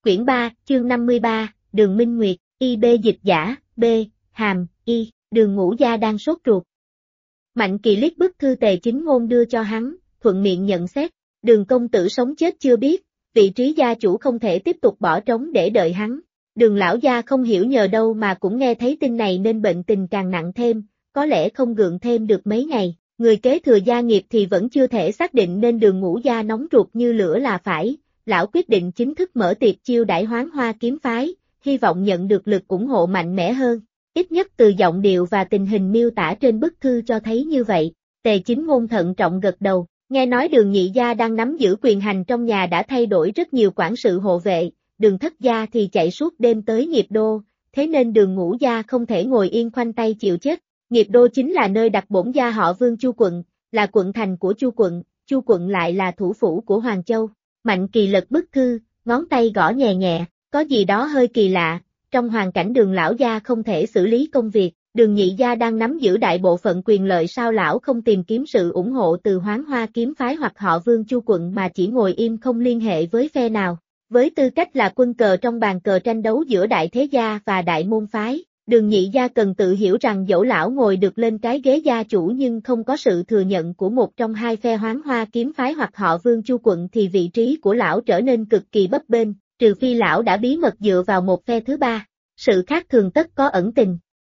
Quyển 3, chương 53, Đường Minh Nguyệt, IB dịch giả, B, hàm, Y, Đường Ngũ Gia đang sốt ruột. Mạnh Kỳ liếc bức thư Tề Chính Ngôn đưa cho hắn, thuận miệng nhận xét, Đường công tử sống chết chưa biết, vị trí gia chủ không thể tiếp tục bỏ trống để đợi hắn. Đường lão gia không hiểu nhờ đâu mà cũng nghe thấy tin này nên bệnh tình càng nặng thêm, có lẽ không gượng thêm được mấy ngày, người kế thừa gia nghiệp thì vẫn chưa thể xác định nên Đường Ngũ Gia nóng ruột như lửa là phải. Lão quyết định chính thức mở tiệc chiêu đãi Hoán Hoa kiếm phái, hy vọng nhận được lực ủng hộ mạnh mẽ hơn. Ít nhất từ giọng điệu và tình hình miêu tả trên bức thư cho thấy như vậy. Tề Chính Ngôn thận trọng gật đầu, nghe nói Đường nhị gia đang nắm giữ quyền hành trong nhà đã thay đổi rất nhiều quản sự hộ vệ, Đường thất gia thì chạy suốt đêm tới Nghiệp Đô, thế nên Đường Ngũ Gia không thể ngồi yên khoanh tay chịu chết. Nghiệp Đô chính là nơi đặt bổn gia họ Vương Chu quận, là quận thành của Chu quận lại là thủ phủ của Hoàng Châu. Mạnh Kỳ lật bức thư, ngón tay gõ nhẹ nhẹ, có gì đó hơi kỳ lạ, trong hoàn cảnh Đường lão gia không thể xử lý công việc, Đường nhị gia đang nắm giữ đại bộ phận quyền lợi sao lão không tìm kiếm sự ủng hộ từ Hoán Hoa kiếm phái hoặc họ Vương Chu quận mà chỉ ngồi im không liên hệ với phe nào. Với tư cách là quân cờ trong bàn cờ tranh đấu giữa đại thế gia và đại môn phái, Đường nhị gia cần tự hiểu rằng dẫu lão ngồi được lên cái ghế gia chủ nhưng không có sự thừa nhận của một trong hai phe Hoán Hoa kiếm phái hoặc họ Vương Chu quận thì vị trí của lão trở nên cực kỳ bấp bênh, trừ phi lão đã bí mật dựa vào một phe thứ ba. Sự khác thường tất có ẩn tình.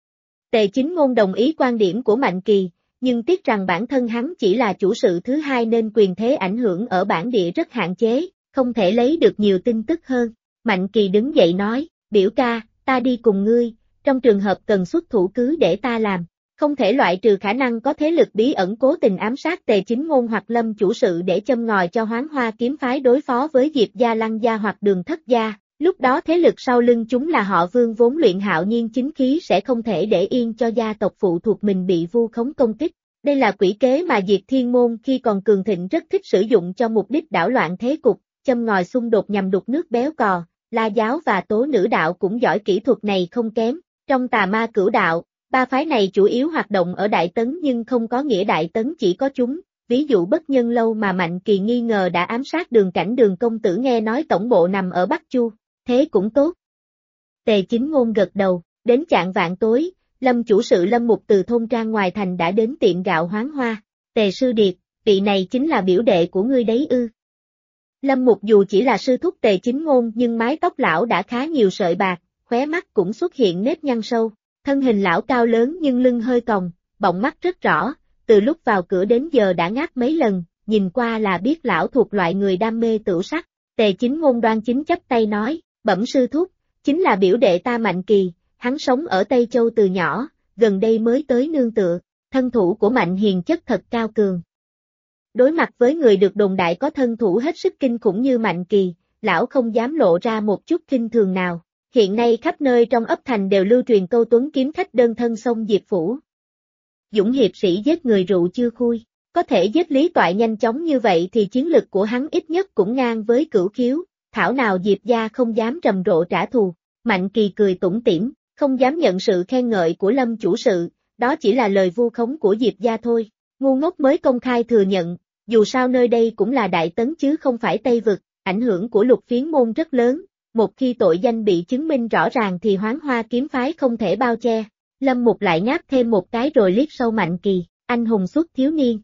Tề Chính Ngôn đồng ý quan điểm của Mạnh Kỳ, nhưng tiếc rằng bản thân hắn chỉ là chủ sự thứ hai nên quyền thế ảnh hưởng ở bản địa rất hạn chế, không thể lấy được nhiều tin tức hơn. Mạnh Kỳ đứng dậy nói, biểu ca, ta đi cùng ngươi. Trong trường hợp cần xuất thủ cứ để ta làm, không thể loại trừ khả năng có thế lực bí ẩn cố tình ám sát Tề Chính Ngôn hoặc Lâm chủ sự để châm ngòi cho Hoán Hoa kiếm phái đối phó với Diệp gia Lăng gia hoặc Đường thất gia, lúc đó thế lực sau lưng chúng là họ Vương vốn luyện hạo nhiên chính khí sẽ không thể để yên cho gia tộc phụ thuộc mình bị vu khống công kích. Đây là quỷ kế mà Diệt Thiên Môn khi còn cường thịnh rất thích sử dụng cho mục đích đảo loạn thế cục, châm ngòi xung đột nhằm đục nước béo cò. La giáo và Tố Nữ đạo cũng giỏi kỹ thuật này không kém. Trong Tà Ma Cửu đạo, ba phái này chủ yếu hoạt động ở Đại Tấn nhưng không có nghĩa Đại Tấn chỉ có chúng, ví dụ Bất Nhân Lâu mà Mạnh Kỳ nghi ngờ đã ám sát Đường Cảnh Đường công tử nghe nói tổng bộ nằm ở Bắc Chu, thế cũng tốt. Tề Chính Ngôn gật đầu, đến chạng vạng tối, Lâm chủ sự Lâm Mục từ thôn trang ngoài thành đã đến tiệm gạo Hoán Hoa, Tề sư điệt, vị này chính là biểu đệ của ngươi đấy ư. Lâm Mục dù chỉ là sư thúc Tề Chính Ngôn nhưng mái tóc lão đã khá nhiều sợi bạc, khóe mắt cũng xuất hiện nếp nhăn sâu, thân hình lão cao lớn nhưng lưng hơi còng, bọng mắt rất rõ, từ lúc vào cửa đến giờ đã ngáp mấy lần, nhìn qua là biết lão thuộc loại người đam mê tửu sắc. Tề Chính Ngôn đoan chính chắp tay nói, bẩm sư thúc, chính là biểu đệ ta Mạnh Kỳ, hắn sống ở Tây Châu từ nhỏ, gần đây mới tới nương tựa, thân thủ của Mạnh hiền chất thật cao cường. Đối mặt với người được đồn đại có thân thủ hết sức kinh khủng như Mạnh Kỳ, lão không dám lộ ra một chút khinh thường nào. Hiện nay khắp nơi trong ấp thành đều lưu truyền câu tuấn kiếm khách đơn thân sông Diệp Phủ. Dũng hiệp sĩ giết người rượu chưa khui, có thể giết Lý Toại nhanh chóng như vậy thì chiến lực của hắn ít nhất cũng ngang với Cửu Khiếu, thảo nào Diệp gia không dám rầm rộ trả thù. Mạnh Kỳ cười tủm tỉm, không dám nhận sự khen ngợi của Lâm chủ sự, đó chỉ là lời vu khống của Diệp gia thôi, ngu ngốc mới công khai thừa nhận, dù sao nơi đây cũng là Đại Tấn chứ không phải Tây Vực, ảnh hưởng của Lục Phiến môn rất lớn. Một khi tội danh bị chứng minh rõ ràng thì Hoán Hoa kiếm phái không thể bao che. Lâm Mục lại ngáp thêm một cái rồi liếc sâu Mạnh Kỳ, anh hùng xuất thiếu niên.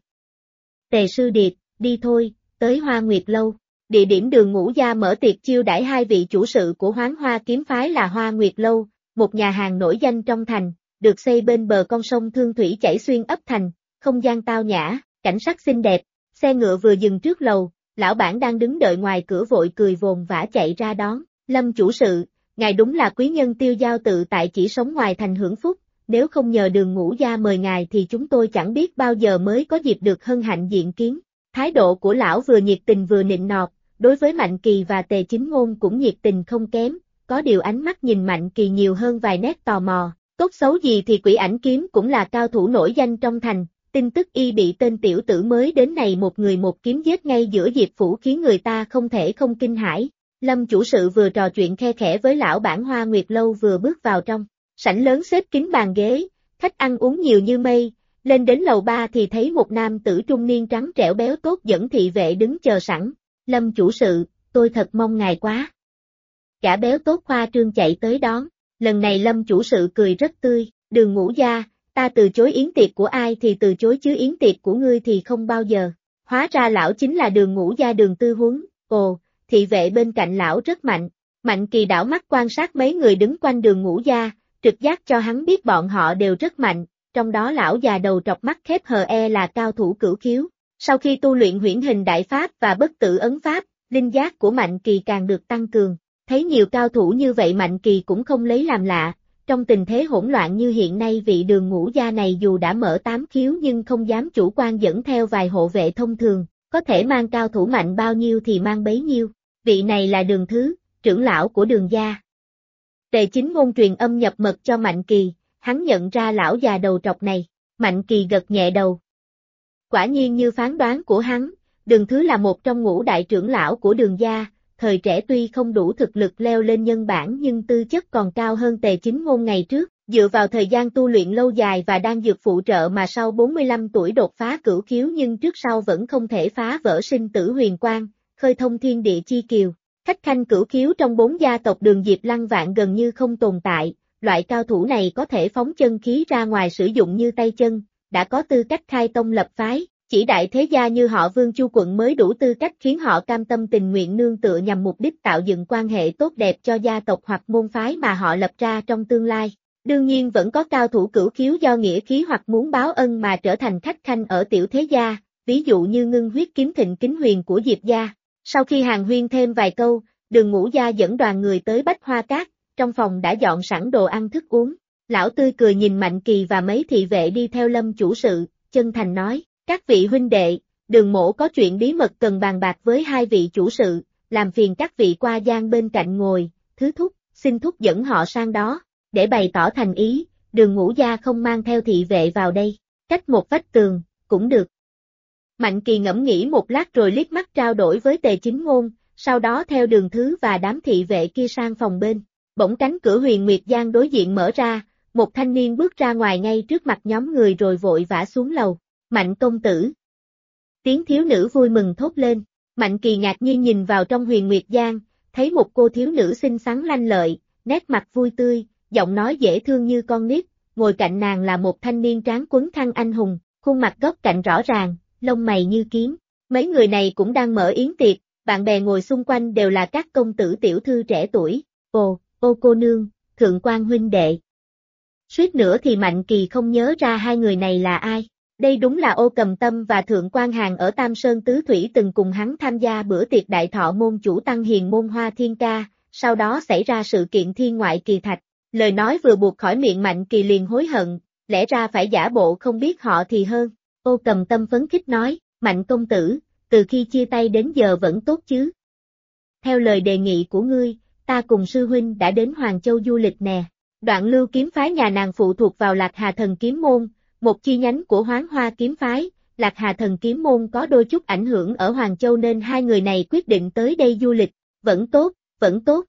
Tề sư điệt, đi thôi, tới Hoa Nguyệt lâu. Địa điểm Đường Ngũ Gia mở tiệc chiêu đãi hai vị chủ sự của Hoán Hoa kiếm phái là Hoa Nguyệt lâu, một nhà hàng nổi danh trong thành, được xây bên bờ con sông Thương Thủy chảy xuyên ấp thành, không gian tao nhã, cảnh sắc xinh đẹp. Xe ngựa vừa dừng trước lầu, lão bản đang đứng đợi ngoài cửa vội cười vồn vã chạy ra đón. Lâm chủ sự, ngài đúng là quý nhân tiêu giao tự tại chỉ sống ngoài thành hưởng phúc, nếu không nhờ Đường Ngũ Gia mời ngài thì chúng tôi chẳng biết bao giờ mới có dịp được hân hạnh diện kiến. Thái độ của lão vừa nhiệt tình vừa nịnh nọt, đối với Mạnh Kỳ và Tề Chính Ngôn cũng nhiệt tình không kém, có điều ánh mắt nhìn Mạnh Kỳ nhiều hơn vài nét tò mò, tốt xấu gì thì Quỷ Ảnh Kiếm cũng là cao thủ nổi danh trong thành, tin tức y bị tên tiểu tử mới đến này một người một kiếm giết ngay giữa Diệp Phủ khiến người ta không thể không kinh hãi. Lâm chủ sự vừa trò chuyện khe khẽ với lão bản Hoa Nguyệt lâu vừa bước vào trong, sảnh lớn xếp kín bàn ghế, khách ăn uống nhiều như mây, lên đến lầu 3 thì thấy một nam tử trung niên trắng trẻo béo tốt dẫn thị vệ đứng chờ sẵn. Lâm chủ sự, tôi thật mong ngài quá. gã béo tốt khoa trương chạy tới đón, lần này Lâm chủ sự cười rất tươi, Đường Ngũ Gia, ta từ chối yến tiệc của ai thì từ chối chứ yến tiệc của ngươi thì không bao giờ, hóa ra lão chính là Đường Ngũ Gia Đường Tư Huấn, ồ, thị vệ bên cạnh lão rất mạnh, Mạnh Kỳ đảo mắt quan sát mấy người đứng quanh Đường Ngũ Gia, trực giác cho hắn biết bọn họ đều rất mạnh, trong đó lão già đầu trọc mắt khép hờ là cao thủ cửu khiếu. Sau khi tu luyện huyễn hình đại pháp và bất tử ấn pháp, linh giác của Mạnh Kỳ càng được tăng cường. Thấy nhiều cao thủ như vậy Mạnh Kỳ cũng không lấy làm lạ, trong tình thế hỗn loạn như hiện nay vị Đường Ngũ Gia này dù đã mở 8 khiếu nhưng không dám chủ quan dẫn theo vài hộ vệ thông thường, có thể mang cao thủ mạnh bao nhiêu thì mang bấy nhiêu. Vị này là Đường Thứ, trưởng lão của Đường gia. Tề Chính Ngôn truyền âm nhập mật cho Mạnh Kỳ, hắn nhận ra lão già đầu trọc này, Mạnh Kỳ gật nhẹ đầu. Quả nhiên như phán đoán của hắn, Đường Thứ là một trong ngũ đại trưởng lão của Đường gia, thời trẻ tuy không đủ thực lực leo lên nhân bản nhưng tư chất còn cao hơn Tề Chính Ngôn ngày trước, dựa vào thời gian tu luyện lâu dài và đan dược phụ trợ mà sau 45 tuổi đột phá cửu khiếu nhưng trước sau vẫn không thể phá vỡ sinh tử huyền quang, khơi thông thiên địa chi kiều. Khách khanh cửu khiếu trong 4 gia tộc Đường Diệp Lăng Vạn gần như không tồn tại, loại cao thủ này có thể phóng chân khí ra ngoài sử dụng như tay chân, đã có tư cách khai tông lập phái, chỉ đại thế gia như họ Vương Chu Quận mới đủ tư cách khiến họ cam tâm tình nguyện nương tựa nhằm mục đích tạo dựng quan hệ tốt đẹp cho gia tộc hoặc môn phái mà họ lập ra trong tương lai. Đương nhiên vẫn có cao thủ cửu khiếu do nghĩa khí hoặc muốn báo ân mà trở thành khách khanh ở tiểu thế gia, ví dụ như Ngưng Huyết Kiếm Thịnh Kính Huyền của Diệp gia. Sau khi hàn huyên thêm vài câu, Đường Ngũ Gia dẫn đoàn người tới Bách Hoa Cát, trong phòng đã dọn sẵn đồ ăn thức uống. Lão tươi cười nhìn Mạnh Kỳ và mấy thị vệ đi theo Lâm chủ sự, chân thành nói, các vị huynh đệ, Đường mỗ có chuyện bí mật cần bàn bạc với hai vị chủ sự, làm phiền các vị qua gian bên cạnh ngồi, thứ thúc, xin thúc dẫn họ sang đó, để bày tỏ thành ý, Đường Ngũ Gia không mang theo thị vệ vào đây, cách một vách tường, cũng được. Mạnh Kỳ ngẫm nghĩ một lát rồi liếc mắt trao đổi với Tề Chính Ngôn, sau đó theo Đường Thứ và đám thị vệ kia sang phòng bên. Bỗng cánh cửa Huyền Nguyệt Giang đối diện mở ra, một thanh niên bước ra ngoài ngay trước mặt nhóm người rồi vội vã xuống lầu. Mạnh công tử. Tiếng thiếu nữ vui mừng thốt lên. Mạnh Kỳ ngạc nhiên nhìn vào trong Huyền Nguyệt Giang, thấy một cô thiếu nữ xinh xắn lanh lợi, nét mặt vui tươi, giọng nói dễ thương như con nít, ngồi cạnh nàng là một thanh niên tráng quấn khăn anh hùng, khuôn mặt góc cạnh rõ ràng, lông mày như kiếm. Mấy người này cũng đang mở yến tiệc, bạn bè ngồi xung quanh đều là các công tử tiểu thư trẻ tuổi. Ồ, ô cô nương, Thượng Quan huynh đệ. Suýt nữa thì Mạnh Kỳ không nhớ ra hai người này là ai. Đây đúng là Ô Cầm Tâm và Thượng Quan Hàn ở Tam Sơn Tứ Thủy từng cùng hắn tham gia bữa tiệc đại thọ môn chủ Tăng Hiền môn Hoa Thiên Ca, sau đó xảy ra sự kiện thiên ngoại kỳ thạch. Lời nói vừa buộc khỏi miệng Mạnh Kỳ liền hối hận, lẽ ra phải giả bộ không biết họ thì hơn. Ô Cầm Tâm phấn khích nói, Mạnh công tử, từ khi chia tay đến giờ vẫn tốt chứ. Theo lời đề nghị của ngươi, ta cùng sư huynh đã đến Hoàng Châu du lịch nè. Đoạn Lưu kiếm phái nhà nàng phụ thuộc vào Lạc Hà Thần kiếm môn, một chi nhánh của Hoán Hoa kiếm phái. Lạc Hà Thần kiếm môn có đôi chút ảnh hưởng ở Hoàng Châu nên hai người này quyết định tới đây du lịch. Vẫn tốt, vẫn tốt.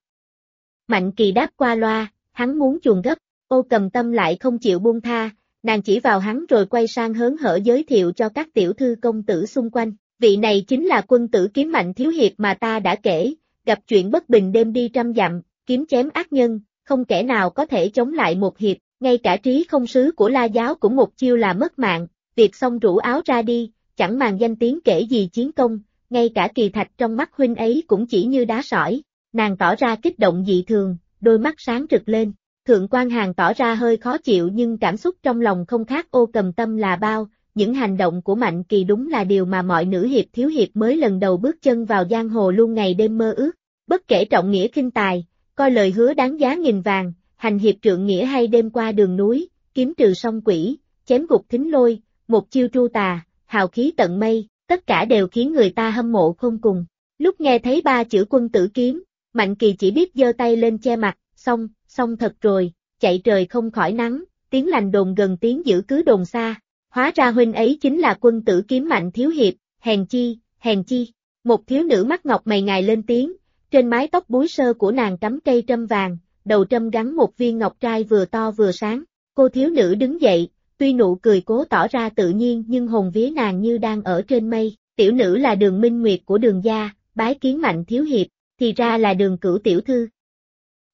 Mạnh Kỳ đáp qua loa, hắn muốn chuồn gấp, Ô Cầm Tâm lại không chịu buông tha, nàng chỉ vào hắn rồi quay sang hớn hở giới thiệu cho các tiểu thư công tử xung quanh. Vị này chính là quân tử kiếm Mạnh thiếu hiệp mà ta đã kể, gặp chuyện bất bình đêm đi trăm dặm, kiếm chém ác nhân, không kẻ nào có thể chống lại một hiệp, ngay cả Trí Không sứ của La giáo cũng một chiêu là mất mạng, việc xong rủ áo ra đi, chẳng màng danh tiếng kể gì chiến công, ngay cả kỳ thạch trong mắt huynh ấy cũng chỉ như đá sỏi. Nàng tỏ ra kích động dị thường, đôi mắt sáng rực lên. Thượng Quan Hàn tỏ ra hơi khó chịu nhưng cảm xúc trong lòng không khác Ô Cầm Tâm là bao. Những hành động của Mạnh Kỳ đúng là điều mà mọi nữ hiệp thiếu hiệp mới lần đầu bước chân vào giang hồ luôn ngày đêm mơ ước. Bất kể trọng nghĩa khinh tài, coi lời hứa đáng giá nghìn vàng, hành hiệp trượng nghĩa hay đêm qua đường núi, kiếm trừ song quỷ, chém gục thính lôi, một chiêu tru tà, hào khí tận mây, tất cả đều khiến người ta hâm mộ không cùng. Lúc nghe thấy ba chữ quân tử kiếm, Mạnh Kỳ chỉ biết giơ tay lên che mặt, xong thật rồi, chạy trời không khỏi nắng, tiếng lành đồn gần tiếng dữ cứ đồn xa. Hóa ra huynh ấy chính là quân tử kiếm Mạnh thiếu hiệp, hèn chi. Một thiếu nữ mắt ngọc mày ngài lên tiếng, trên mái tóc búi sơ của nàng cắm cây trâm vàng, đầu trâm gắn một viên ngọc trai vừa to vừa sáng. Cô thiếu nữ đứng dậy, tuy nụ cười cố tỏ ra tự nhiên nhưng hồn vía nàng như đang ở trên mây. Tiểu nữ là Đường Minh Nguyệt của Đường gia, bái kiến Mạnh thiếu hiệp, thì ra là Đường Cửu tiểu thư.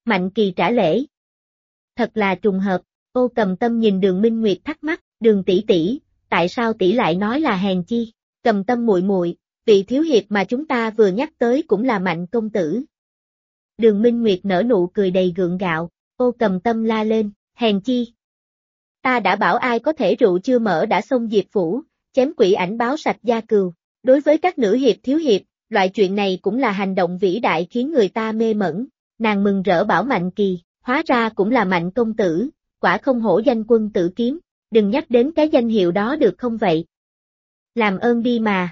Mạnh Kỳ trả lễ. Thật là trùng hợp, Ô Cầm Tâm nhìn Đường Minh Nguyệt thắc mắc, Đường tỷ tỷ, tại sao tỷ lại nói là hèn chi? Cầm Tâm muội muội, vị thiếu hiệp mà chúng ta vừa nhắc tới cũng là Mạnh công tử. Đường Minh Nguyệt nở nụ cười đầy gượng gạo, Ô Cầm Tâm la lên, hèn chi. Ta đã bảo ai có thể rượu chưa mở đã xông Diệp phủ, chém quỷ ảnh báo sạch gia cừu. Đối với các nữ hiệp thiếu hiệp, loại chuyện này cũng là hành động vĩ đại khiến người ta mê mẩn. Nàng mừng rỡ bảo Mạnh Kỳ, hóa ra cũng là Mạnh công tử, quả không hổ danh quân tử kiếm, đừng nhắc đến cái danh hiệu đó được không vậy? Làm ơn đi mà.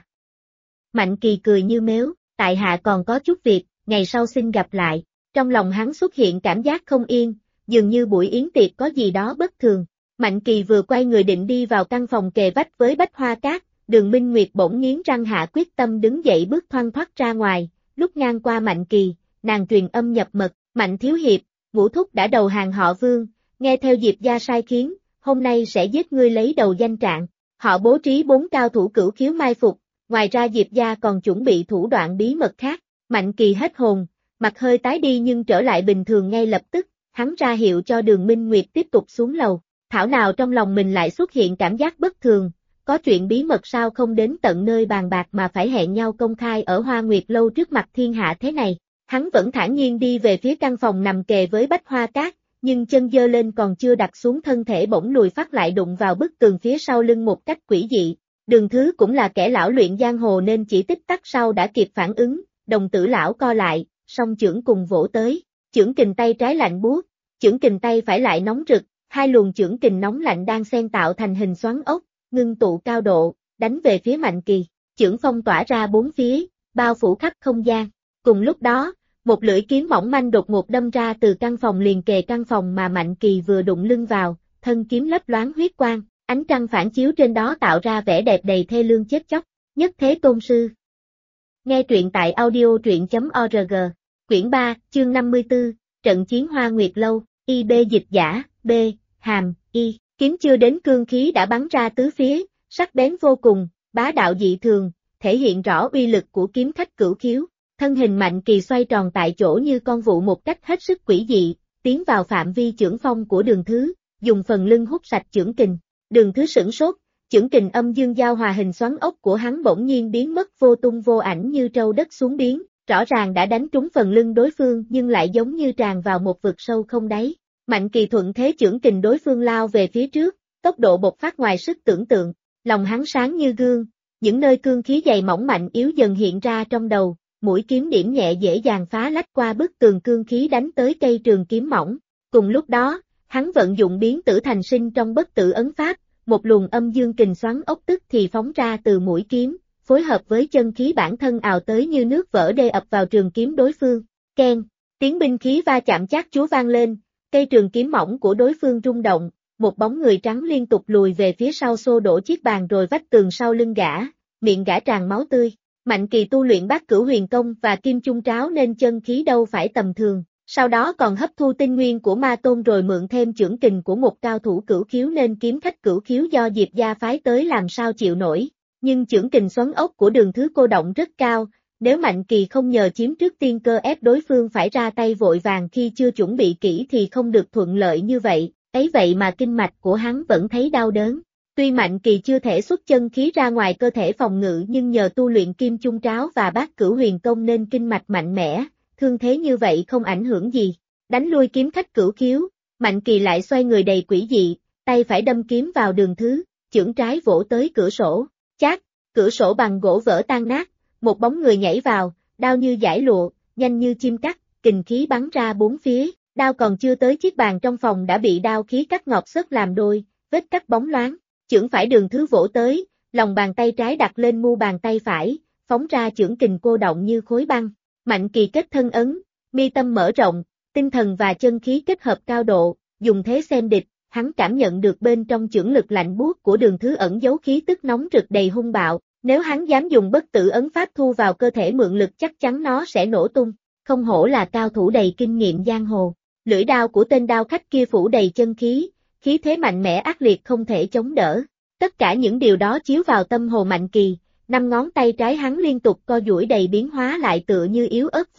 Mạnh Kỳ cười như mếu, tại hạ còn có chút việc, ngày sau xin gặp lại. Trong lòng hắn xuất hiện cảm giác không yên, dường như buổi yến tiệc có gì đó bất thường. Mạnh Kỳ vừa quay người định đi vào căn phòng kề vách với Bách Hoa Cát, Đường Minh Nguyệt bỗng nghiến răng hạ quyết tâm đứng dậy bước thoăn thoắt ra ngoài, lúc ngang qua Mạnh Kỳ, nàng truyền âm nhập mật, Mạnh thiếu hiệp, Ngũ thúc đã đầu hàng họ Vương, nghe theo Diệp gia sai khiến, hôm nay sẽ giết ngươi lấy đầu danh trạng. Họ bố trí 4 cao thủ cửu khiếu mai phục, ngoài ra Diệp gia còn chuẩn bị thủ đoạn bí mật khác. Mạnh Kỳ hết hồn, mặt hơi tái đi nhưng trở lại bình thường ngay lập tức, hắn ra hiệu cho Đường Minh Nguyệt tiếp tục xuống lầu. Thảo nào trong lòng mình lại xuất hiện cảm giác bất thường, có chuyện bí mật sao không đến tận nơi bàn bạc mà phải hẹn nhau công khai ở Hoa Nguyệt lâu trước mặt thiên hạ thế này. Hắn vẫn thản nhiên đi về phía căn phòng nằm kề với Bách Hoa Cát, nhưng chân giơ lên còn chưa đặt xuống thân thể bỗng lùi phát lại đụng vào bức tường phía sau lưng một cách quỷ dị. Đường Thứ cũng là kẻ lão luyện giang hồ nên chỉ tích tắc sau đã kịp phản ứng, đồng tử lão co lại, song chưởng cùng vỗ tới, chưởng kình tay trái lạnh buốt, chưởng kình tay phải lại nóng rực, hai luồng chưởng kình nóng lạnh đang xen tạo thành hình xoắn ốc, ngưng tụ cao độ, đánh về phía Mạnh Kỳ, chưởng phong tỏa ra bốn phía, bao phủ khắp không gian. Cùng lúc đó, một lưỡi kiếm mỏng manh đột ngột đâm ra từ căn phòng liền kề căn phòng mà Mạnh Kỳ vừa đụng lưng vào, thân kiếm lấp loáng huyết quang, ánh trăng phản chiếu trên đó tạo ra vẻ đẹp đầy thê lương chết chóc. Nhất Thế Tôn Sư. Nghe truyện tại audio.org, quyển 3, chương 54, trận chiến Hoa Nguyệt Lâu, IB dịch giả, B, hàm, Y, kiếm chưa đến cương khí đã bắn ra tứ phía, sắc bén vô cùng, bá đạo dị thường, thể hiện rõ uy lực của kiếm khách cửu khiếu. Thân hình Mạnh Kỳ xoay tròn tại chỗ như con vụ một cách hết sức quỷ dị, tiến vào phạm vi chưởng phong của Đường Thứ, dùng phần lưng hút sạch chưởng kình. Đường Thứ sửng sốt, chưởng kình âm dương giao hòa hình xoắn ốc của hắn bỗng nhiên biến mất vô tung vô ảnh như trâu đất xuống biến, rõ ràng đã đánh trúng phần lưng đối phương nhưng lại giống như tràn vào một vực sâu không đáy. Mạnh Kỳ thuận thế chưởng kình đối phương lao về phía trước, tốc độ bộc phát ngoài sức tưởng tượng, lòng hắn sáng như gương, những nơi cương khí dày mỏng mạnh yếu dần hiện ra trong đầu, mũi kiếm điểm nhẹ dễ dàng phá lách qua bức tường cương khí đánh tới cây trường kiếm mỏng. Cùng lúc đó, hắn vận dụng biến tử thành sinh trong bất tử ấn pháp, một luồng âm dương kình xoắn ốc tức thì phóng ra từ mũi kiếm, phối hợp với chân khí bản thân ào tới như nước vỡ đê ập vào trường kiếm đối phương. Keng, tiếng binh khí va chạm chát chúa vang lên, cây trường kiếm mỏng của đối phương rung động, một bóng người trắng liên tục lùi về phía sau xô đổ chiếc bàn rồi vách tường sau lưng gã, miệng gã tràn máu tươi. Mạnh Kỳ tu luyện Bát Cửu Huyền Công và Kim Chung Tráo nên chân khí đâu phải tầm thường, sau đó còn hấp thu tinh nguyên của Ma Tôn rồi mượn thêm chưởng kình của một cao thủ cửu khiếu nên kiếm khách cửu khiếu do Diệp gia phái tới làm sao chịu nổi. Nhưng chưởng kình xoắn ốc của Đường Thứ cô động rất cao, nếu Mạnh Kỳ không nhờ chiếm trước tiên cơ ép đối phương phải ra tay vội vàng khi chưa chuẩn bị kỹ thì không được thuận lợi như vậy, ấy vậy mà kinh mạch của hắn vẫn thấy đau đớn. Tuy Mạnh Kỳ chưa thể xuất chân khí ra ngoài cơ thể phòng ngự nhưng nhờ tu luyện Kim Chung Tráo và Bát Cửu Huyền Công nên kinh mạch mạnh mẽ, thương thế như vậy không ảnh hưởng gì. Đánh lui kiếm khách cửu khiếu, Mạnh Kỳ lại xoay người đầy quỷ dị, tay phải đâm kiếm vào Đường Thứ, chưởng trái vỗ tới cửa sổ. Chát, cửa sổ bằng gỗ vỡ tan nát, một bóng người nhảy vào, đao như dải lụa, nhanh như chim cắt, kình khí bắn ra bốn phía, đao còn chưa tới chiếc bàn trong phòng đã bị đao khí cắt ngọc xớt làm đôi, vết cắt bóng loáng. Chưởng phải Đường Thứ vỗ tới, lòng bàn tay trái đặt lên mu bàn tay phải, phóng ra chưởng kình cô động như khối băng. Mạnh Kỳ kết thân ấn, mi tâm mở rộng, tinh thần và chân khí kết hợp cao độ, dùng thế xem địch, hắn cảm nhận được bên trong chưởng lực lạnh buốt của Đường Thứ ẩn giấu khí tức nóng rực đầy hung bạo, nếu hắn dám dùng bất tử ấn pháp thu vào cơ thể mượn lực chắc chắn nó sẽ nổ tung. Không hổ là cao thủ đầy kinh nghiệm giang hồ, lưỡi đao của tên đao khách kia phủ đầy chân khí, khí thế mạnh mẽ ác liệt không thể chống đỡ. Tất cả những điều đó chiếu vào tâm hồ Mạnh Kỳ, năm ngón tay trái hắn liên tục co duỗi đầy biến hóa lại tựa như yếu ớt vô lực,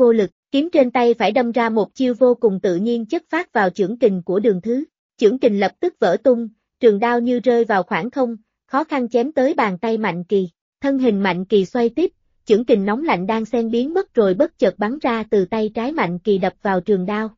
Kiếm trên tay phải đâm ra một chiêu vô cùng tự nhiên chất phát vào chưởng kình của Đường Thứ. Chưởng kình lập tức vỡ tung, trường đao như rơi vào khoảng không, khó khăn chém tới bàn tay Mạnh Kỳ. Thân hình Mạnh Kỳ xoay tiếp, chưởng kình nóng lạnh đang xen biến mất rồi bất chợt bắn ra từ tay trái Mạnh Kỳ đập vào trường đao.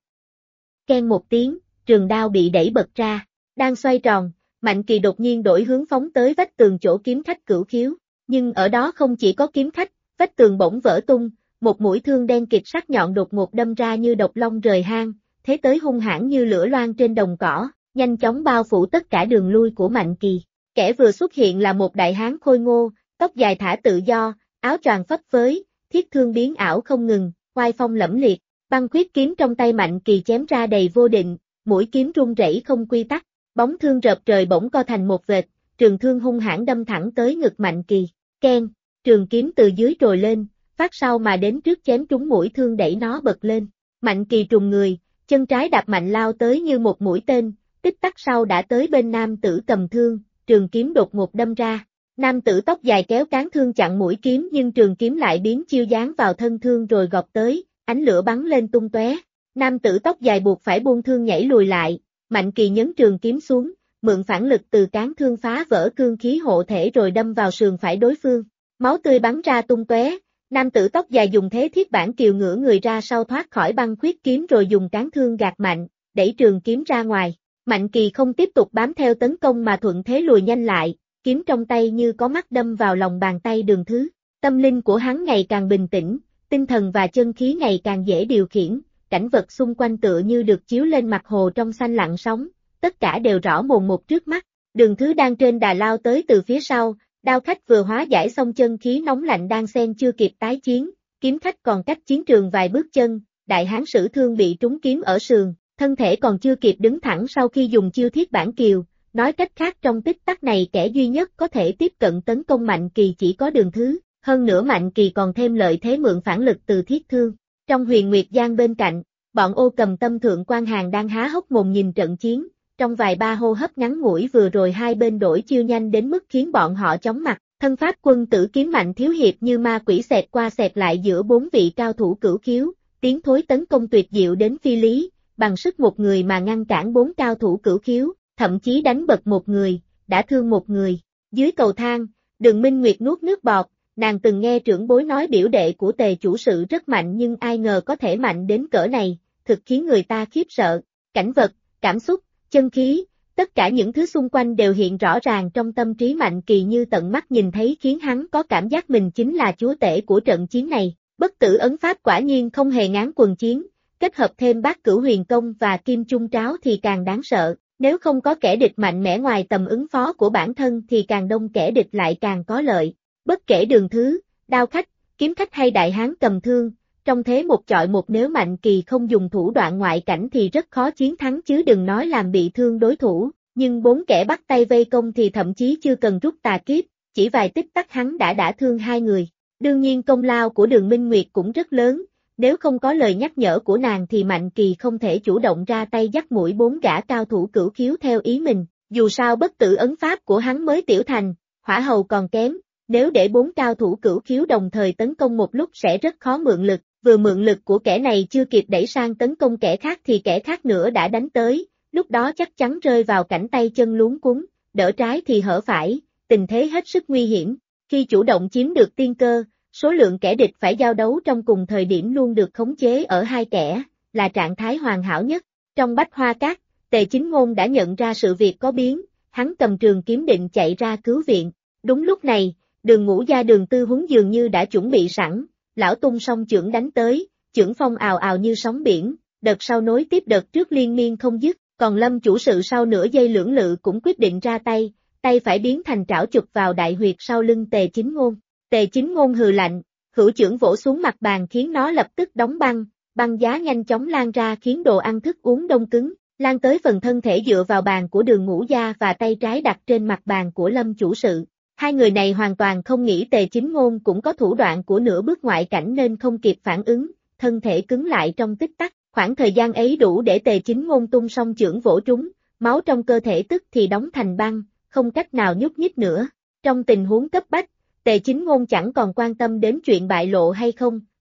Keng một tiếng, trường đao bị đẩy bật ra. Đang xoay tròn, Mạnh Kỳ đột nhiên đổi hướng phóng tới vách tường chỗ kiếm khách Cửu Khiếu. Nhưng ở đó không chỉ có kiếm khách, vách tường bỗng vỡ tung, một mũi thương đen kịt sắc nhọn đột ngột đâm ra như độc long rời hang, thế tới hung hãn như lửa loan trên đồng cỏ, nhanh chóng bao phủ tất cả đường lui của Mạnh Kỳ. Kẻ vừa xuất hiện là một đại hán khôi ngô, tóc dài thả tự do, áo choàng phấp phới, thiết thương biến ảo không ngừng, oai phong lẫm liệt. Băng khuyết kiếm trong tay Mạnh Kỳ chém ra đầy vô định, mũi kiếm rung rẩy không quy tắc, bóng thương rợp trời bỗng co thành một vệt, trường thương hung hãn đâm thẳng tới ngực Mạnh Kỳ. Keng, trường kiếm từ dưới trồi lên, phát sau mà đến trước chém trúng mũi thương đẩy nó bật lên. Mạnh Kỳ trùng người, chân trái đạp mạnh lao tới như một mũi tên, tích tắc sau đã tới bên nam tử cầm thương, trường kiếm đột ngột đâm ra. Nam tử tóc dài kéo cán thương chặn mũi kiếm nhưng trường kiếm lại biến chiêu dáng vào thân thương rồi gọt tới, ánh lửa bắn lên tung tóe. Nam tử tóc dài buộc phải buông thương nhảy lùi lại, Mạnh Kỳ nhấn trường kiếm xuống, mượn phản lực từ cán thương phá vỡ cương khí hộ thể rồi đâm vào sườn phải đối phương. Máu tươi bắn ra tung tóe. Nam tử tóc dài dùng thế thiết bản kiều ngửa người ra sau thoát khỏi băng khuyết kiếm rồi dùng cán thương gạt mạnh, đẩy trường kiếm ra ngoài. Mạnh Kỳ không tiếp tục bám theo tấn công mà thuận thế lùi nhanh lại, kiếm trong tay như có mắt đâm vào lòng bàn tay Đường Thứ. Tâm linh của hắn ngày càng bình tĩnh, tinh thần và chân khí ngày càng dễ điều khiển, cảnh vật xung quanh tựa như được chiếu lên mặt hồ trong xanh lặng sóng, tất cả đều rõ mồn một trước mắt. Đường Thứ đang trên đà lao tới từ phía sau, đao khách vừa hóa giải xong chân khí nóng lạnh đang xen chưa kịp tái chiến, kiếm khách còn cách chiến trường vài bước chân, đại hán Sử Thương bị trúng kiếm ở sườn, thân thể còn chưa kịp đứng thẳng sau khi dùng chiêu thiết bản kiều, nói cách khác trong tích tắc này kẻ duy nhất có thể tiếp cận tấn công Mạnh Kỳ chỉ có Đường Thứ, hơn nữa Mạnh Kỳ còn thêm lợi thế mượn phản lực từ thiết thương. Trong Huyền Nguyệt Giang bên cạnh, bọn Ô Cầm Tâm Thượng quan hàng đang há hốc mồm nhìn trận chiến, trong vài ba hô hấp ngắn ngủi vừa rồi hai bên đổi chiêu nhanh đến mức khiến bọn họ chóng mặt, thân pháp quân tử kiếm Mạnh thiếu hiệp như ma quỷ xẹt qua xẹt lại giữa bốn vị cao thủ Cửu Khiếu, tiến thối tấn công tuyệt diệu đến phi lý, bằng sức một người mà ngăn cản bốn cao thủ Cửu Khiếu, thậm chí đánh bật một người, đã thương một người. Dưới cầu thang, Đường Minh Nguyệt nuốt nước bọt, nàng từng nghe trưởng bối nói biểu đệ của Tề chủ sự rất mạnh nhưng ai ngờ có thể mạnh đến cỡ này, thực khiến người ta khiếp sợ. Cảnh vật, cảm xúc, chân khí, tất cả những thứ xung quanh đều hiện rõ ràng trong tâm trí Mạnh Kỳ như tận mắt nhìn thấy khiến hắn có cảm giác mình chính là chúa tể của trận chiến này. Bất tử ấn pháp quả nhiên không hề ngán quần chiến, kết hợp thêm Bát Cửu Huyền Công và Kim Trung Tráo thì càng đáng sợ. Nếu không có kẻ địch mạnh mẽ ngoài tầm ứng phó của bản thân thì càng đông kẻ địch lại càng có lợi. Bất kể Đường Thứ, đao khách, kiếm khách hay đại hán cầm thương, trong thế một chọi một nếu Mạnh Kỳ không dùng thủ đoạn ngoại cảnh thì rất khó chiến thắng chứ đừng nói làm bị thương đối thủ, nhưng bốn kẻ bắt tay vây công thì thậm chí chưa cần rút tà kiếp, chỉ vài tích tắc hắn đã thương hai người. Đương nhiên công lao của Đường Minh Nguyệt cũng rất lớn, nếu không có lời nhắc nhở của nàng thì Mạnh Kỳ không thể chủ động ra tay dắt mũi bốn gã cao thủ Cửu Khiếu theo ý mình, dù sao bất tử ấn pháp của hắn mới tiểu thành, hỏa hầu còn kém. Nếu để bốn cao thủ Cửu Khiếu đồng thời tấn công một lúc sẽ rất khó mượn lực, vừa mượn lực của kẻ này chưa kịp đẩy sang tấn công kẻ khác thì kẻ khác nữa đã đánh tới, lúc đó chắc chắn rơi vào cảnh tay chân luống cuống, đỡ trái thì hở phải, tình thế hết sức nguy hiểm. Khi chủ động chiếm được tiên cơ, số lượng kẻ địch phải giao đấu trong cùng thời điểm luôn được khống chế ở hai kẻ, là trạng thái hoàn hảo nhất. Trong Bách Hoa Các, Tề Chính Ngôn đã nhận ra sự việc có biến, hắn cầm trường kiếm định chạy ra cứu viện. Đúng lúc này, Đường Ngũ gia Đường Tư Huấn dường như đã chuẩn bị sẵn, lão tung song chưởng đánh tới, chưởng phong ào ào như sóng biển, đợt sau nối tiếp đợt trước liên miên không dứt, còn Lâm chủ sự sau nửa giây lưỡng lự cũng quyết định ra tay, tay phải biến thành trảo chụp vào đại huyệt sau lưng Tề Chính Ngôn. Tề Chính Ngôn hừ lạnh, hữu chưởng vỗ xuống mặt bàn khiến nó lập tức đóng băng, băng giá nhanh chóng lan ra khiến đồ ăn thức uống đông cứng, lan tới phần thân thể dựa vào bàn của Đường Ngũ gia và tay trái đặt trên mặt bàn của Lâm chủ sự. Hai người này hoàn toàn không nghĩ Tề Chính Ngôn cũng có thủ đoạn của nửa bước ngoại cảnh nên không kịp phản ứng, thân thể cứng lại trong tích tắc, khoảng thời gian ấy đủ để Tề Chính Ngôn tung song chưởng vỗ trúng, máu trong cơ thể tức thì đóng thành băng, không cách nào nhúc nhích nữa. Trong tình huống cấp bách, Tề Chính Ngôn chẳng còn quan tâm đến chuyện bại lộ hay không,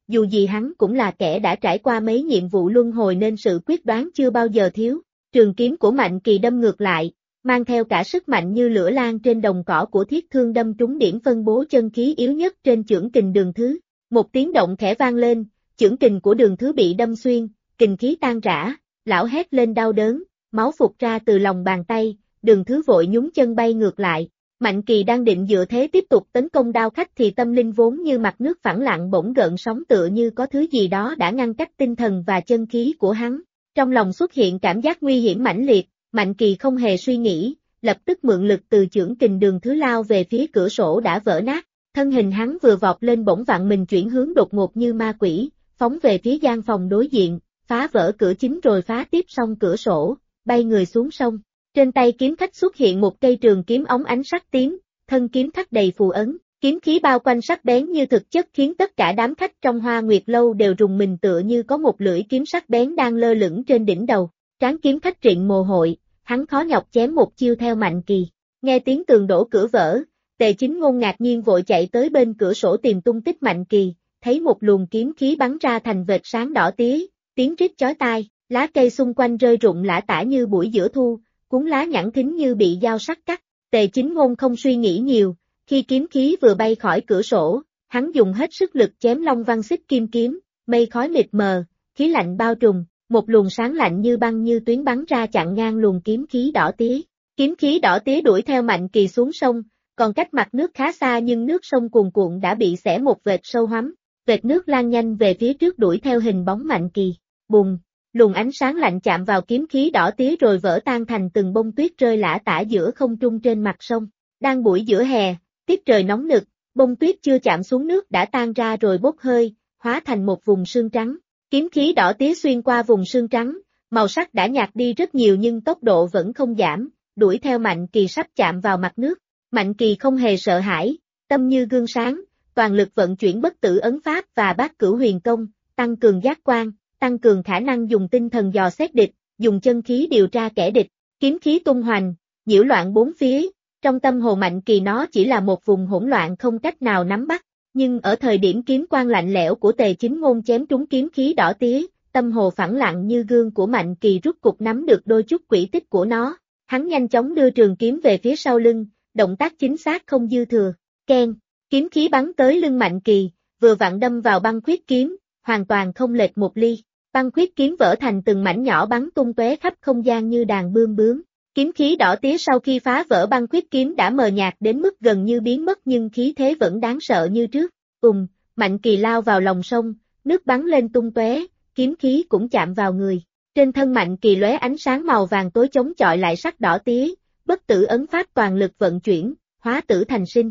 dù gì hắn cũng là kẻ đã trải qua mấy nhiệm vụ luân hồi nên sự quyết đoán chưa bao giờ thiếu. Trường kiếm của Mạnh Kỳ đâm ngược lại, mang theo cả sức mạnh như lửa lan trên đồng cỏ của thiết thương đâm trúng điểm phân bố chân khí yếu nhất trên chưởng kình Đường Thứ. Một tiếng động khẽ vang lên, chưởng kình của Đường Thứ bị đâm xuyên, kình khí tan rã, lão hét lên đau đớn, máu phụt ra từ lòng bàn tay, Đường Thứ vội nhún chân bay ngược lại. Mạnh Kỳ đang định dựa thế tiếp tục tấn công đao khách thì tâm linh vốn như mặt nước phẳng lặng bỗng gợn sóng tựa như có thứ gì đó đã ngăn cách tinh thần và chân khí của hắn. Trong lòng xuất hiện cảm giác nguy hiểm mãnh liệt, Mạnh Kỳ không hề suy nghĩ, lập tức mượn lực từ chưởng kình Đường Thứ lao về phía cửa sổ đã vỡ nát. Thân hình hắn vừa vọt lên bỗng vặn mình chuyển hướng đột ngột như ma quỷ, phóng về phía gian phòng đối diện, phá vỡ cửa chính rồi phá tiếp xong cửa sổ, bay người xuống sông. Trên tay kiếm khách xuất hiện một cây trường kiếm óng ánh sắc tím, thân kiếm khắc đầy phù ấn, kiếm khí bao quanh sắc bén như thực chất khiến tất cả đám khách trong Hoa Nguyệt lâu đều rùng mình tựa như có một lưỡi kiếm sắc bén đang lơ lửng trên đỉnh đầu. Trán kiếm khách trịnh mồ hôi, hắn khó nhọc chém một chiêu theo Mạnh Kỳ. Nghe tiếng tường đổ cửa vỡ, Tề Chính Ngôn ngạc nhiên vội chạy tới bên cửa sổ tìm tung tích Mạnh Kỳ, thấy một luồng kiếm khí bắn ra thành vệt sáng đỏ tía, tiếng rít chói tai, lá cây xung quanh rơi rụng lả tả như buổi giữa thu, cuốn lá nhẵn thính như bị dao sắc cắt. Tề Chính Ngôn không suy nghĩ nhiều, khi kiếm khí vừa bay khỏi cửa sổ, hắn dùng hết sức lực chém Long Văn Xích Kim kiếm, mây khói mịt mờ, khí lạnh bao trùm, một luồng sáng lạnh như băng như tuyến bắn ra chặn ngang luồng kiếm khí đỏ tía. Kiếm khí đỏ tía đuổi theo Mạnh Kỳ xuống sông, còn cách mặt nước khá xa nhưng nước sông cuồn cuộn đã bị xẻ một vệt sâu hoắm, vệt nước lan nhanh về phía trước đuổi theo hình bóng Mạnh Kỳ. Bùng! Luồng ánh sáng lạnh chạm vào kiếm khí đỏ tía rồi vỡ tan thành từng bông tuyết rơi lả tả giữa không trung trên mặt sông. Đang buổi giữa hè, tiết trời nóng nực, bông tuyết chưa chạm xuống nước đã tan ra rồi bốc hơi, hóa thành một vùng sương trắng. Kiếm khí đỏ tía xuyên qua vùng sương trắng, màu sắc đã nhạt đi rất nhiều nhưng tốc độ vẫn không giảm, đuổi theo Mạnh Kỳ sắp chạm vào mặt nước. Mạnh Kỳ không hề sợ hãi, tâm như gương sáng, toàn lực vận chuyển bất tử ấn pháp và bát cửu huyền công, tăng cường giác quan, tăng cường khả năng dùng tinh thần dò xét địch, dùng chân khí điều tra kẻ địch. Kiếm khí tung hoành, nhiễu loạn bốn phía, trong tâm hồ Mạnh Kỳ nó chỉ là một vùng hỗn loạn không cách nào nắm bắt, nhưng ở thời điểm kiếm quang lạnh lẽo của Tề Chính Ngôn chém trúng kiếm khí đỏ tía, tâm hồ phẳng lặng như gương của Mạnh Kỳ rút cục nắm được đôi chút quỹ tích của nó, hắn nhanh chóng đưa trường kiếm về phía sau lưng, động tác chính xác không dư thừa. Keng, kiếm khí bắn tới lưng Mạnh Kỳ, vừa vặn đâm vào băng khuyết kiếm, hoàn toàn không lệch một ly. Băng khuyết kiếm vỡ thành từng mảnh nhỏ bắn tung tóe khắp không gian như đàn bươm bướm. Kiếm khí đỏ tía sau khi phá vỡ băng khuyết kiếm đã mờ nhạt đến mức gần như biến mất nhưng khí thế vẫn đáng sợ như trước. Mạnh Kỳ lao vào lòng sông, nước bắn lên tung tóe, kiếm khí cũng chạm vào người. Trên thân Mạnh Kỳ lóe ánh sáng màu vàng tối chống chọi lại sắc đỏ tía, bất tử ấn pháp toàn lực vận chuyển, hóa tử thành sinh.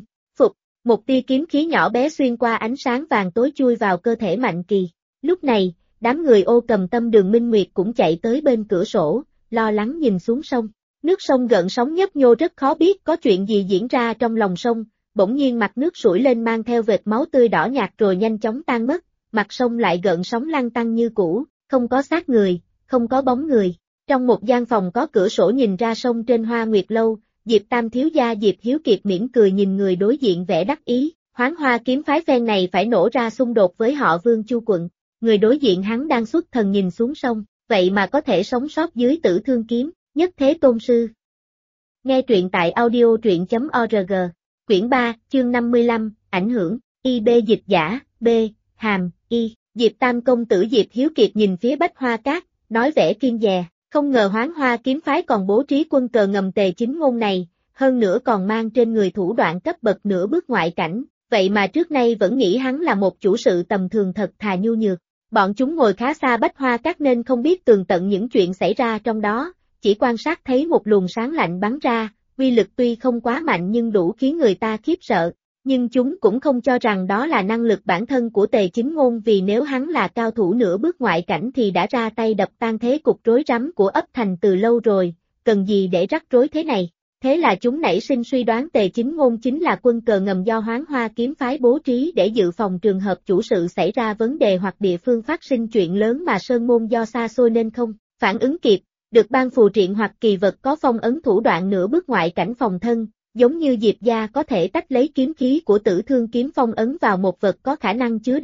Một tia kiếm khí nhỏ bé xuyên qua ánh sáng vàng tối chui vào cơ thể Mạnh Kỳ. Lúc này, đám người Ô Cầm Tâm Đường Minh Nguyệt cũng chạy tới bên cửa sổ, lo lắng nhìn xuống sông. Nước sông gợn sóng nhấp nhô rất khó biết có chuyện gì diễn ra trong lòng sông, bỗng nhiên mặt nước sủi lên mang theo vệt máu tươi đỏ nhạt rồi nhanh chóng tan mất, mặt sông lại gợn sóng lăn tăn như cũ, không có xác người, không có bóng người. Trong một gian phòng có cửa sổ nhìn ra sông trên Hoa Nguyệt lâu, Diệp Tam thiếu gia Diệp Hiếu Kiệt mỉm cười nhìn người đối diện vẻ đắc ý, Hoán Hoa kiếm phái phen này phải nổ ra xung đột với họ Vương Chu quận. Người đối diện hắn đang xuất thần nhìn xuống sông, vậy mà có thể sống sót dưới Tử Thương kiếm, Nhất Thế Tôn sư. Nghe truyện tại audio.truyện.org, quyển 3, chương 55, ảnh hưởng, IB dịch giả, B, hàm, Y, Diệp Tam công tử Diệp Hiếu Kiệt nhìn phía Bách Hoa Cát, nói vẻ kiên dè, không ngờ Hoán Hoa kiếm phái còn bố trí quân cờ ngầm Tề Chính Ngôn này, hơn nữa còn mang trên người thủ đoạn cấp bậc nửa bước ngoại cảnh, vậy mà trước nay vẫn nghĩ hắn là một chủ sự tầm thường thật thà nhu nhược. Bọn chúng ngồi khá xa Bách Hoa Cát nên không biết tường tận những chuyện xảy ra trong đó, chỉ quan sát thấy một luồng sáng lạnh bắn ra, uy lực tuy không quá mạnh nhưng đủ khiến người ta khiếp sợ, nhưng chúng cũng không cho rằng đó là năng lực bản thân của Tề Chính Ngôn vì nếu hắn là cao thủ nửa bước ngoại cảnh thì đã ra tay đập tan thế cục rối rắm của ấp thành từ lâu rồi, cần gì để rắc rối thế này. Thế là chúng nảy sinh suy đoán Tề Chính Ngôn chính là quân cờ ngầm do Hoán Hoa kiếm phái bố trí để dự phòng trường hợp chủ sự xảy ra vấn đề hoặc địa phương phát sinh chuyện lớn mà sơn môn do xa xôi nên không phản ứng kịp, được ban phù triện hoặc kỳ vật có phong ấn thủ đoạn nửa bước ngoại cảnh phòng thân, giống như Diệp gia có thể tách lấy kiếm khí của Tử Thương kiếm phong ấn vào một vật có khả năng chứa đựng,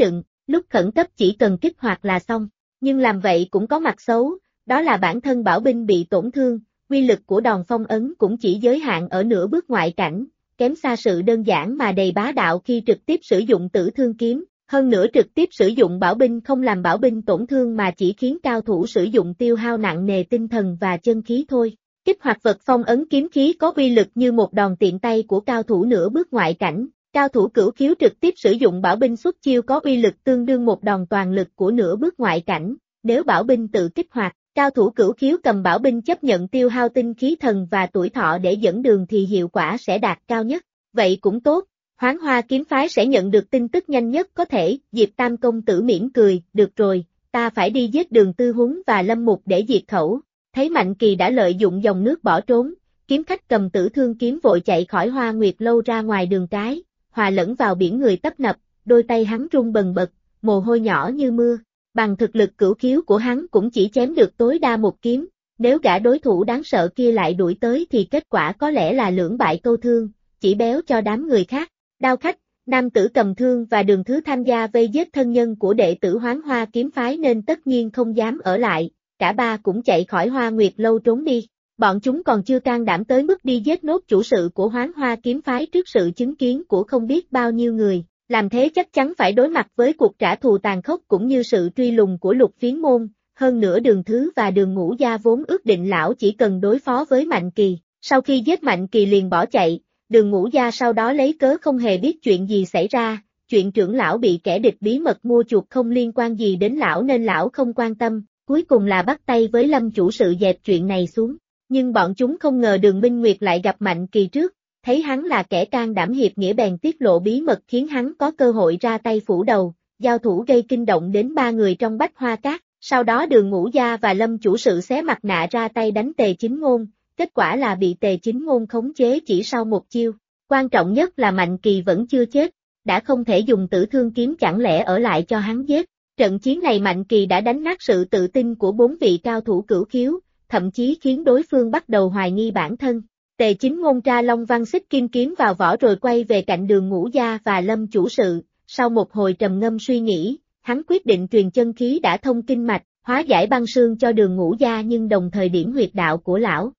lúc khẩn cấp chỉ cần kích hoạt là xong, nhưng làm vậy cũng có mặt xấu, đó là bản thân bảo binh bị tổn thương, uy lực của đòn phong ấn cũng chỉ giới hạn ở nửa bước ngoại cảnh, kém xa sự đơn giản mà đầy bá đạo khi trực tiếp sử dụng tử thương kiếm, hơn nữa trực tiếp sử dụng bảo binh không làm bảo binh tổn thương mà chỉ khiến cao thủ sử dụng tiêu hao nặng nề tinh thần và chân khí thôi. Kích hoạt vật phong ấn kiếm khí có uy lực như một đòn tiện tay của cao thủ nửa bước ngoại cảnh, cao thủ cửu khiếu trực tiếp sử dụng bảo binh xuất chiêu có uy lực tương đương một đòn toàn lực của nửa bước ngoại cảnh, nếu bảo binh tự kích hoạt, cao thủ cửu khiếu cầm bảo binh chấp nhận tiêu hao tinh khí thần và tuổi thọ để dẫn đường thì hiệu quả sẽ đạt cao nhất, vậy cũng tốt. Hoán Hoa kiếm phái sẽ nhận được tin tức nhanh nhất có thể, Diệp Tam công tử mỉm cười, được rồi, ta phải đi giết Đường Tư Huấn và Lâm Mục để diệt khẩu. Thấy Mạnh Kỳ đã lợi dụng dòng nước bỏ trốn, kiếm khách cầm tử thương kiếm vội chạy khỏi Hoa Nguyệt lâu ra ngoài đường cái, hòa lẫn vào biển người tấp nập, đôi tay hắn run bần bật, mồ hôi nhỏ như mưa. Bằng thực lực cửu khiếu của hắn cũng chỉ chém được tối đa một kiếm, nếu gã đối thủ đáng sợ kia lại đuổi tới thì kết quả có lẽ là lưỡng bại câu thương, chỉ béo cho đám người khác. Đao khách, nam tử cầm thương và Đường Thứ tham gia vây giết thân nhân của đệ tử Hoán Hoa kiếm phái nên tất nhiên không dám ở lại, cả ba cũng chạy khỏi Hoa Nguyệt lâu trốn đi. Bọn chúng còn chưa can đảm tới mức đi giết nốt chủ sự của Hoán Hoa kiếm phái trước sự chứng kiến của không biết bao nhiêu người, làm thế chắc chắn phải đối mặt với cuộc trả thù tàn khốc cũng như sự truy lùng của Lục Phiến môn, hơn nữa Đường Thứ và Đường Ngũ Gia vốn ước định lão chỉ cần đối phó với Mạnh Kỳ, sau khi giết Mạnh Kỳ liền bỏ chạy. Đường Ngũ Gia sau đó lấy cớ không hề biết chuyện gì xảy ra, chuyện trưởng lão bị kẻ địch bí mật mua chuộc không liên quan gì đến lão nên lão không quan tâm, cuối cùng là bắt tay với Lâm chủ sự dẹp chuyện này xuống. Nhưng bọn chúng không ngờ Đường Minh Nguyệt lại gặp Mạnh Kỳ trước, thấy hắn là kẻ can đảm hiệp nghĩa bèn tiết lộ bí mật khiến hắn có cơ hội ra tay phủ đầu, giao thủ gây kinh động đến ba người trong Bách Hoa Cát, sau đó Đường Ngũ Gia và Lâm chủ sự xé mặt nạ ra tay đánh Tề Chính Ngôn. Kết quả là bị Tề Chính Ngôn khống chế chỉ sau một chiêu. Quan trọng nhất là Mạnh Kỳ vẫn chưa chết, đã không thể dùng tử thương kiếm chẳng lẽ ở lại cho hắn giết. Trận chiến này Mạnh Kỳ đã đánh nát sự tự tin của bốn vị cao thủ cửu khiếu, thậm chí khiến đối phương bắt đầu hoài nghi bản thân. Tề Chính Ngôn tra Long Văn xích kim kiếm vào vỏ rồi quay về cạnh Đường Ngũ Gia và Lâm chủ sự, sau một hồi trầm ngâm suy nghĩ, hắn quyết định truyền chân khí đã thông kinh mạch, hóa giải băng xương cho Đường Ngũ Gia nhưng đồng thời điểm huyệt đạo của lão.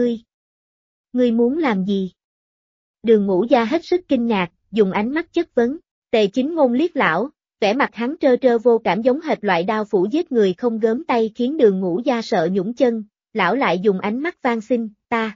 Ngươi muốn làm gì? Đường Ngũ Gia hết sức kinh ngạc, dùng ánh mắt chất vấn, Tề Chính Ngôn liếc lão, vẻ mặt hắn trơ trơ vô cảm giống hệt loại đao phủ giết người không gớm tay khiến Đường Ngũ Gia sợ nhũn chân, lão lại dùng ánh mắt van xin,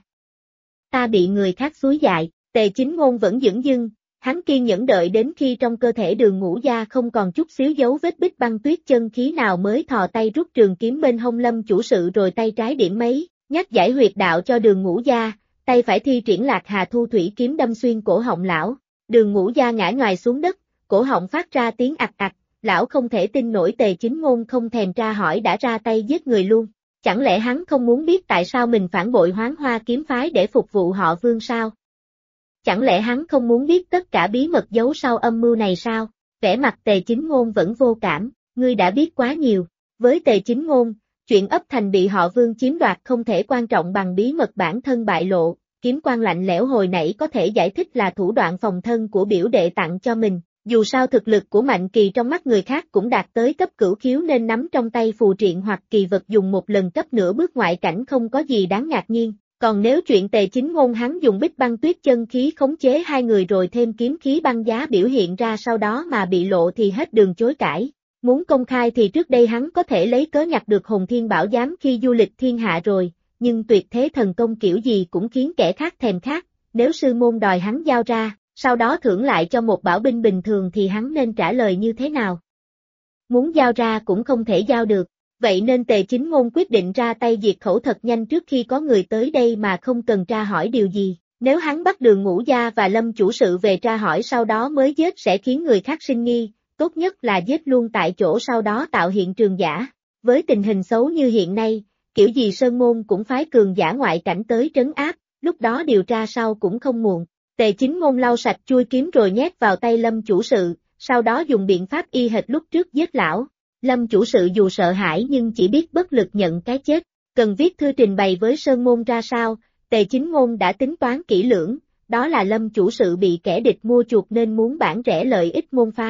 ta bị người khác xúi dại, Tề Chính Ngôn vẫn dửng dưng, hắn kiên nhẫn đợi đến khi trong cơ thể Đường Ngũ Gia không còn chút xíu dấu vết bích băng tuyết chân khí nào mới thò tay rút trường kiếm bên hông Lâm chủ sự rồi tay trái điểm mấy. Nhắc giải huyệt đạo cho Đường Ngũ Gia, tay phải thi triển Lạc Hà Thu Thủy kiếm đâm xuyên cổ họng lão, Đường Ngũ Gia ngã nhoài xuống đất, cổ họng phát ra tiếng ạch ạch, lão không thể tin nổi Tề Chính Ngôn không thèm tra hỏi đã ra tay giết người luôn, chẳng lẽ hắn không muốn biết tại sao mình phản bội Hoán Hoa kiếm phái để phục vụ họ Vương sao? Chẳng lẽ hắn không muốn biết tất cả bí mật giấu sau âm mưu này sao? Vẻ mặt Tề Chính Ngôn vẫn vô cảm, ngươi đã biết quá nhiều, với Tề Chính Ngôn. Chuyện ấp thành bị họ Vương chiếm đoạt không thể quan trọng bằng bí mật bản thân bại lộ, kiếm quan lạnh lẽo hồi nãy có thể giải thích là thủ đoạn phòng thân của biểu đệ tặng cho mình, dù sao thực lực của Mạnh Kỳ trong mắt người khác cũng đạt tới cấp cửu khiếu nên nắm trong tay phù triện hoặc kỳ vật dùng một lần cấp nửa bước ngoại cảnh không có gì đáng ngạc nhiên, còn nếu chuyện Tề Chính Ngôn hắn dùng bích băng tuyết chân khí khống chế hai người rồi thêm kiếm khí băng giá biểu hiện ra sau đó mà bị lộ thì hết đường chối cãi. Muốn công khai thì trước đây hắn có thể lấy cớ nhặt được Hồn Thiên Bảo Giám khi du lịch thiên hạ rồi, nhưng tuyệt thế thần công kiểu gì cũng khiến kẻ khác thèm khát, nếu sư môn đòi hắn giao ra, sau đó thưởng lại cho một bảo binh bình thường thì hắn nên trả lời như thế nào? Muốn giao ra cũng không thể giao được, vậy nên Tề Chính Ngôn quyết định ra tay diệt khẩu thật nhanh trước khi có người tới đây mà không cần tra hỏi điều gì. Nếu hắn bắt Đường Ngũ Gia và Lâm chủ sự về tra hỏi sau đó mới giết sẽ khiến người khác sinh nghi. Tốt nhất là giết luôn tại chỗ sau đó tạo hiện trường giả. Với tình hình xấu như hiện nay, kiểu gì Sơn Môn cũng phái cường giả ngoại cảnh tới trấn áp, lúc đó điều tra sau cũng không muộn. Tề Chính Ngôn lau sạch chuôi kiếm rồi nhét vào tay Lâm chủ sự, sau đó dùng biện pháp y hệt lúc trước giết lão. Lâm chủ sự dù sợ hãi nhưng chỉ biết bất lực nhận cái chết. Cần viết thư trình bày với Sơn Môn ra sao, Tề Chính Ngôn đã tính toán kỹ lưỡng, đó là Lâm chủ sự bị kẻ địch mua chuộc nên muốn bản rẻ lợi ích môn phái.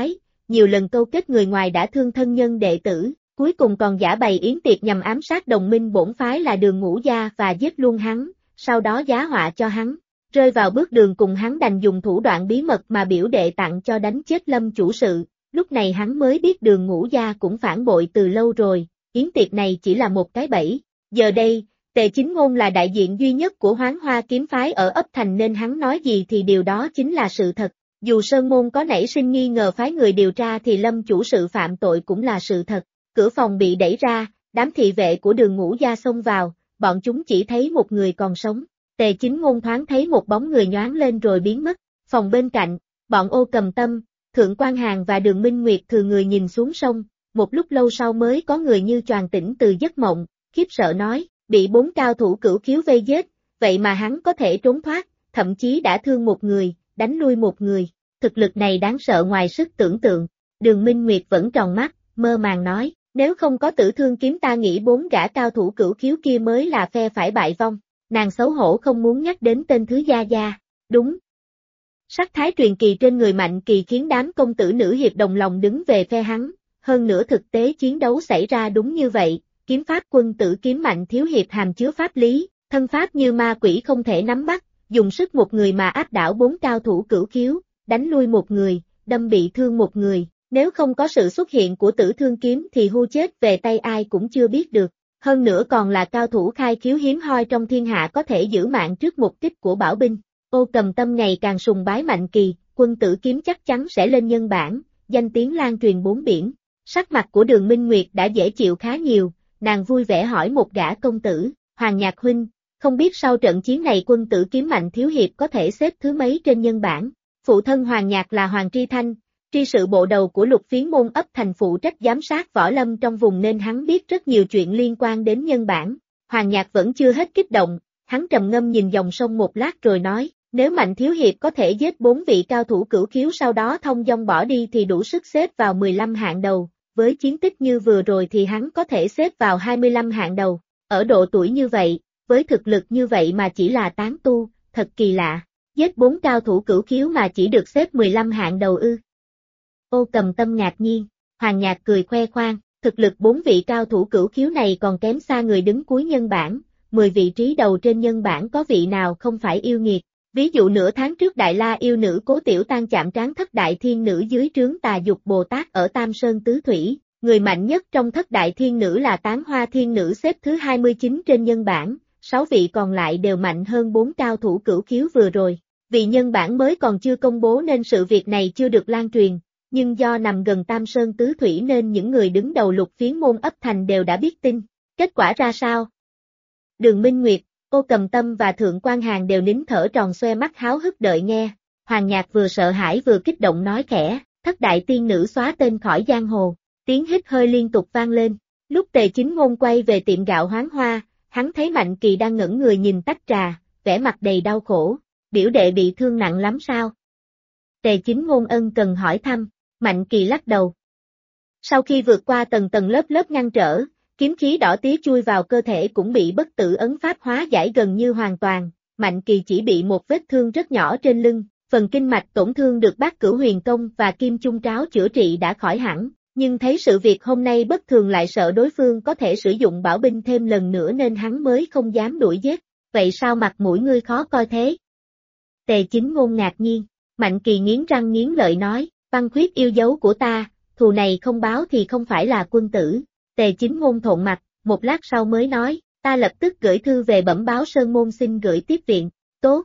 nhiều lần câu kết người ngoài đã thương thân nhân đệ tử, cuối cùng còn giả bày yến tiệc nhằm ám sát đồng minh bổn phái là Đường Ngũ Gia và giết luôn hắn, sau đó giá họa cho hắn. Rơi vào bước đường cùng hắn đành dùng thủ đoạn bí mật mà biểu đệ tặng cho đánh chết Lâm chủ sự, lúc này hắn mới biết Đường Ngũ Gia cũng phản bội từ lâu rồi, yến tiệc này chỉ là một cái bẫy. Giờ đây, Tề Chính Ngôn là đại diện duy nhất của Hoán Hoa kiếm phái ở ấp thành nên hắn nói gì thì điều đó chính là sự thật. Dù Sơn Môn có nảy sinh nghi ngờ phái người điều tra thì Lâm chủ sự phạm tội cũng là sự thật. Cửa phòng bị đẩy ra, đám thị vệ của Đường Ngũ Gia xông vào, bọn chúng chỉ thấy một người còn sống. Tề Chính Ngôn thoáng thấy một bóng người nhoáng lên rồi biến mất. Phòng bên cạnh, bọn Ô Cầm Tâm, Thượng Quan Hàn và Đường Minh Nguyệt thừa người nhìn xuống sông, một lúc lâu sau mới có người như choàng tỉnh từ giấc mộng, khiếp sợ nói, bị 4 cao thủ cửu khiếu vây giết, vậy mà hắn có thể trốn thoát, thậm chí đã thương một người, đánh lui một người, thực lực này đáng sợ ngoài sức tưởng tượng. Đường Minh Nguyệt vẫn tròn mắt, mơ màng nói, nếu không có Tử Thương kiếm ta nghĩ 4 gã cao thủ cửu khiếu kia mới là phe phải bại vong. Nàng xấu hổ không muốn nhắc đến tên Thứ Gia Gia, đúng. Sắc thái truyền kỳ trên người Mạnh Kỳ khiến đám công tử nữ hiệp đồng lòng đứng về phe hắn, hơn nữa thực tế chiến đấu xảy ra đúng như vậy, kiếm pháp quân tử kiếm Mạnh thiếu hiệp hàm chứa pháp lý, thân pháp như ma quỷ không thể nắm bắt, dùng sức một người mà áp đảo 4 cao thủ cửu khiếu, đánh lui một người, đâm bị thương một người, nếu không có sự xuất hiện của Tử Thương kiếm thì hưu chết về tay ai cũng chưa biết được. Hơn nữa còn là cao thủ khai khiếu hiếm hoi trong thiên hạ có thể giữ mạng trước một kích của bảo binh. Ô Cầm Tâm ngày càng sùng bái Mạnh Kỳ, quân tử kiếm chắc chắn sẽ lên nhân bản, danh tiếng lan truyền 4 biển. Sắc mặt của Đường Minh Nguyệt đã dễ chịu khá nhiều, nàng vui vẻ hỏi một gã công tử, Hoàng Nhạc huynh, không biết sau trận chiến này quân tử kiếm Mạnh thiếu hiệp có thể xếp thứ mấy trên nhân bản. Phụ thân Hoàng Nhạc là Hoàng Tri Thanh, tri sự bộ đầu của Lục Phiến môn ấp thành phụ trách giám sát võ lâm trong vùng nên hắn biết rất nhiều chuyện liên quan đến nhân bản. Hoàng Nhạc vẫn chưa hết kích động, hắn trầm ngâm nhìn dòng sông một lát rồi nói, nếu Mạnh thiếu hiệp có thể giết 4 vị cao thủ cửu khiếu sau đó thông dong bỏ đi thì đủ sức xếp vào 15 hạng đầu, với chiến tích như vừa rồi thì hắn có thể xếp vào 25 hạng đầu. Ở độ tuổi như vậy, với thực lực như vậy mà chỉ là tán tu, thật kỳ lạ, giết 4 cao thủ cửu khiếu mà chỉ được xếp 15 hạng đầu ư. Ô Cầm Tâm ngạc nhiên, Hoàng Nhạc cười khoe khoang, thực lực 4 vị cao thủ cửu khiếu này còn kém xa người đứng cuối nhân bản, 10 vị trí đầu trên nhân bản có vị nào không phải yêu nghiệt. Ví dụ nửa tháng trước Đại La yêu nữ Cố Tiểu Tan chạm trán thất đại thiên nữ dưới trướng Tà Dục Bồ Tát ở Tam Sơn Tứ Thủy, người mạnh nhất trong thất đại thiên nữ là Tán Hoa thiên nữ xếp thứ 29 trên nhân bản, 6 vị còn lại đều mạnh hơn 4 cao thủ cửu khiếu vừa rồi. Vì nhân bản mới còn chưa công bố nên sự việc này chưa được lan truyền. Nhưng do nằm gần Tam Sơn Tứ Thủy nên những người đứng đầu Lục Phiến môn ấp thành đều đã biết tin. Kết quả ra sao? Đường Minh Nguyệt, Ô Cầm Tâm và Thượng Quan Hàn đều nín thở tròn xoe mắt háo hức đợi nghe. Hoàng Nhạc vừa sợ hãi vừa kích động nói khẽ, thất đại tiên nữ xóa tên khỏi giang hồ. Tiếng hít hơi liên tục vang lên. Lúc Tề Chính Ngôn quay về tiệm gạo Hoán Hoa, hắn thấy Mạnh Kỳ đang ngẩn người nhìn tách trà, vẻ mặt đầy đau khổ. Biểu đệ bị thương nặng lắm sao? Tề Chính Ngôn ân cần hỏi thăm. Mạnh Kỳ lắc đầu. Sau khi vượt qua tầng tầng lớp lớp ngăn trở, kiếm khí đỏ tía chui vào cơ thể cũng bị bất tử ấn pháp hóa giải gần như hoàn toàn. Mạnh Kỳ chỉ bị một vết thương rất nhỏ trên lưng, phần kinh mạch tổn thương được Bát Cửu Huyền Công và Kim Chung Tráo chữa trị đã khỏi hẳn, nhưng thấy sự việc hôm nay bất thường lại sợ đối phương có thể sử dụng bảo binh thêm lần nữa nên hắn mới không dám đuổi giết. Vậy sao mặt mũi ngươi khó coi thế? Tề Chính Ngôn ngạc nhiên, Mạnh Kỳ nghiến răng nghiến lợi nói. Băng Khuyết yêu dấu của ta, thù này không báo thì không phải là quân tử. Tề Chính Ngôn thộn mặt, một lát sau mới nói, ta lập tức gửi thư về bẩm báo Sơn Môn xin gửi tiếp viện. Tốt.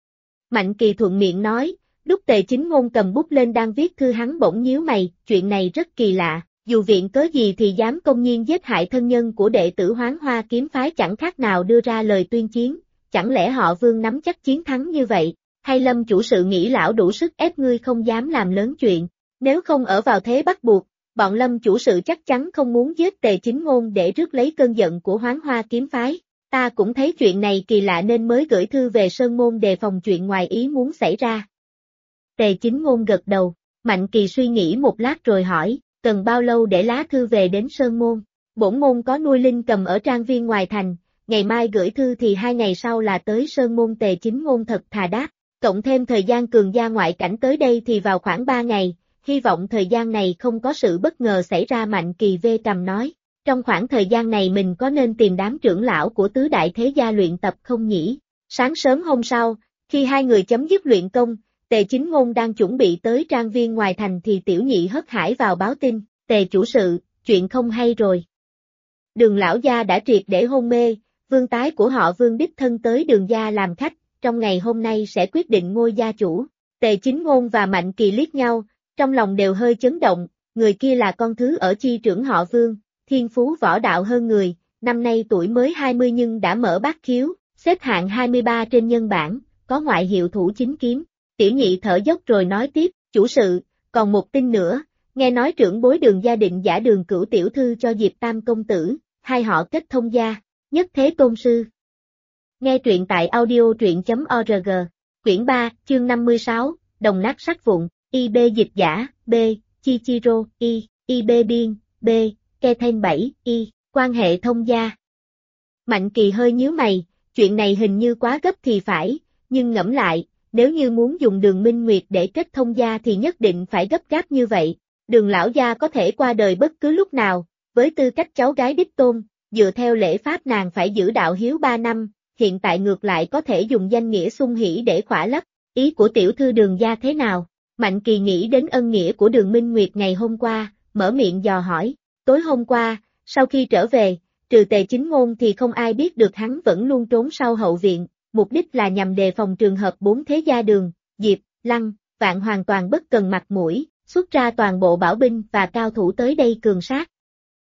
Mạnh Kỳ thuận miệng nói, lúc Tề Chính Ngôn cầm bút lên đang viết thư hắn bỗng nhíu mày, chuyện này rất kỳ lạ, dù viện cớ gì thì dám công nhiên giết hại thân nhân của đệ tử Hoán Hoa kiếm phái chẳng khác nào đưa ra lời tuyên chiến, chẳng lẽ họ Vương nắm chắc chiến thắng như vậy? Hay Lâm chủ sự nghĩ lão đủ sức ép ngươi không dám làm lớn chuyện, nếu không ở vào thế bắt buộc, bọn Lâm chủ sự chắc chắn không muốn giết Tề Chính Ngôn để rước lấy cơn giận của Hoán Hoa kiếm phái. Ta cũng thấy chuyện này kỳ lạ nên mới gửi thư về Sơn Môn đề phòng chuyện ngoài ý muốn xảy ra. Tề Chính Ngôn gật đầu, Mạnh Kỳ suy nghĩ một lát rồi hỏi, cần bao lâu để lá thư về đến Sơn Môn? Bổn môn có nuôi linh cầm ở trang viên ngoài thành, ngày mai gửi thư thì 2 ngày sau là tới Sơn Môn. Tề Chính Ngôn thật thà đáp. Cộng thêm thời gian cường gia ngoại cảnh tới đây thì vào khoảng 3 ngày, hy vọng thời gian này không có sự bất ngờ xảy ra. Mạnh Kỳ vê cằm nói, trong khoảng thời gian này mình có nên tìm đám trưởng lão của tứ đại thế gia luyện tập không nhỉ? Sáng sớm hôm sau, khi hai người chấm dứt luyện công, Tề Chính Ngôn đang chuẩn bị tới trang viên ngoài thành thì Tiểu Nhị hớt hải vào báo tin, Tề chủ sự, chuyện không hay rồi. Đường lão gia đã triệt để hôn mê, vương tái của họ Vương đích thân tới Đường gia làm khách, trong ngày hôm nay sẽ quyết định ngôi gia chủ. Tề Chính Ngôn và Mạnh Kỳ liếc nhau, trong lòng đều hơi chấn động, người kia là con thứ ở chi trưởng họ Vương, thiên phú võ đạo hơn người, năm nay tuổi mới 20 nhưng đã mở bát khiếu, xếp hạng 23 trên nhân bảng, có ngoại hiệu thủ chính kiếm. Tiểu Nhị thở dốc rồi nói tiếp, chủ sự, còn một tin nữa, nghe nói trưởng bối Đường gia định giả Đường Cửu tiểu thư cho Diệp Tam công tử, hai họ kết thông gia, nhất thế tôn sư. Nghe truyện tại audio truyện.org, quyển 3, chương 56, đồng nát sắt vụn, IB dịch giả, B, Chichiro, IB biên, B, Kethen 7, quan hệ thông gia. Mạnh Kỳ hơi nhíu mày, chuyện này hình như quá gấp thì phải, nhưng ngẫm lại, nếu như muốn dùng Đường Minh Nguyệt để kết thông gia thì nhất định phải gấp gáp như vậy. Đường lão gia có thể qua đời bất cứ lúc nào, với tư cách cháu gái đích tôn, dựa theo lễ pháp nàng phải giữ đạo hiếu 3 năm, hiện tại ngược lại có thể dùng danh nghĩa Xung Hỷ để khỏa lấp, ý của tiểu thư Đường gia thế nào? Mạnh Kỳ nghĩ đến ân nghĩa của Đường Minh Nguyệt ngày hôm qua, mở miệng dò hỏi, tối hôm qua, sau khi trở về, trừ Tề Chính Ngôn thì không ai biết được hắn vẫn luôn trốn sau hậu viện, mục đích là nhằm đề phòng trường hợp 4 thế gia Đường, Diệp, Lăng, Vạn hoàn toàn bất cần mặt mũi, xuất ra toàn bộ bảo binh và cao thủ tới đây cường sát.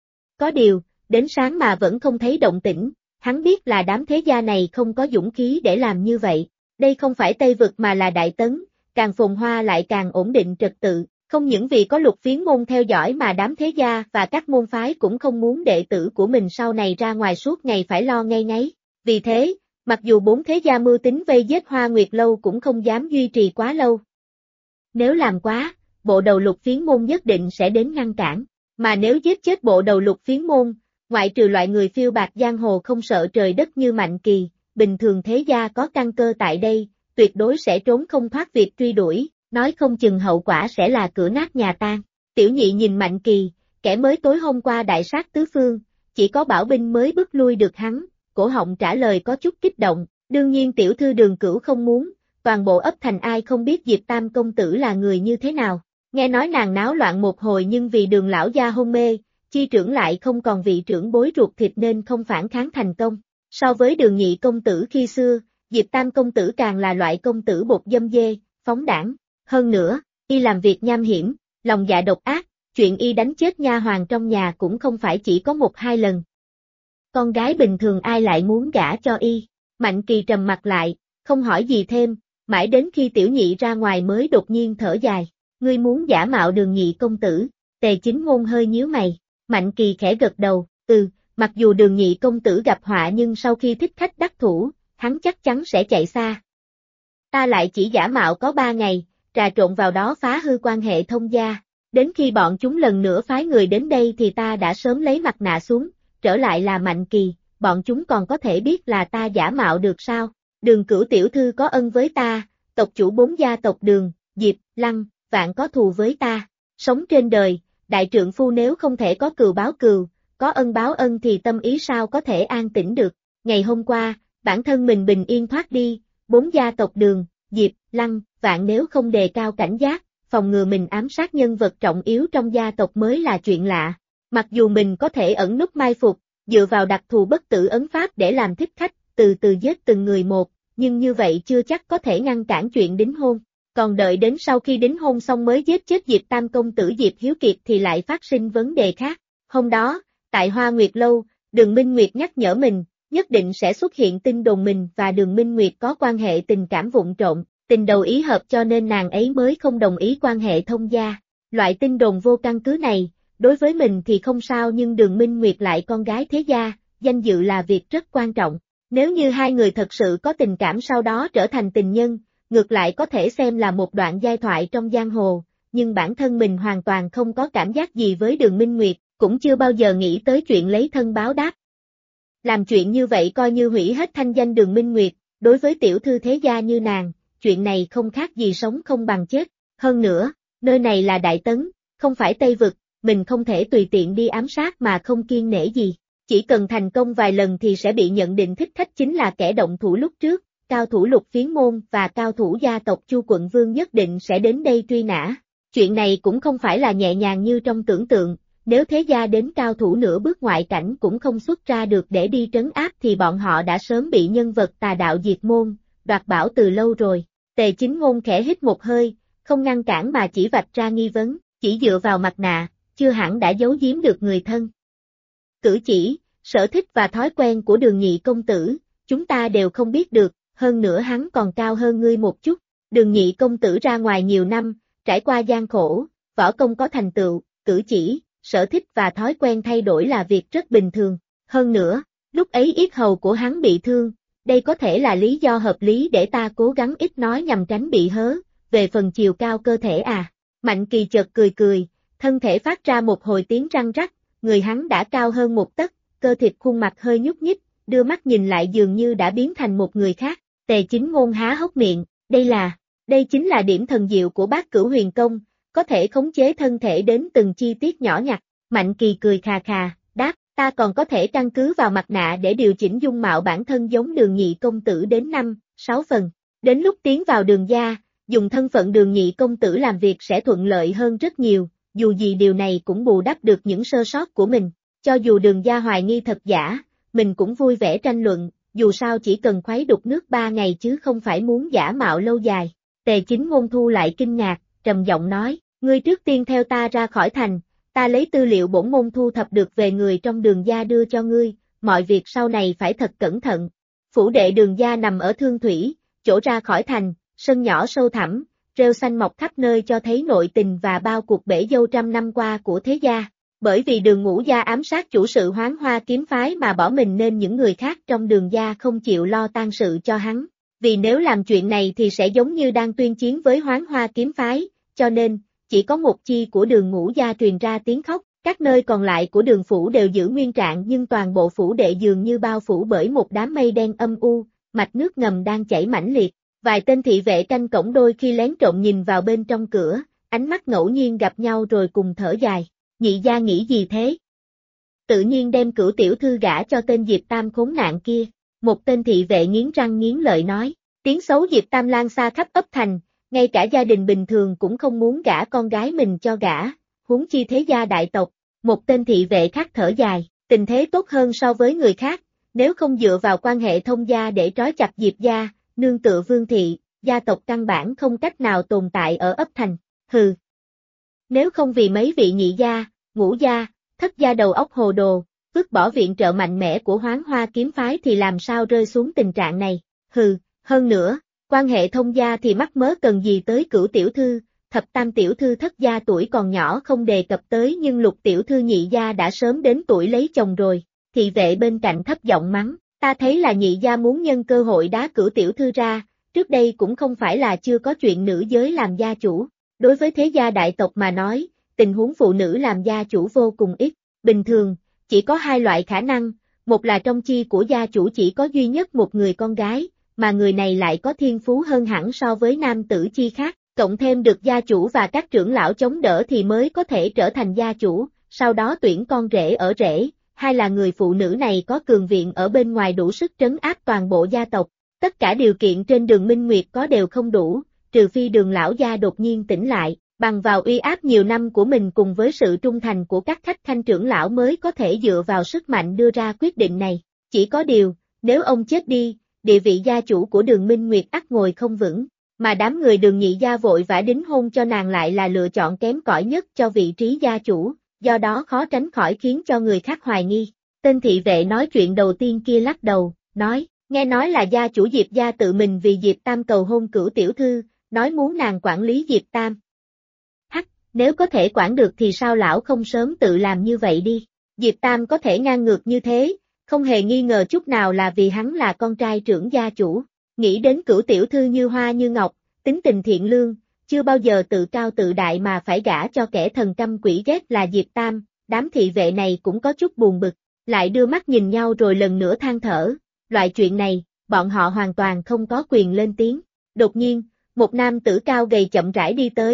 Có điều, đến sáng mà vẫn không thấy động tĩnh, hắn biết là đám thế gia này không có dũng khí để làm như vậy. Đây không phải Tây Vực mà là Đại Tấn, càng phồn hoa lại càng ổn định trật tự, không những vì có Lục Phiến môn theo dõi mà đám thế gia và các môn phái cũng không muốn đệ tử của mình sau này ra ngoài suốt ngày phải lo ngay ngáy. Vì thế, mặc dù 4 thế gia mưu tính vây giết Hoa Nguyệt Lâu cũng không dám duy trì quá lâu. Nếu làm quá, bộ đầu Lục Phiến môn nhất định sẽ đến ngăn cản, mà nếu giết chết bộ đầu Lục Phiến môn, ngoại trừ loại người phiêu bạt giang hồ không sợ trời đất như Mạnh Kỳ, bình thường thế gia có căn cơ tại đây, tuyệt đối sẽ trốn không thoát việc truy đuổi, nói không chừng hậu quả sẽ là cửa nát nhà tan. Tiểu Nhị nhìn Mạnh Kỳ, kẻ mới tối hôm qua đại sát tứ phương, chỉ có bảo binh mới bức lui được hắn, cổ họng trả lời có chút kích động, đương nhiên tiểu thư Đường Cửu không muốn, toàn bộ ấp thành ai không biết Diệp Tam công tử là người như thế nào. Nghe nói nàng náo loạn một hồi nhưng vì Đường lão gia hôn mê, chi trưởng lại không còn vị trưởng bối ruột thịt nên không phản kháng thành công. So với Đường nhị công tử khi xưa, Diệp Tam công tử càng là loại công tử bột dâm dê, phóng đảng. Hơn nữa, y làm việc nham hiểm, lòng dạ độc ác, chuyện y đánh chết nha hoàn trong nhà cũng không phải chỉ có 1-2 lần. Con gái bình thường ai lại muốn gả cho y? Mạnh Kỳ trầm mặt lại, không hỏi gì thêm, mãi đến khi Tiểu Nhị ra ngoài mới đột nhiên thở dài. Ngươi muốn giả mạo Đường nhị công tử? Tề Chính Ngôn hơi nhíu mày. Mạnh Kỳ khẽ gật đầu, mặc dù Đường nhị công tử gặp họa nhưng sau khi thích khách đắc thủ, hắn chắc chắn sẽ chạy xa. Ta lại chỉ giả mạo có 3 ngày, trà trộn vào đó phá hư quan hệ thông gia. Đến khi bọn chúng lần nữa phái người đến đây thì ta đã sớm lấy mặt nạ xuống, trở lại là Mạnh Kỳ, bọn chúng còn có thể biết là ta giả mạo được sao? Đường Cửu tiểu thư có ân với ta, tộc chủ 4 gia tộc Đường, Diệp, Lăng, Vạn có thù với ta. Sống trên đời, đại trượng phu nếu không thể có cừu báo cừu, có ân báo ân thì tâm ý sao có thể an tĩnh được. Ngày hôm qua, bản thân mình bình yên thoát đi, 4 gia tộc Đường, Diệp, Lăng, Vạn nếu không đề cao cảnh giác, phòng ngừa mình ám sát nhân vật trọng yếu trong gia tộc mới là chuyện lạ. Mặc dù mình có thể ẩn núp mai phục, dựa vào đặc thù bất tử ấn pháp để làm thích khách, từ từ giết từng người một, nhưng như vậy chưa chắc có thể ngăn cản chuyện đính hôn. Còn đợi đến sau khi đính hôn xong mới giết chết Diệp Tam công tử Diệp Hiếu Kiệt thì lại phát sinh vấn đề khác. Hôm đó, tại Hoa Nguyệt Lâu, Đường Minh Nguyệt nhắc nhở mình, nhất định sẽ xuất hiện tin đồn mình và Đường Minh Nguyệt có quan hệ tình cảm vụng trộm, tình đầu ý hợp cho nên nàng ấy mới không đồng ý quan hệ thông gia. Loại tin đồn vô căn cứ này, đối với mình thì không sao nhưng Đường Minh Nguyệt lại con gái thế gia, danh dự là việc rất quan trọng. Nếu như hai người thật sự có tình cảm sau đó trở thành tình nhân, ngược lại có thể xem là một đoạn giai thoại trong giang hồ, nhưng bản thân mình hoàn toàn không có cảm giác gì với Đường Minh Nguyệt, cũng chưa bao giờ nghĩ tới chuyện lấy thân báo đáp. Làm chuyện như vậy coi như hủy hết thanh danh Đường Minh Nguyệt, đối với tiểu thư thế gia như nàng, chuyện này không khác gì sống không bằng chết. Hơn nữa, nơi này là Đại Tấn, không phải Tây Vực, mình không thể tùy tiện đi ám sát mà không kiêng nể gì. Chỉ cần thành công vài lần thì sẽ bị nhận định thích khách chính là kẻ động thủ lúc trước, cao thủ Lục Phiến Môn và cao thủ gia tộc Chu Quận Vương nhất định sẽ đến đây truy nã. Chuyện này cũng không phải là nhẹ nhàng như trong tưởng tượng, nếu thế gia đến cao thủ nửa bước ngoại cảnh cũng không xuất ra được để đi trấn áp thì bọn họ đã sớm bị nhân vật tà đạo diệt môn, đoạt bảo từ lâu rồi. Tề Chính Ngôn khẽ hít một hơi, không ngăn cản mà chỉ vạch ra nghi vấn, chỉ dựa vào mặt nạ, chưa hẳn đã giấu giếm được người thân. Cử chỉ, sở thích và thói quen của Đường Nhị công tử, chúng ta đều không biết được, hơn nữa hắn còn cao hơn ngươi một chút. Đường Nhị công tử ra ngoài nhiều năm, trải qua gian khổ, võ công có thành tựu, cử chỉ, sở thích và thói quen thay đổi là việc rất bình thường. Hơn nữa, lúc ấy yết hầu của hắn bị thương, đây có thể là lý do hợp lý để ta cố gắng ít nói nhằm tránh bị hớ, về phần chiều cao cơ thể à. Mạnh Kỳ chợt cười cười, thân thể phát ra một hồi tiếng răng rắc, người hắn đã cao hơn một tấc, cơ thịt khuôn mặt hơi nhúc nhích, đưa mắt nhìn lại dường như đã biến thành một người khác. Tề Chính Ngôn há hốc miệng, đây chính là điểm thần diệu của Bát Cửu Huyền Công, có thể khống chế thân thể đến từng chi tiết nhỏ nhặt. Mạnh Kỳ cười khà khà, đáp, ta còn có thể căn cứ vào mặt nạ để điều chỉnh dung mạo bản thân giống Đường Nhị công tử đến 5-6 phần. Đến lúc tiến vào Đường gia, dùng thân phận Đường Nhị công tử làm việc sẽ thuận lợi hơn rất nhiều, dù gì điều này cũng bù đắp được những sơ sót của mình. Cho dù Đường gia hoài nghi thật giả, mình cũng vui vẻ tranh luận, dù sao chỉ cần khuấy đục nước 3 ngày chứ không phải muốn giả mạo lâu dài. Tề Chính Ngôn thu lại kinh ngạc, trầm giọng nói, ngươi trước tiên theo ta ra khỏi thành, ta lấy tư liệu bổn môn thu thập được về người trong Đường gia đưa cho ngươi, mọi việc sau này phải thật cẩn thận. Phủ đệ Đường gia nằm ở Thương Thủy, chỗ ra khỏi thành, sân nhỏ sâu thẳm, rêu xanh mọc khắp nơi cho thấy nội tình và bao cuộc bể dâu trăm năm qua của thế gia. Bởi vì Đường Ngũ gia ám sát chủ sự Hoán Hoa kiếm phái mà bỏ mình nên những người khác trong Đường gia không chịu lo tang sự cho hắn. Vì nếu làm chuyện này thì sẽ giống như đang tuyên chiến với Hoán Hoa kiếm phái, cho nên, chỉ có một chi của Đường Ngũ gia truyền ra tiếng khóc, các nơi còn lại của Đường phủ đều giữ nguyên trạng nhưng toàn bộ phủ đệ dường như bao phủ bởi một đám mây đen âm u, mạch nước ngầm đang chảy mãnh liệt. Vài tên thị vệ canh cổng đôi khi lén trộm nhìn vào bên trong cửa, ánh mắt ngẫu nhiên gặp nhau rồi cùng thở dài. Nhị gia nghĩ gì thế? Tự nhiên đem Cửu tiểu thư gả cho tên Diệp Tam khốn nạn kia. Một tên thị vệ nghiến răng nghiến lợi nói, tiếng xấu Diệp Tam lan xa khắp ấp thành, ngay cả gia đình bình thường cũng không muốn gả con gái mình cho gả, huống chi thế gia đại tộc. Một tên thị vệ khác thở dài, tình thế tốt hơn so với người khác, nếu không dựa vào quan hệ thông gia để trói chặt Diệp gia, nương tựa Vương thị, gia tộc căn bản không cách nào tồn tại ở ấp thành. Hừ. Nếu không vì mấy vị nhị gia, ngũ gia, thất gia đầu óc hồ đồ, vứt bỏ viện trợ mạnh mẽ của Hoán Hoa kiếm phái thì làm sao rơi xuống tình trạng này. Hừ, hơn nữa, quan hệ thông gia thì mắc mớ cần gì tới Cửu tiểu thư, Thập Tam tiểu thư thất gia tuổi còn nhỏ không đề cập tới nhưng Lục tiểu thư nhị gia đã sớm đến tuổi lấy chồng rồi. Thị vệ bên cạnh thấp giọng mắng, ta thấy là nhị gia muốn nhân cơ hội đá Cửu tiểu thư ra, trước đây cũng không phải là chưa có chuyện nữ giới làm gia chủ. Đối với thế gia đại tộc mà nói, tình huống phụ nữ làm gia chủ vô cùng ít. Bình thường, chỉ có hai loại khả năng, một là trong chi của gia chủ chỉ có duy nhất một người con gái, mà người này lại có thiên phú hơn hẳn so với nam tử chi khác, cộng thêm được gia chủ và các trưởng lão chống đỡ thì mới có thể trở thành gia chủ, sau đó tuyển con rể ở rể, hay là người phụ nữ này có cường viện ở bên ngoài đủ sức trấn áp toàn bộ gia tộc. Tất cả điều kiện trên Đường Minh Nguyệt có đều không đủ, trừ phi Đường lão gia đột nhiên tỉnh lại, bằng vào uy áp nhiều năm của mình cùng với sự trung thành của các khách khanh trưởng lão mới có thể dựa vào sức mạnh đưa ra quyết định này. Chỉ có điều, nếu ông chết đi, địa vị gia chủ của Đường Minh Nguyệt ắt ngồi không vững, mà đám người Đường nhị gia vội vã đính hôn cho nàng lại là lựa chọn kém cỏi nhất cho vị trí gia chủ, do đó khó tránh khỏi khiến cho người khác hoài nghi. Tên thị vệ nói chuyện đầu tiên kia lắc đầu, nói, nghe nói là gia chủ Diệp gia tự mình vì Diệp Tam cầu hôn Cửu tiểu thư, nói muốn nàng quản lý Diệp Tam. Hắc, nếu có thể quản được thì sao lão không sớm tự làm như vậy đi. Diệp Tam có thể ngang ngược như thế, không hề nghi ngờ chút nào là vì hắn là con trai trưởng gia chủ. Nghĩ đến Cửu tiểu thư như hoa như ngọc, tính tình thiện lương, chưa bao giờ tự cao tự đại mà phải gả cho kẻ thần căm quỷ ghét là Diệp Tam, đám thị vệ này cũng có chút buồn bực, lại đưa mắt nhìn nhau rồi lần nữa than thở. Loại chuyện này, bọn họ hoàn toàn không có quyền lên tiếng. Đột nhiên, một nam tử cao gầy chậm rãi đi tới,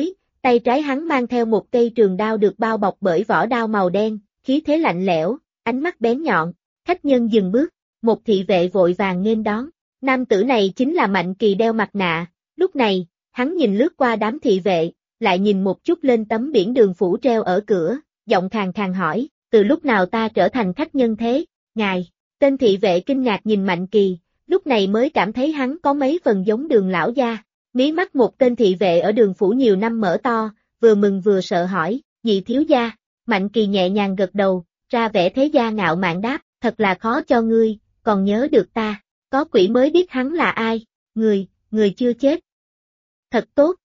tay trái hắn mang theo một cây trường đao được bao bọc bởi vỏ đao màu đen, khí thế lạnh lẽo, ánh mắt bén nhọn. Khách nhân dừng bước, một thị vệ vội vàng nghênh đón. Nam tử này chính là Mạnh Kỳ đeo mặt nạ. Lúc này, hắn nhìn lướt qua đám thị vệ, lại nhìn một chút lên tấm biển Đường phủ treo ở cửa, giọng khàn khàn hỏi, từ lúc nào ta trở thành khách nhân thế, ngài? Tên thị vệ kinh ngạc nhìn Mạnh Kỳ, lúc này mới cảm thấy hắn có mấy phần giống Đường lão gia. Mí mắt một tên thị vệ ở Đường phủ nhiều năm mở to, vừa mừng vừa sợ hỏi, nhị thiếu gia? Mạnh Kỳ nhẹ nhàng gật đầu, ra vẻ thế gia ngạo mạn đáp, thật là khó cho ngươi, còn nhớ được ta, có quỷ mới biết hắn là ai, người chưa chết. Thật tốt.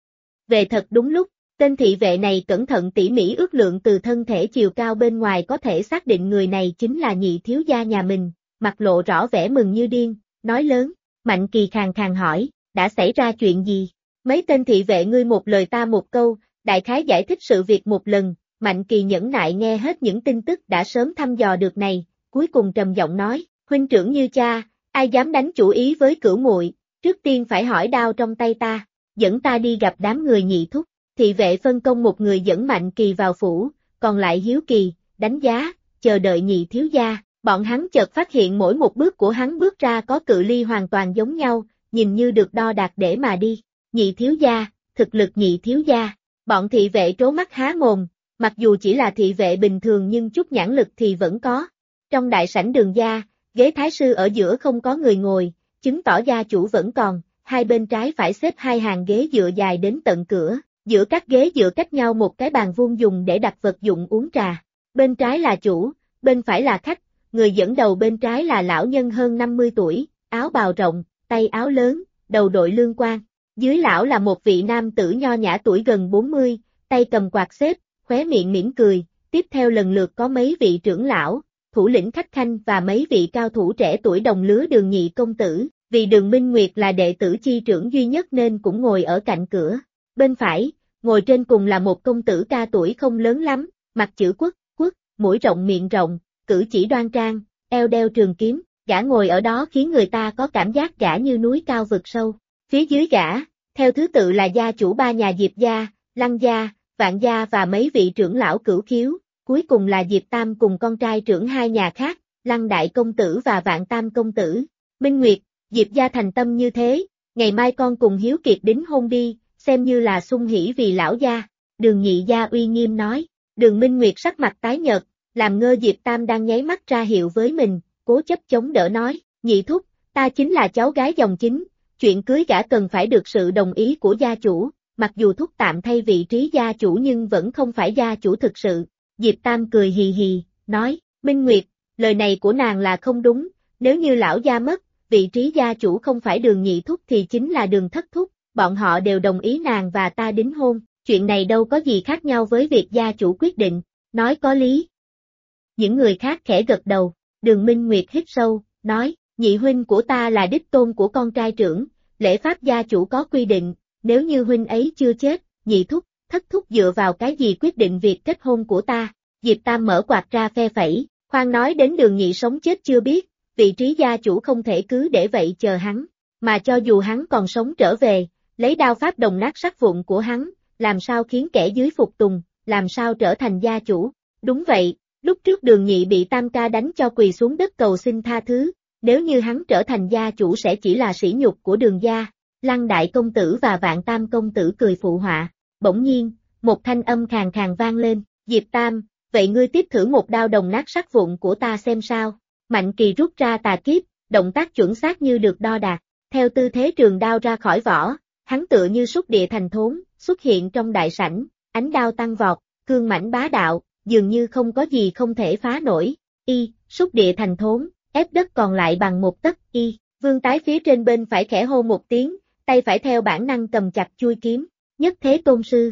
Về thật đúng lúc, tên thị vệ này cẩn thận tỉ mỉ ước lượng từ thân thể chiều cao bên ngoài có thể xác định người này chính là nhị thiếu gia nhà mình, mặt lộ rõ vẻ mừng như điên, nói lớn. Mạnh Kỳ khàn khàn hỏi, đã xảy ra chuyện gì? Mấy tên thị vệ ngươi một lời ta một câu, đại khái giải thích sự việc một lần. Mạnh Kỳ nhẫn nại nghe hết những tin tức đã sớm thăm dò được này, cuối cùng trầm giọng nói, huynh trưởng như cha, ai dám đánh chủ ý với cửu muội, trước tiên phải hỏi đao trong tay ta, dẫn ta đi gặp đám người nhị thúc. Thị vệ phân công một người dẫn Mạnh Kỳ vào phủ, còn lại hiếu kỳ, đánh giá, chờ đợi nhị thiếu gia. Bọn hắn chợt phát hiện mỗi một bước của hắn bước ra có cự ly hoàn toàn giống nhau, nhìn như được đo đạc để mà đi. Nhị thiếu gia, thực lực nhị thiếu gia. Bọn thị vệ trố mắt há mồm, mặc dù chỉ là thị vệ bình thường nhưng chút nhãn lực thì vẫn có. Trong đại sảnh Đường gia, ghế thái sư ở giữa không có người ngồi, chứng tỏ gia chủ vẫn còn, hai bên trái phải xếp hai hàng ghế dựa dài đến tận cửa, giữa các ghế dựa cách nhau một cái bàn vuông dùng để đặt vật dụng uống trà. Bên trái là chủ, bên phải là khách, người dẫn đầu bên trái là lão nhân hơn 50 tuổi, áo bào rộng, tay áo lớn, đầu đội lương quan. Dưới lão là một vị nam tử nho nhã tuổi gần 40, tay cầm quạt xếp, khóe miệng mỉm cười, tiếp theo lần lượt có mấy vị trưởng lão, thủ lĩnh khách khanh và mấy vị cao thủ trẻ tuổi đồng lứa Đường nhị công tử, vì Đường Minh Nguyệt là đệ tử chi trưởng duy nhất nên cũng ngồi ở cạnh cửa. Bên phải, ngồi trên cùng là một công tử ca tuổi không lớn lắm, mặt chữ quốc, mũi rộng miệng rộng, cử chỉ đoan trang, eo đeo trường kiếm, gã ngồi ở đó khiến người ta có cảm giác gã như núi cao vực sâu. Phía dưới gã, theo thứ tự là gia chủ ba nhà Diệp gia, Lăng gia, Vạn gia và mấy vị trưởng lão Cửu Khiếu, cuối cùng là Diệp Tam cùng con trai trưởng hai nhà khác, Lăng đại công tử và Vạn tam công tử. Minh Nguyệt, Diệp gia thành tâm như thế, ngày mai con cùng Hiếu Kiệt đính hôn đi, xem như là sung hỉ vì lão gia. Đường nhị gia uy nghiêm nói. Đường Minh Nguyệt sắc mặt tái nhợt, làm ngơ Diệp Tam đang nháy mắt ra hiệu với mình, cố chấp chống đỡ nói, nhị thúc, ta chính là cháu gái dòng chính, chuyện cưới gả cần phải được sự đồng ý của gia chủ, mặc dù thúc tạm thay vị trí gia chủ nhưng vẫn không phải gia chủ thực sự. Diệp Tam cười hì hì, nói, Minh Nguyệt, lời này của nàng là không đúng, nếu như lão gia mất, vị trí gia chủ không phải Đường nhị thúc thì chính là Đường thất thúc, bọn họ đều đồng ý nàng và ta đính hôn, chuyện này đâu có gì khác nhau với việc gia chủ quyết định, nói có lý. Những người khác khẽ gật đầu, Đường Minh Nguyệt hít sâu, nói, nhị huynh của ta là đích tôn của con trai trưởng, lễ pháp gia chủ có quy định, nếu như huynh ấy chưa chết, nhị thúc, thất thúc dựa vào cái gì quyết định việc kết hôn của ta. Diệp Tam mở quạt ra phe phẩy, khoan nói đến Đường nhị sống chết chưa biết, vị trí gia chủ không thể cứ để vậy chờ hắn, mà cho dù hắn còn sống trở về, lấy đao pháp đồng nát sắt vụn của hắn, làm sao khiến kẻ dưới phục tùng, làm sao trở thành gia chủ. Đúng vậy, lúc trước Đường nhị bị Tam ca đánh cho quỳ xuống đất cầu xin tha thứ, nếu như hắn trở thành gia chủ sẽ chỉ là sỉ nhục của Đường gia. Lăng đại công tử và Vạn tam công tử cười phụ họa. Bỗng nhiên, một thanh âm khàn khàn vang lên, Diệp Tam, vậy ngươi tiếp thử một đao đồng nát sắt vụn của ta xem sao. Mạnh Kỳ rút ra tà kiếp, động tác chuẩn xác như được đo đạc, theo tư thế trường đao ra khỏi vỏ, hắn tựa như xúc địa thành thốn, xuất hiện trong đại sảnh, ánh đao tăng vọt, cương mãnh bá đạo, dường như không có gì không thể phá nổi. Xúc địa thành thốn, ép đất còn lại bằng một tấc. Vương tái phía trên bên phải khẽ hô một tiếng, tay phải theo bản năng cầm chặt chuôi kiếm. Nhất thế tôn sư.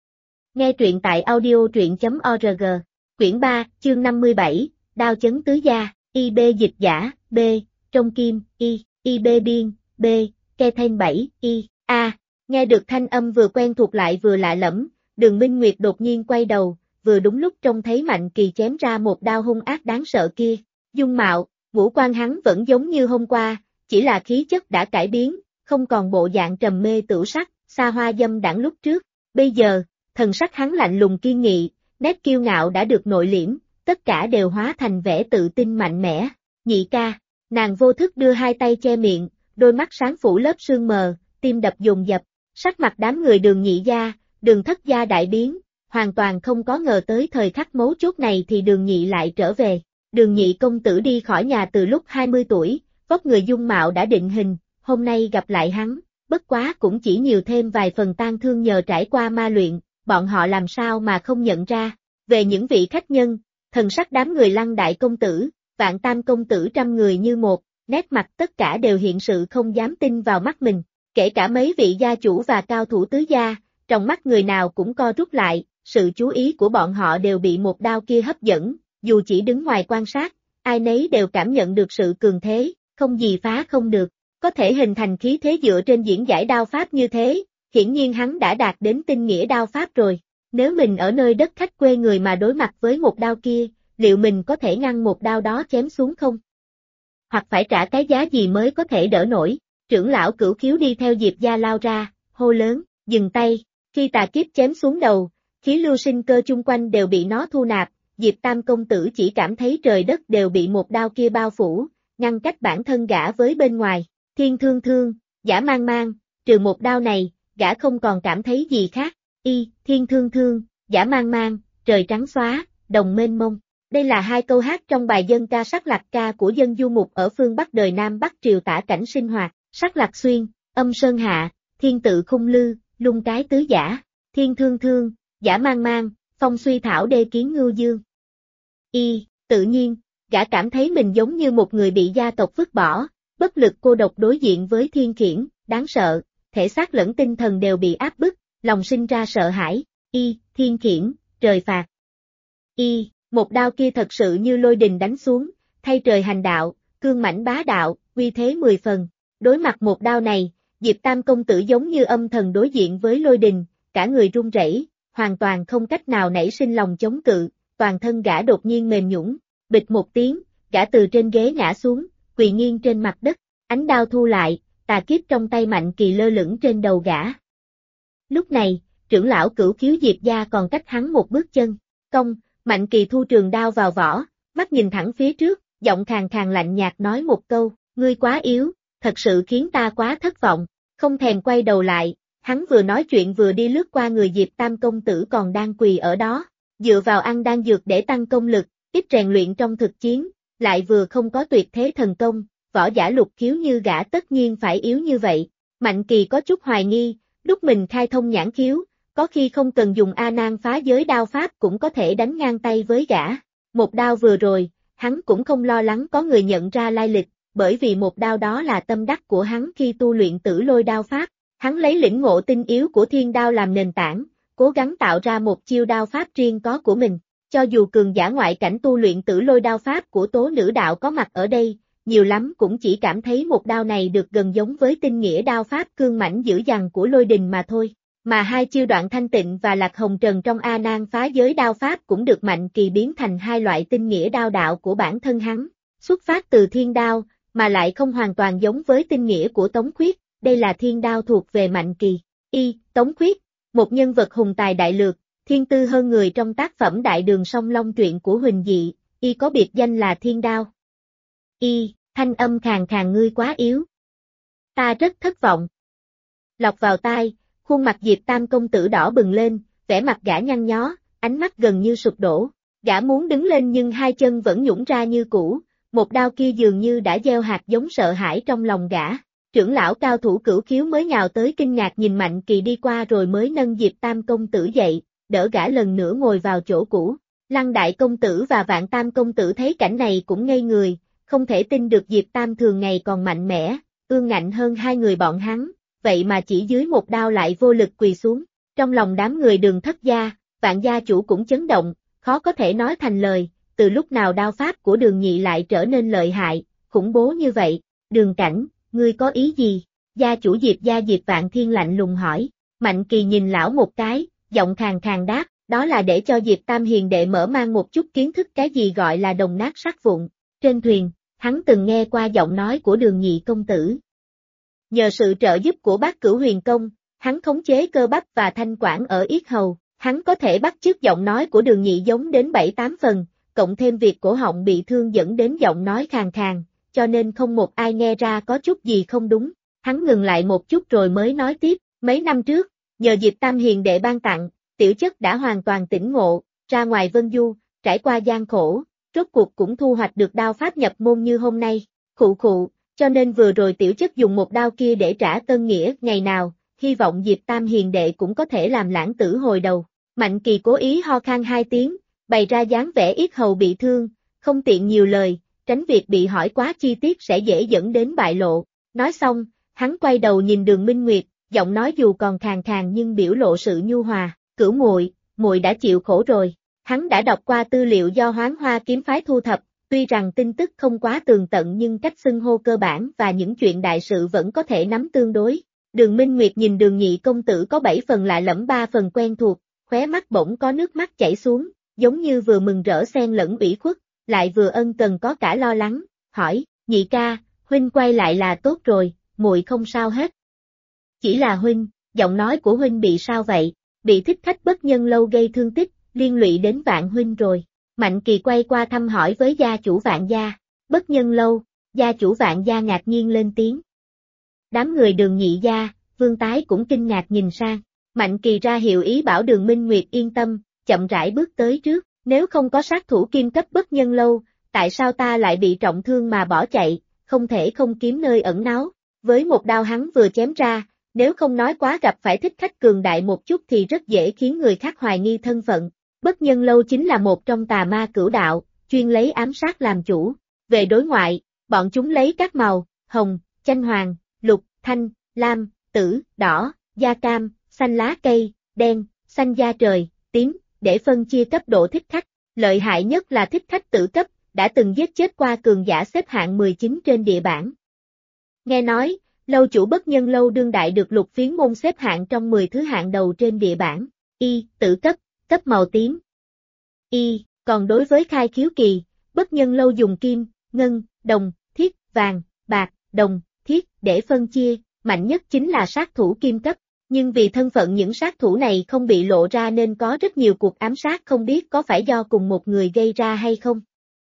Nghe truyện tại audio.org. Quyển 3, chương 57, đao chấn tứ gia. B dịch giả, B, trong kim, B biên, B, ke thanh 7, nghe được thanh âm vừa quen thuộc lại vừa lạ lẫm, Đường Minh Nguyệt đột nhiên quay đầu, vừa đúng lúc trông thấy Mạnh Kỳ chém ra một đao hung ác đáng sợ kia. Dung mạo, ngũ quan hắn vẫn giống như hôm qua, chỉ là khí chất đã cải biến, không còn bộ dạng trầm mê tửu sắc, xa hoa dâm đãng lúc trước. Bây giờ, thần sắc hắn lạnh lùng kiên nghị, nét kiêu ngạo đã được nội liễm, tất cả đều hóa thành vẻ tự tin mạnh mẽ. Nhị ca, nàng vô thức đưa hai tay che miệng, đôi mắt sáng phủ lớp sương mờ, tim đập dồn dập, sắc mặt đám người Đường nhị gia, Đường thất gia đại biến, hoàn toàn không có ngờ tới thời khắc mấu chốt này thì Đường nhị lại trở về. Đường nhị công tử đi khỏi nhà từ lúc 20 tuổi, vóc người dung mạo đã định hình, hôm nay gặp lại hắn, bất quá cũng chỉ nhiều thêm vài phần tang thương nhờ trải qua ma luyện, bọn họ làm sao mà không nhận ra. Về những vị khách nhân, thần sắc đám người Lăng đại công tử, Vạn tam công tử trăm người như một, nét mặt tất cả đều hiện sự không dám tin vào mắt mình, kể cả mấy vị gia chủ và cao thủ tứ gia, trong mắt người nào cũng co rút lại, sự chú ý của bọn họ đều bị một đao kia hấp dẫn, dù chỉ đứng ngoài quan sát, ai nấy đều cảm nhận được sự cường thế, không gì phá không được, có thể hình thành khí thế dựa trên diễn giải đao pháp như thế, hiển nhiên hắn đã đạt đến tinh nghĩa đao pháp rồi. Nếu mình ở nơi đất khách quê người mà đối mặt với một đao kia, liệu mình có thể ngăn một đao đó chém xuống không? Hoặc phải trả cái giá gì mới có thể đỡ nổi? Trưởng lão Cửu Khiếu đi theo Diệp gia lao ra, hô lớn, dừng tay, khi tà kiếp chém xuống đầu, khí lưu sinh cơ chung quanh đều bị nó thu nạp, Diệp tam công tử chỉ cảm thấy trời đất đều bị một đao kia bao phủ, ngăn cách bản thân gã với bên ngoài, thiên thương thương, giả mang mang, trừ một đao này, gã không còn cảm thấy gì khác, thiên thương thương, giả mang mang, trời trắng xóa, đồng mênh mông. Đây là hai câu hát trong bài dân ca Sắc Lạc Ca của dân du mục ở phương Bắc đời Nam Bắc triều tả cảnh sinh hoạt, Sắc Lạc Xuyên, âm sơn hạ, thiên tự khung lư, lung cái tứ giả, thiên thương thương, giả mang mang, phong suy thảo đê kiến ngưu dương. Tự nhiên, gã cảm thấy mình giống như một người bị gia tộc vứt bỏ, bất lực cô độc đối diện với thiên khiển, đáng sợ, thể xác lẫn tinh thần đều bị áp bức, lòng sinh ra sợ hãi, thiên khiển, trời phạt. Một đao kia thật sự như lôi đình đánh xuống, thay trời hành đạo, cương mãnh bá đạo, uy thế 10 phần. Đối mặt một đao này, Diệp Tam công tử giống như âm thần đối diện với lôi đình, cả người run rẩy, hoàn toàn không cách nào nảy sinh lòng chống cự, toàn thân gã đột nhiên mềm nhũn, bịch một tiếng, gã từ trên ghế ngã xuống, quỳ nghiêng trên mặt đất, ánh đao thu lại, tà kiếp trong tay Mạnh Kỳ lơ lửng trên đầu gã. Lúc này, trưởng lão Cửu Khiếu Diệp gia còn cách hắn một bước chân, công, Mạnh Kỳ thu trường đao vào vỏ, mắt nhìn thẳng phía trước, giọng khàn khàn lạnh nhạt nói một câu, ngươi quá yếu, thật sự khiến ta quá thất vọng, không thèm quay đầu lại, hắn vừa nói chuyện vừa đi lướt qua người Diệp Tam công tử còn đang quỳ ở đó, dựa vào ăn đan dược để tăng công lực, ít rèn luyện trong thực chiến, lại vừa không có tuyệt thế thần công, võ giả Lục Khiếu như gã tất nhiên phải yếu như vậy. Mạnh Kỳ có chút hoài nghi, lúc mình khai thông nhãn khiếu, có khi không cần dùng A Nan phá giới đao pháp cũng có thể đánh ngang tay với gã. Một đao vừa rồi, hắn cũng không lo lắng có người nhận ra lai lịch, bởi vì một đao đó là tâm đắc của hắn khi tu luyện Tử Lôi đao pháp. Hắn lấy lĩnh ngộ tinh yếu của thiên đao làm nền tảng, cố gắng tạo ra một chiêu đao pháp riêng có của mình. Cho dù cường giả ngoại cảnh tu luyện Tử Lôi đao pháp của Tố Nữ đạo có mặt ở đây, nhiều lắm cũng chỉ cảm thấy một đao này được gần giống với tinh nghĩa đao pháp cương mãnh dữ dằn của Lôi Đình mà thôi. Mà hai chiêu Đoạn Thanh Tịnh và Lạc Hồng Trần trong A Nan phá giới đao pháp cũng được Mạnh Kỳ biến thành hai loại tinh nghĩa đao đạo của bản thân hắn, xuất phát từ thiên đao, mà lại không hoàn toàn giống với tinh nghĩa của Tống Khuyết, đây là thiên đao thuộc về Mạnh Kỳ. Tống Khuyết, một nhân vật hùng tài đại lược, thiên tư hơn người trong tác phẩm Đại Đường Song Long truyện của Huỳnh Dị, có biệt danh là thiên đao. Thanh âm khàn khàn ngươi quá yếu. Ta rất thất vọng. Lọc vào tai, khuôn mặt Diệp Tam công tử đỏ bừng lên, vẻ mặt gã nhăn nhó, ánh mắt gần như sụp đổ. Gã muốn đứng lên nhưng hai chân vẫn nhũn ra như cũ, một đao kia dường như đã gieo hạt giống sợ hãi trong lòng gã. Trưởng lão cao thủ Cửu Khiếu mới nhào tới kinh ngạc nhìn Mạnh Kỳ đi qua rồi mới nâng Diệp Tam công tử dậy, đỡ gã lần nữa ngồi vào chỗ cũ. Lăng đại công tử và Vạn Tam công tử thấy cảnh này cũng ngây người, không thể tin được Diệp Tam thường ngày còn mạnh mẽ, ương ngạnh hơn hai người bọn hắn, vậy mà chỉ dưới một đao lại vô lực quỳ xuống. Trong lòng đám người Đường thất gia, Vạn gia chủ cũng chấn động, khó có thể nói thành lời, từ lúc nào đao pháp của Đường nhị lại trở nên lợi hại, khủng bố như vậy. Đường Cảnh, ngươi có ý gì? Gia chủ Diệp gia Diệp Vạn Thiên lạnh lùng hỏi. Mạnh Kỳ nhìn lão một cái, giọng khàn khàn đáp, đó là để cho Diệp Tam hiền đệ mở mang một chút kiến thức cái gì gọi là đồng nát sắt vụn. Trên thuyền, hắn từng nghe qua giọng nói của Đường nhị công tử. Nhờ sự trợ giúp của Bát Cửu Huyền Công, Hắn khống chế cơ bắp và thanh quản ở yết hầu, hắn có thể bắt chước giọng nói của Đường Nhị giống đến 7-8 phần, cộng thêm việc cổ họng bị thương dẫn đến giọng nói khàn khàn, cho nên không một ai nghe ra có chút gì không đúng. Hắn ngừng lại một chút rồi mới nói tiếp, mấy năm trước, nhờ Diệp Tam Hiền đệ ban tặng, tiểu chất đã hoàn toàn tỉnh ngộ, ra ngoài vân du, trải qua gian khổ, rốt cuộc cũng thu hoạch được đao pháp nhập môn như hôm nay. Khụ, cho nên vừa rồi tiểu chất dùng một đao kia để trả tân nghĩa ngày nào, hy vọng Diệp Tam Hiền đệ cũng có thể làm lãng tử hồi đầu. Mạnh Kỳ cố ý ho khan 2 tiếng, bày ra dáng vẻ yết hầu bị thương, không tiện nhiều lời, tránh việc bị hỏi quá chi tiết sẽ dễ dẫn đến bại lộ. Nói xong, hắn quay đầu nhìn Đường Minh Nguyệt, giọng nói dù còn khàn khàn nhưng biểu lộ sự nhu hòa, "Cửu muội, muội đã chịu khổ rồi." Hắn đã đọc qua tư liệu do Hoán Hoa kiếm phái thu thập, tuy rằng tin tức không quá tường tận nhưng cách xưng hô cơ bản và những chuyện đại sự vẫn có thể nắm tương đối. Đường Minh Nguyệt nhìn Đường Nhị công tử có 7 phần lạ lẫm 3 phần quen thuộc, khóe mắt bỗng có nước mắt chảy xuống, giống như vừa mừng rỡ xen lẫn ủy khuất, lại vừa ân cần có cả lo lắng, hỏi, "Nhị ca, huynh quay lại là tốt rồi, muội không sao hết." "Chỉ là huynh, giọng nói của huynh bị sao vậy?" "Bị thích khách Bất Nhân Lâu gây thương tích, liên lụy đến Vạn huynh rồi." Mạnh Kỳ quay qua thăm hỏi với gia chủ Vạn gia. "Bất Nhân Lâu?" Gia chủ Vạn gia ngạc nhiên lên tiếng. Đám người Đường Nhị gia, Vương Tái cũng kinh ngạc nhìn sang. Mạnh Kỳ ra hiệu ý bảo Đường Minh Nguyệt yên tâm, chậm rãi bước tới trước. "Nếu không có sát thủ kim cấp Bất Nhân Lâu, tại sao ta lại bị trọng thương mà bỏ chạy, không thể không kiếm nơi ẩn náu?" Với một đao hắn vừa chém ra, nếu không nói quá gặp phải thích khách cường đại một chút thì rất dễ khiến người khác hoài nghi thân phận. Bất Nhân Lâu chính là một trong tà ma cửu đạo, chuyên lấy ám sát làm chủ. Về đối ngoại, bọn chúng lấy các màu, hồng, chanh hoàng, lục, thanh, lam, tử, đỏ, da cam, xanh lá cây, đen, xanh da trời, tím, để phân chia cấp độ thích khách. Lợi hại nhất là thích khách tử cấp, đã từng giết chết qua cường giả xếp hạng 19 trên địa bảng. Nghe nói, lâu chủ Bất Nhân Lâu đương đại được Lục Phiến môn xếp hạng trong 10 thứ hạng đầu trên địa bảng. Tử cấp, cấp màu tím. Còn đối với khai khiếu kỳ, Bất Nhân Lâu dùng kim, ngân, đồng, thiết, vàng, bạc, đồng, thiết để phân chia, mạnh nhất chính là sát thủ kim cấp. Nhưng vì thân phận những sát thủ này không bị lộ ra nên có rất nhiều cuộc ám sát không biết có phải do cùng một người gây ra hay không.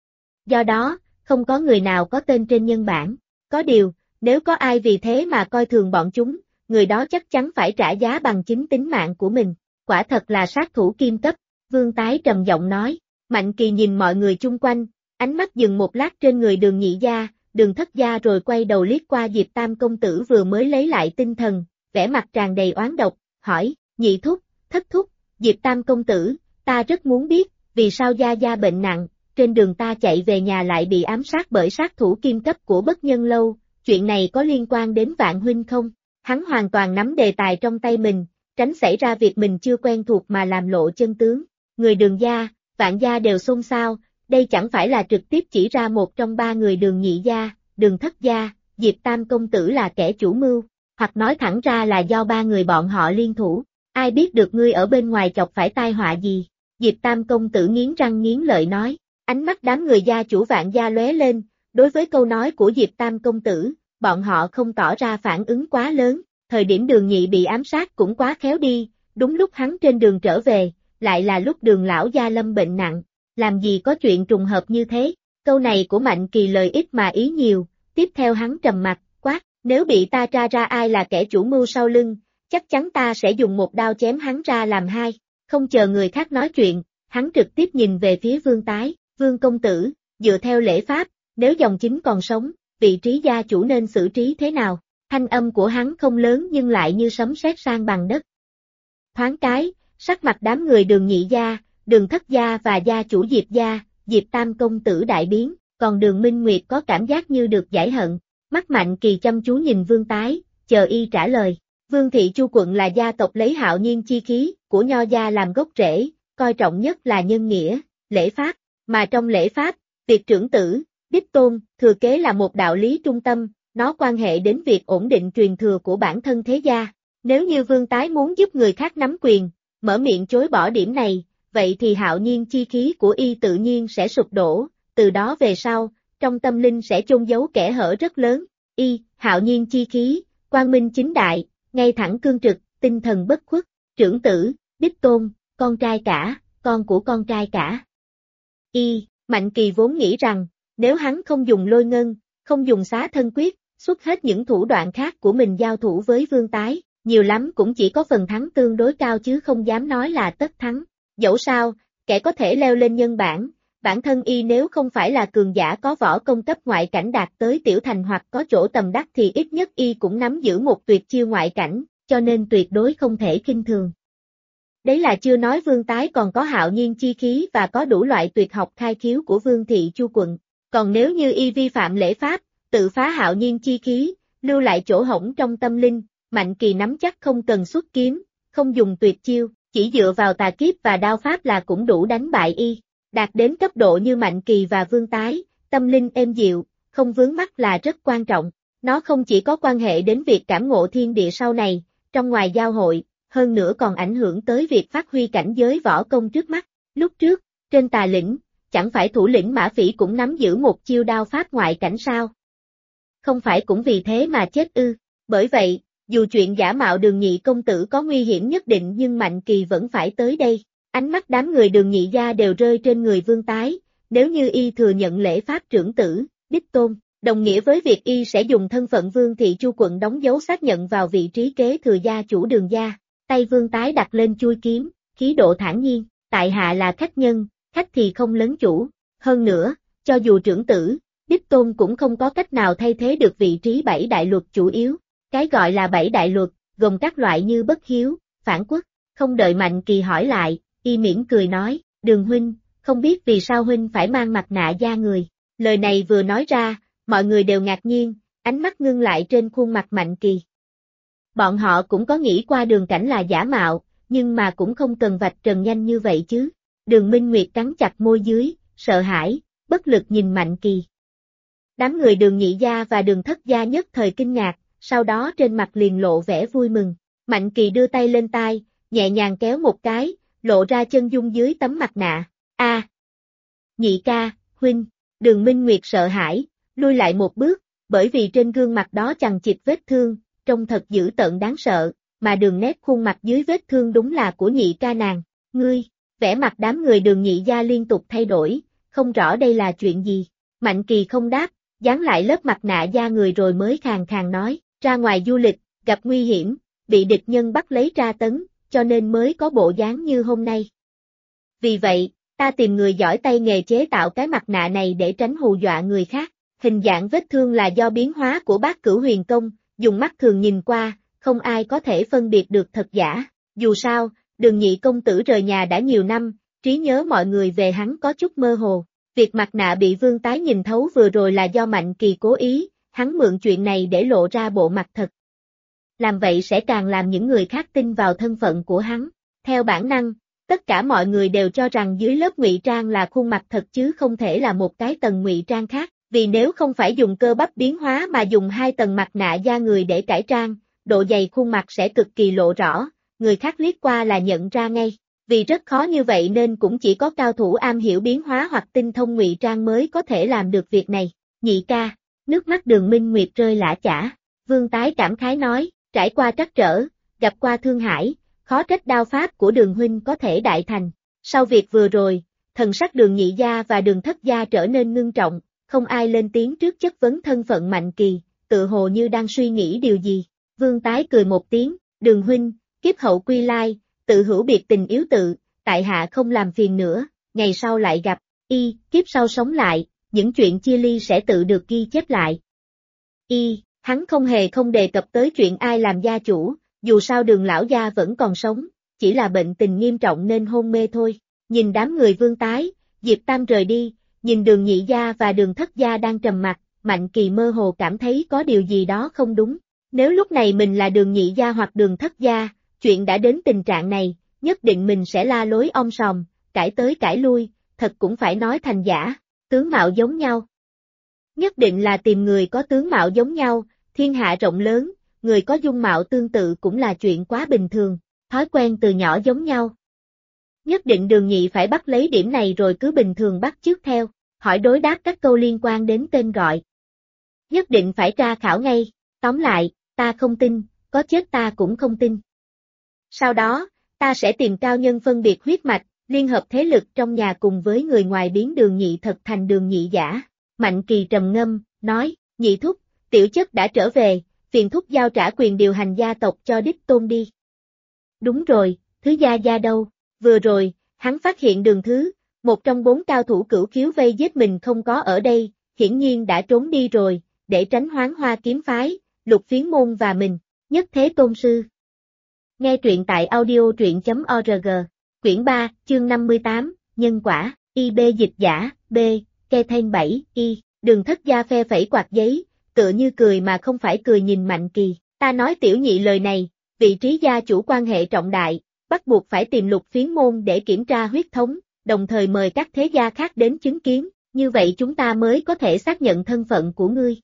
Do đó, không có người nào có tên trên nhân bảng. Có điều, nếu có ai vì thế mà coi thường bọn chúng, người đó chắc chắn phải trả giá bằng chính tính mạng của mình. Quả thật là sát thủ kim cấp, Vương Tái trầm giọng nói. Mạnh Kỳ nhìn mọi người chung quanh, ánh mắt dừng một lát trên người Đường Nhị gia, Đường Thất gia rồi quay đầu liếc qua Diệp Tam công tử vừa mới lấy lại tinh thần, vẻ mặt tràn đầy oán độc, hỏi, "Nhị thúc, thất thúc, Diệp Tam công tử, ta rất muốn biết, vì sao gia gia bệnh nặng, trên đường ta chạy về nhà lại bị ám sát bởi sát thủ kim cấp của Bất Nhân Lâu, chuyện này có liên quan đến Vạn huynh không?" Hắn hoàn toàn nắm đề tài trong tay mình, tránh xảy ra việc mình chưa quen thuộc mà làm lộ chân tướng. Người Đường gia, Vạn gia đều xôn xao, đây chẳng phải là trực tiếp chỉ ra một trong 3 người Đường Nhị gia, Đường Thất gia, Diệp Tam công tử là kẻ chủ mưu, hoặc nói thẳng ra là do 3 người bọn họ liên thủ. Ai biết được ngươi ở bên ngoài chọc phải tai họa gì? Diệp Tam công tử nghiến răng nghiến lợi nói. Ánh mắt đám người gia chủ Vạn gia lóe lên, đối với câu nói của Diệp Tam công tử, bọn họ không tỏ ra phản ứng quá lớn, thời điểm Đường Nhị bị ám sát cũng quá khéo đi, đúng lúc hắn trên đường trở về, lại là lúc Đường lão gia lâm bệnh nặng, làm gì có chuyện trùng hợp như thế. Câu này của Mạnh Kỳ lời ít mà ý nhiều, tiếp theo hắn trầm mặt, quát, "Nếu bị ta tra ra ai là kẻ chủ mưu sau lưng, chắc chắn ta sẽ dùng một đao chém hắn ra làm hai." Không chờ người khác nói chuyện, hắn trực tiếp nhìn về phía Vương Tái, "Vương công tử, dựa theo lễ pháp, nếu dòng chính còn sống, vị trí gia chủ nên xử trí thế nào?" Thanh âm của hắn không lớn nhưng lại như sấm sét sang bằng đất. Thoáng cái, sắc mặt đám người Đường Nhị gia, Đường Thất gia và gia chủ Diệp gia, Diệp Tam công tử đại biến, còn Đường Minh Nguyệt có cảm giác như được giải hận. Mắt Mạnh Kỳ chăm chú nhìn Vương Tái, chờ y trả lời. Vương thị Chu quận là gia tộc lấy hạo nhiên chi khí của Nho gia làm gốc rễ, coi trọng nhất là nhân nghĩa, lễ pháp, mà trong lễ pháp, việc trưởng tử, đích tôn, thừa kế là một đạo lý trung tâm, nó quan hệ đến việc ổn định truyền thừa của bản thân thế gia. Nếu như Vương Tái muốn giúp người khác nắm quyền, mở miệng chối bỏ điểm này, vậy thì hạo nhiên chi khí của y tự nhiên sẽ sụp đổ, từ đó về sau, trong tâm linh sẽ chôn giấu kẽ hở rất lớn. Hạo nhiên chi khí, quang minh chính đại, ngay thẳng cương trực, tinh thần bất khuất, trưởng tử, đích tôn, con trai cả, con của con trai cả. Mạnh Kỳ vốn nghĩ rằng, nếu hắn không dùng lôi ngân, không dùng xá thân quyết, xuất hết những thủ đoạn khác của mình giao thủ với Vương Tái, nhiều lắm cũng chỉ có phần thắng tương đối cao chứ không dám nói là tất thắng. Dẫu sao, kẻ có thể leo lên nhân bản thân nếu không phải là cường giả có võ công cấp ngoại cảnh đạt tới tiểu thành hoặc có chỗ tầm đắc thì ít nhất cũng nắm giữ một tuyệt chiêu ngoại cảnh, cho nên tuyệt đối không thể khinh thường. Đấy là chưa nói Vương Tái còn có hạo nhiên chi khí và có đủ loại tuyệt học khai khiếu của Vương thị Chu quận. Còn nếu như vi phạm lễ pháp, tự phá hạo nhiên chi khí, lưu lại chỗ hổng trong tâm linh, Mạnh Kỳ nắm chắc không cần xuất kiếm, không dùng tuyệt chiêu, chỉ dựa vào tà kiếp và đao pháp là cũng đủ đánh bại Đạt đến cấp độ như Mạnh Kỳ và Vương Tái, tâm linh êm dịu, không vướng mắc là rất quan trọng. Nó không chỉ có quan hệ đến việc cảm ngộ thiên địa sau này, trong ngoài giao hội, hơn nữa còn ảnh hưởng tới việc phát huy cảnh giới võ công trước mắt. Lúc trước, trên Tà Lĩnh, chẳng phải thủ lĩnh Mã Phỉ cũng nắm giữ một chiêu đao pháp ngoại cảnh sao? Không phải cũng vì thế mà chết ư? Bởi vậy, dù chuyện giả mạo Đường nhị công tử có nguy hiểm nhất định nhưng Mạnh Kỳ vẫn phải tới đây. Ánh mắt đám người Đường nhị gia đều rơi trên người Vương Tái, nếu như thừa nhận lễ pháp trưởng tử, đích tôn, đồng nghĩa với việc sẽ dùng thân phận Vương thị Chu quận đóng dấu xác nhận vào vị trí kế thừa gia chủ Đường gia. Tay Vương Tái đặt lên chuôi kiếm, khí độ thản nhiên, tại hạ là khách nhân, khách thì không lấn chủ. Hơn nữa, cho dù trưởng tử, đích tôn cũng không có cách nào thay thế được vị trí 7 đại luật chủ yếu. Cái gọi là 7 đại luật, gồm các loại như bất hiếu, phản quốc. Không đợi Mạnh Kỳ hỏi lại, mỉm cười nói, Đường huynh, không biết vì sao huynh phải mang mặt nạ da người. Lời này vừa nói ra, mọi người đều ngạc nhiên, ánh mắt ngưng lại trên khuôn mặt Mạnh Kỳ. Bọn họ cũng có nghĩ qua Đường Cảnh là giả mạo, nhưng mà cũng không cần vạch trần nhanh như vậy chứ. Đường Minh Nguyệt cắn chặt môi dưới, sợ hãi, bất lực nhìn Mạnh Kỳ. Đám người Đường nhị gia và Đường thất gia nhất thời kinh ngạc, sau đó trên mặt liền lộ vẻ vui mừng. Mạnh Kỳ đưa tay lên tai, nhẹ nhàng kéo một cái, lộ ra chân dung dưới tấm mặt nạ. Nhị ca, huynh. Đường Minh Nguyệt sợ hãi, lui lại một bước, bởi vì trên gương mặt đó chằng chịt vết thương, trông thật dữ tợn đáng sợ, mà đường nét khuôn mặt dưới vết thương đúng là của nhị ca nàng. Ngươi, vẻ mặt đám người Đường nhị gia liên tục thay đổi, không rõ đây là chuyện gì. Mạnh Kỳ không đáp, dán lại lớp mặt nạ da người rồi mới khàn khàn nói, ra ngoài du lịch, gặp nguy hiểm, bị địch nhân bắt lấy tra tấn, cho nên mới có bộ dáng như hôm nay. Vì vậy, ta tìm người giỏi tay nghề chế tạo cái mặt nạ này để tránh hù dọa người khác. Hình dạng vết thương là do biến hóa của Bát Cửu Huyền Công, dùng mắt thường nhìn qua, không ai có thể phân biệt được thật giả. Dù sao, Đường nhị công tử rời nhà đã nhiều năm, trí nhớ mọi người về hắn có chút mơ hồ. Việc mặt nạ bị Vương Tái nhìn thấu vừa rồi là do Mạnh Kỳ cố ý, hắn mượn chuyện này để lộ ra bộ mặt thật. Làm vậy sẽ càng làm những người khác tin vào thân phận của hắn. Theo bản năng, tất cả mọi người đều cho rằng dưới lớp ngụy trang là khuôn mặt thật chứ không thể là một cái tầng ngụy trang khác, vì nếu không phải dùng cơ bắp biến hóa mà dùng 2 tầng mặt nạ da người để cải trang, độ dày khuôn mặt sẽ cực kỳ lộ rõ, người khác liếc qua là nhận ra ngay. Vì rất khó như vậy nên cũng chỉ có cao thủ am hiểu biến hóa hoặc tinh thông ngụy trang mới có thể làm được việc này. Nhị ca, nước mắt Đường Minh Nguyệt rơi lã chã. Vương Tái cảm khái nói, trải qua trắc trở, gặp qua thương hải, khó trách đao pháp của Đường huynh có thể đại thành. Sau việc vừa rồi, thần sắc Đường nhị gia và Đường thất gia trở nên ngưng trọng, không ai lên tiếng trước chất vấn thân phận Mạnh Kỳ, tự hồ như đang suy nghĩ điều gì. Vương Tái cười một tiếng, Đường huynh, kiếp hậu quy lai, tự hữu biệt tình yếu tự, tại hạ không làm phiền nữa, ngày sau lại gặp, kiếp sau sống lại, những chuyện chia ly sẽ tự được ghi chép lại. Hắn không đề cập tới chuyện ai làm gia chủ, dù sao Đường lão gia vẫn còn sống, chỉ là bệnh tình nghiêm trọng nên hôn mê thôi. Nhìn đám người Vương Tái, Diệp Tam rời đi, nhìn Đường nhị gia và Đường thất gia đang trầm mặc, Mạnh Kỳ mơ hồ cảm thấy có điều gì đó không đúng. Nếu lúc này mình là Đường nhị gia hoặc Đường thất gia, chuyện đã đến tình trạng này, nhất định mình sẽ la lối om sòm, cãi tới cãi lui, thật cũng phải nói thành giả, tướng mạo giống nhau. Nhất định là tìm người có tướng mạo giống nhau, thiên hạ rộng lớn, người có dung mạo tương tự cũng là chuyện quá bình thường, thói quen từ nhỏ giống nhau. Nhất định Đường nhị phải bắt lấy điểm này rồi cứ bình thường bắt chước theo, hỏi đối đáp các câu liên quan đến tên gọi. Nhất định phải tra khảo ngay, tóm lại, ta không tin, có chết ta cũng không tin. Sau đó, ta sẽ tìm cao nhân phân biệt huyết mạch, liên hợp thế lực trong nhà cùng với người ngoài biến Đường Nhị thật thành Đường Nhị giả. Mạnh Kỳ trầm ngâm, nói, Nhị thúc, tiểu chất đã trở về, phiền thúc giao trả quyền điều hành gia tộc cho đích tôn đi. Đúng rồi, Thứ gia gia đâu? Vừa rồi, hắn phát hiện Đường Thứ, một trong 4 cao thủ cửu khiếu vây giết mình không có ở đây, hiển nhiên đã trốn đi rồi, để tránh Hoán Hoa kiếm phái, Lục Phiến môn và mình, Nhất Thế Tôn sư. Nghe truyện tại audio.org, quyển 3, chương 58, Nhân quả, IB dịch giả, B, kê thêm 7, Y, Đường Thất gia phe phẩy quạt giấy, tựa như cười mà không phải cười nhìn Mạnh Kỳ, ta nói tiểu nhị lời này, vị trí gia chủ quan hệ trọng đại, bắt buộc phải tìm Lục Phiến môn để kiểm tra huyết thống, đồng thời mời các thế gia khác đến chứng kiến, như vậy chúng ta mới có thể xác nhận thân phận của ngươi.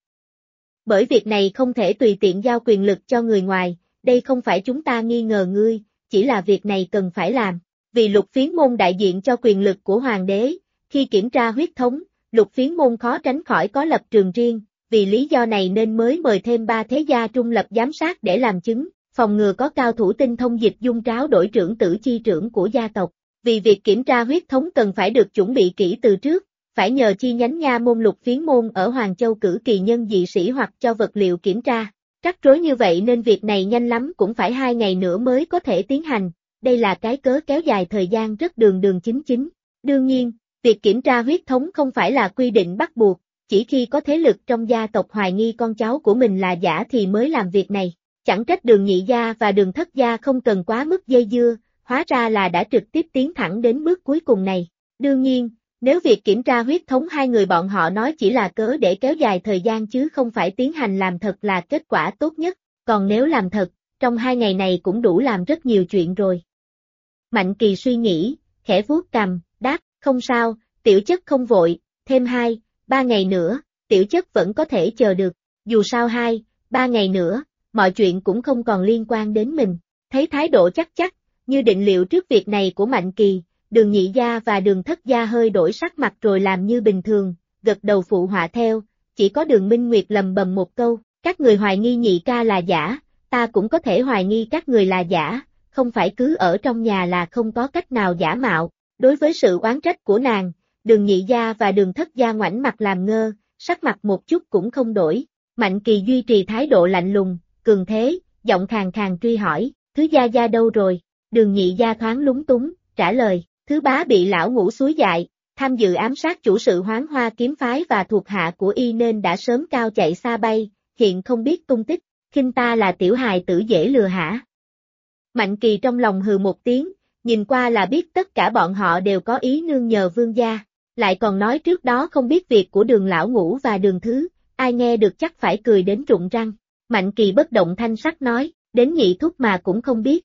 Bởi việc này không thể tùy tiện giao quyền lực cho người ngoài, đây không phải chúng ta nghi ngờ ngươi, chỉ là việc này cần phải làm. Vì Lục Phiến môn đại diện cho quyền lực của hoàng đế, khi kiểm tra huyết thống, Lục Phiến môn khó tránh khỏi có lập trường riêng, vì lý do này nên mới mời thêm 3 thế gia trung lập giám sát để làm chứng, phòng ngừa có cao thủ tinh thông dịch dung tráo đổi trưởng tử chi trưởng của gia tộc. Vì việc kiểm tra huyết thống cần phải được chuẩn bị kỹ từ trước, phải nhờ chi nhánh nha môn Lục Phiến môn ở Hoàng Châu cử kỳ nhân dị sĩ hoặc cho vật liệu kiểm tra. Rắc rối như vậy nên việc này nhanh lắm cũng phải 2 ngày nữa mới có thể tiến hành, đây là cái cớ kéo dài thời gian rất đường chính. Đương nhiên, việc kiểm tra huyết thống không phải là quy định bắt buộc, chỉ khi có thế lực trong gia tộc hoài nghi con cháu của mình là giả thì mới làm việc này. Chẳng trách Đường Nhị gia và Đường Thất gia không cần quá mức dây dưa, hóa ra là đã trực tiếp tiến thẳng đến bước cuối cùng này. Đương nhiên, nếu việc kiểm tra huyết thống hai người bọn họ nói chỉ là cớ để kéo dài thời gian chứ không phải tiến hành làm thật là kết quả tốt nhất, còn nếu làm thật, trong 2 ngày này cũng đủ làm rất nhiều chuyện rồi. Mạnh Kỳ suy nghĩ, khẽ vuốt cằm, đáp, không sao, tiểu chất không vội, thêm 2, 3 ngày nữa, tiểu chất vẫn có thể chờ được, dù sao 2, 3 ngày nữa, mọi chuyện cũng không còn liên quan đến mình. Thấy thái độ chắc như định liệu trước việc này của Mạnh Kỳ, Đường Nhị gia và Đường Thất gia hơi đổi sắc mặt rồi làm như bình thường, gật đầu phụ họa theo, chỉ có Đường Minh Nguyệt lầm bầm một câu, các người hoài nghi Nhị ca là giả, ta cũng có thể hoài nghi các người là giả, không phải cứ ở trong nhà là không có cách nào giả mạo. Đối với sự oán trách của nàng, Đường Nhị gia và Đường Thất gia ngoảnh mặt làm ngơ, sắc mặt một chút cũng không đổi. Mạnh Kỳ duy trì thái độ lạnh lùng, cường thế, giọng khàn khàn truy hỏi, Thứ gia gia đâu rồi? Đường Nhị gia thoáng lúng túng, trả lời, Thứ bá bị lão ngũ xúi dại, tham dự ám sát chủ sự Hoán Hoa kiếm phái và thuộc hạ của y nên đã sớm cao chạy xa bay, hiện không biết tung tích, khinh ta là tiểu hài tử dễ lừa hả? Mạnh Kỳ trong lòng hừ một tiếng, nhìn qua là biết tất cả bọn họ đều có ý nương nhờ vương gia, lại còn nói trước đó không biết việc của Đường lão ngũ và Đường Thứ, ai nghe được chắc phải cười đến rụng răng. Mạnh Kỳ bất động thanh sắc nói, đến Nhị thúc mà cũng không biết.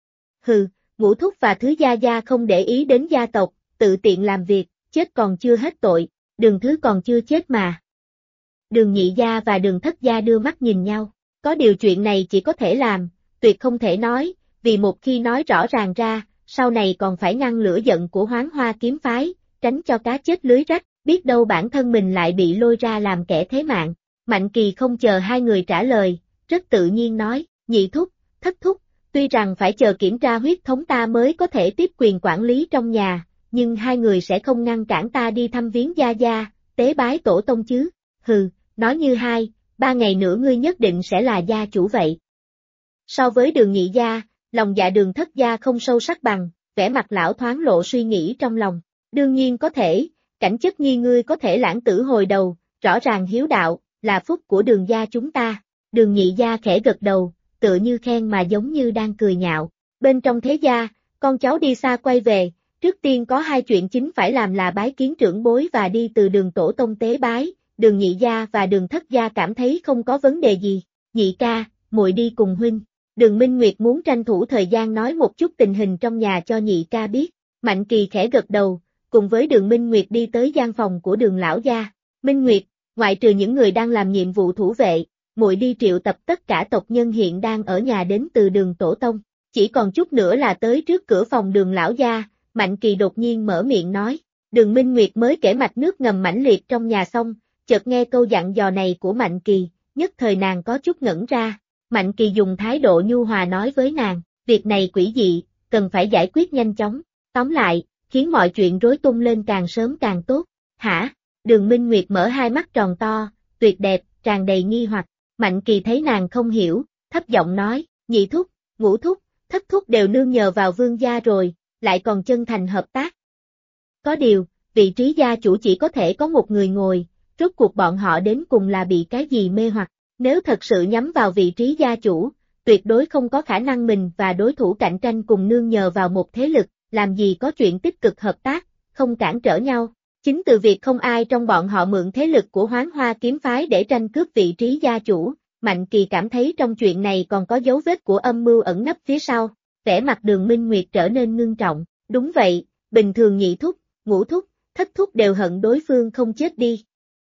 Hừ, Ngũ thúc và Thứ gia gia không để ý đến gia tộc, tự tiện làm việc, chết còn chưa hết tội, Đường Thứ còn chưa chết mà. Đường Nhị gia và Đường Thất gia đưa mắt nhìn nhau, có điều chuyện này chỉ có thể làm, tuyệt không thể nói, vì một khi nói rõ ràng ra, sau này còn phải ngăn lửa giận của Hoán Hoa kiếm phái, tránh cho cá chết lưới rách, biết đâu bản thân mình lại bị lôi ra làm kẻ thế mạng. Mạnh Kỳ không chờ hai người trả lời, rất tự nhiên nói, Nhị thúc, Thất thúc, tuy rằng phải chờ kiểm tra huyết thống ta mới có thể tiếp quyền quản lý trong nhà, nhưng hai người sẽ không ngăn cản ta đi thăm viếng gia gia, tế bái tổ tông chứ. Hừ, nói như 2, 3 ngày nữa ngươi nhất định sẽ là gia chủ vậy. So với Đường Nhị gia, lòng dạ Đường Thất gia không sâu sắc bằng, vẻ mặt lão thoáng lộ suy nghĩ trong lòng. Đương nhiên có thể, cảnh chất nghi ngươi có thể lãng tử hồi đầu, rõ ràng hiếu đạo, là phúc của Đường gia chúng ta. Đường Nhị gia khẽ gật đầu, tựa như khen mà giống như đang cười nhạo. Bên trong thế gia, con cháu đi xa quay về, trước tiên có 2 chuyện chính phải làm là bái kiến trưởng bối và đi từ Đường tổ tông tế bái. Đường Nhị gia và Đường Thất gia cảm thấy không có vấn đề gì. Nhị ca, muội đi cùng huynh. Đường Minh Nguyệt muốn tranh thủ thời gian nói một chút tình hình trong nhà cho Nhị ca biết. Mạnh Kỳ khẽ gật đầu, cùng với Đường Minh Nguyệt đi tới gian phòng của Đường lão gia. Minh Nguyệt, ngoại trừ những người đang làm nhiệm vụ thủ vệ, muội đi triệu tập tất cả tộc nhân hiện đang ở nhà đến từ Đường tổ tông. Chỉ còn chút nữa là tới trước cửa phòng Đường lão gia. Mạnh Kỳ đột nhiên mở miệng nói. Đường Minh Nguyệt mới kể mạch nước ngầm mãnh liệt trong nhà xong, chợt nghe câu dặn dò này của Mạnh Kỳ, nhất thời nàng có chút ngẩn ra. Mạnh Kỳ dùng thái độ nhu hòa nói với nàng, việc này quỷ dị, cần phải giải quyết nhanh chóng. Tóm lại, khiến mọi chuyện rối tung lên càng sớm càng tốt. Hả? Đường Minh Nguyệt mở hai mắt tròn to, tuyệt đẹp, tràn đầy nghi hoặc. Mạnh Kỳ thấy nàng không hiểu, thấp giọng nói, nhị thúc, ngũ thúc, thất thúc đều nương nhờ vào vương gia rồi, lại còn chân thành hợp tác. Có điều, vị trí gia chủ chỉ có thể có một người ngồi, rốt cuộc bọn họ đến cùng là bị cái gì mê hoặc, nếu thật sự nhắm vào vị trí gia chủ, tuyệt đối không có khả năng mình và đối thủ cạnh tranh cùng nương nhờ vào một thế lực, làm gì có chuyện tích cực hợp tác, không cản trở nhau. Chính từ việc không ai trong bọn họ mượn thế lực của Hoán Hoa kiếm phái để tranh cướp vị trí gia chủ, Mạnh Kỳ cảm thấy trong chuyện này còn có dấu vết của âm mưu ẩn nấp phía sau. Vẻ mặt Đường Minh Nguyệt trở nên ngưng trọng, đúng vậy, bình thường nhị thúc, ngũ thúc, thất thúc đều hận đối phương không chết đi.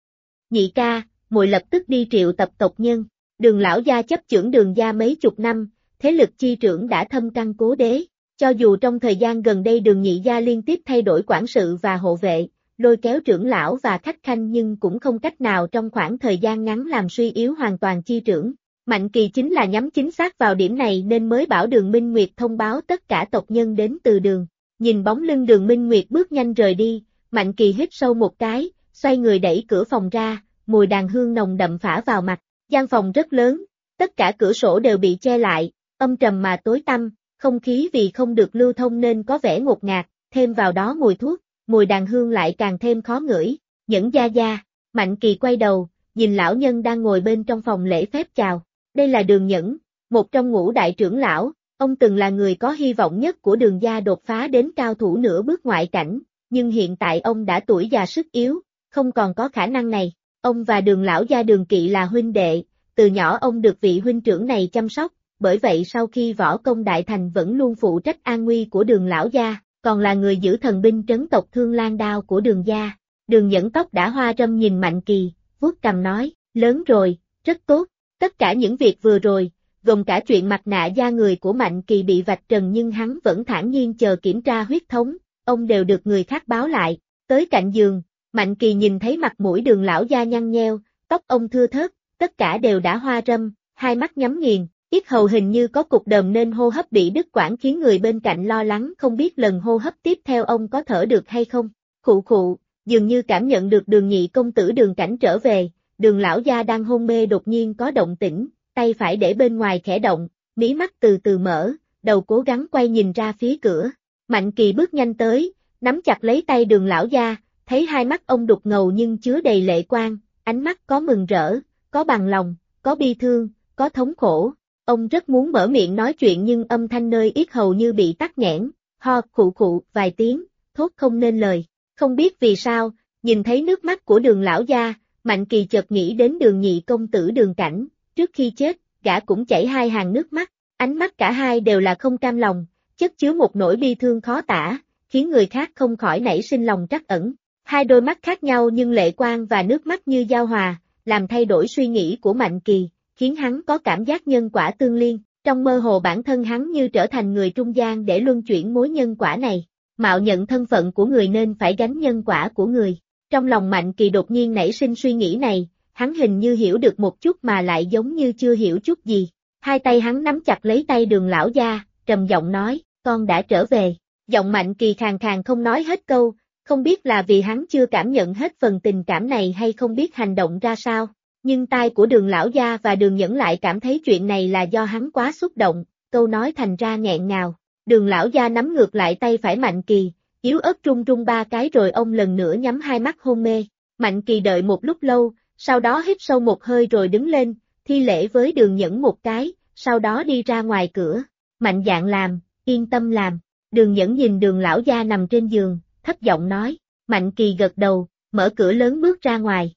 Nhị ca, muội lập tức đi triệu tập tộc nhân. Đường lão gia chấp chưởng Đường gia mấy chục năm, thế lực chi trưởng đã thâm căn cố đế. Cho dù trong thời gian gần đây Đường nhị gia liên tiếp thay đổi quản sự và hộ vệ, lôi kéo trưởng lão và khách khanh nhưng cũng không cách nào trong khoảng thời gian ngắn làm suy yếu hoàn toàn chi trưởng. Mạnh Kỳ chính là nhắm chính xác vào điểm này nên mới bảo Đường Minh Nguyệt thông báo tất cả tộc nhân đến từ đường. Nhìn bóng lưng Đường Minh Nguyệt bước nhanh rời đi, Mạnh Kỳ hít sâu một cái, xoay người đẩy cửa phòng ra, mùi đàn hương nồng đậm phả vào mặt. Gian phòng rất lớn, tất cả cửa sổ đều bị che lại, âm trầm mà tối tăm, không khí vì không được lưu thông nên có vẻ ngột ngạt, thêm vào đó mùi thuốc, mùi đàn hương lại càng thêm khó ngửi. Nhẫn gia gia, Mạnh Kỳ quay đầu, nhìn lão nhân đang ngồi bên trong phòng lễ phép chào. Đây là Đường Nhẫn, một trong ngũ đại trưởng lão, ông từng là người có hy vọng nhất của Đường gia đột phá đến cao thủ nửa bước ngoại cảnh, nhưng hiện tại ông đã tuổi già sức yếu, không còn có khả năng này. Ông và Đường lão gia Đường Kỵ là huynh đệ, từ nhỏ ông được vị huynh trưởng này chăm sóc, bởi vậy sau khi võ công đại thành vẫn luôn phụ trách an nguy của Đường lão gia, còn là người giữ thần binh trấn tộc Thương Lan Đao của Đường gia. Đường Nhẫn tóc đã hoa râm nhìn Mạnh Kỳ, vuốt cằm nói, lớn rồi, rất tốt. Tất cả những việc vừa rồi, gồm cả chuyện mặt nạ da người của Mạnh Kỳ bị vạch trần nhưng hắn vẫn thản nhiên chờ kiểm tra huyết thống, ông đều được người khác báo lại. Tới cạnh giường, Mạnh Kỳ nhìn thấy mặt mũi Đường lão gia nhăn nheo, tóc ông thưa thớt, tất cả đều đã hoa râm, hai mắt nhắm nghiền, yết hầu hình như có cục đờm nên hô hấp bị đứt quãng khiến người bên cạnh lo lắng không biết lần hô hấp tiếp theo ông có thở được hay không. Khụ khụ, dường như cảm nhận được Đường nhị công tử Đường Cảnh trở về. Đường lão gia đang hôn mê đột nhiên có động tĩnh, tay phải để bên ngoài khẽ động, mí mắt từ từ mở, đầu cố gắng quay nhìn ra phía cửa. Mạnh Kỳ bước nhanh tới, nắm chặt lấy tay Đường lão gia, thấy hai mắt ông đục ngầu nhưng chứa đầy lệ quang, ánh mắt có mừng rỡ, có bằng lòng, có bi thương, có thống khổ. Ông rất muốn mở miệng nói chuyện nhưng âm thanh nơi yết hầu như bị tắc nghẽn, ho khụ khụ vài tiếng, thốt không nên lời. Không biết vì sao, nhìn thấy nước mắt của Đường lão gia, Mạnh Kỳ chợt nghĩ đến Đường nhị công tử Đường Cảnh, trước khi chết, gã cũng chảy hai hàng nước mắt, ánh mắt cả hai đều là không cam lòng, chất chứa một nỗi bi thương khó tả, khiến người khác không khỏi nảy sinh lòng trắc ẩn. Hai đôi mắt khác nhau nhưng lệ quang và nước mắt như giao hòa, làm thay đổi suy nghĩ của Mạnh Kỳ, khiến hắn có cảm giác nhân quả tương liên, trong mơ hồ bản thân hắn như trở thành người trung gian để luân chuyển mối nhân quả này, mạo nhận thân phận của người nên phải gánh nhân quả của người. Trong lòng Mạnh Kỳ đột nhiên nảy sinh suy nghĩ này, hắn hình như hiểu được một chút mà lại giống như chưa hiểu chút gì. Hai tay hắn nắm chặt lấy tay Đường lão gia, trầm giọng nói, con đã trở về. Giọng Mạnh Kỳ khàn khàn không nói hết câu, không biết là vì hắn chưa cảm nhận hết phần tình cảm này hay không biết hành động ra sao. Nhưng tai của Đường lão gia và Đường Nhẫn lại cảm thấy chuyện này là do hắn quá xúc động, câu nói thành ra nghẹn ngào. Đường lão gia nắm ngược lại tay phải Mạnh Kỳ, yếu ớt run run ba cái rồi ông lần nữa nhắm hai mắt hôn mê. Mạnh Kỳ đợi một lúc lâu, sau đó hít sâu một hơi rồi đứng lên, thi lễ với Đường Nhẫn một cái, sau đó đi ra ngoài cửa. Mạnh dạn làm, yên tâm làm. Đường Nhẫn nhìn Đường lão gia nằm trên giường, thấp giọng nói. Mạnh Kỳ gật đầu, mở cửa lớn bước ra ngoài.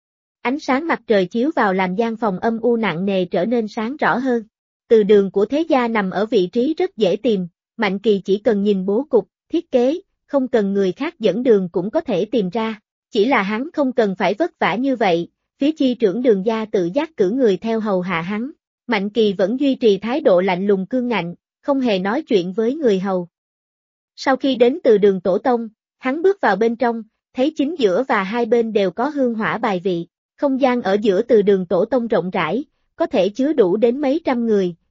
Ánh sáng mặt trời chiếu vào làm gian phòng âm u nặng nề trở nên sáng rõ hơn. Từ đường của thế gia nằm ở vị trí rất dễ tìm, Mạnh Kỳ chỉ cần nhìn bố cục, thiết kế, không cần người khác dẫn đường cũng có thể tìm ra. Chỉ là hắn không cần phải vất vả như vậy, phía chi trưởng Đường gia tự giác cử người theo hầu hạ hắn. Mạnh Kỳ vẫn duy trì thái độ lạnh lùng cương ngạnh, không hề nói chuyện với người hầu. Sau khi đến từ đường tổ tông, hắn bước vào bên trong, thấy chính giữa và hai bên đều có hương hỏa bài vị. Không gian ở giữa từ đường tổ tông rộng rãi, có thể chứa đủ đến mấy trăm người,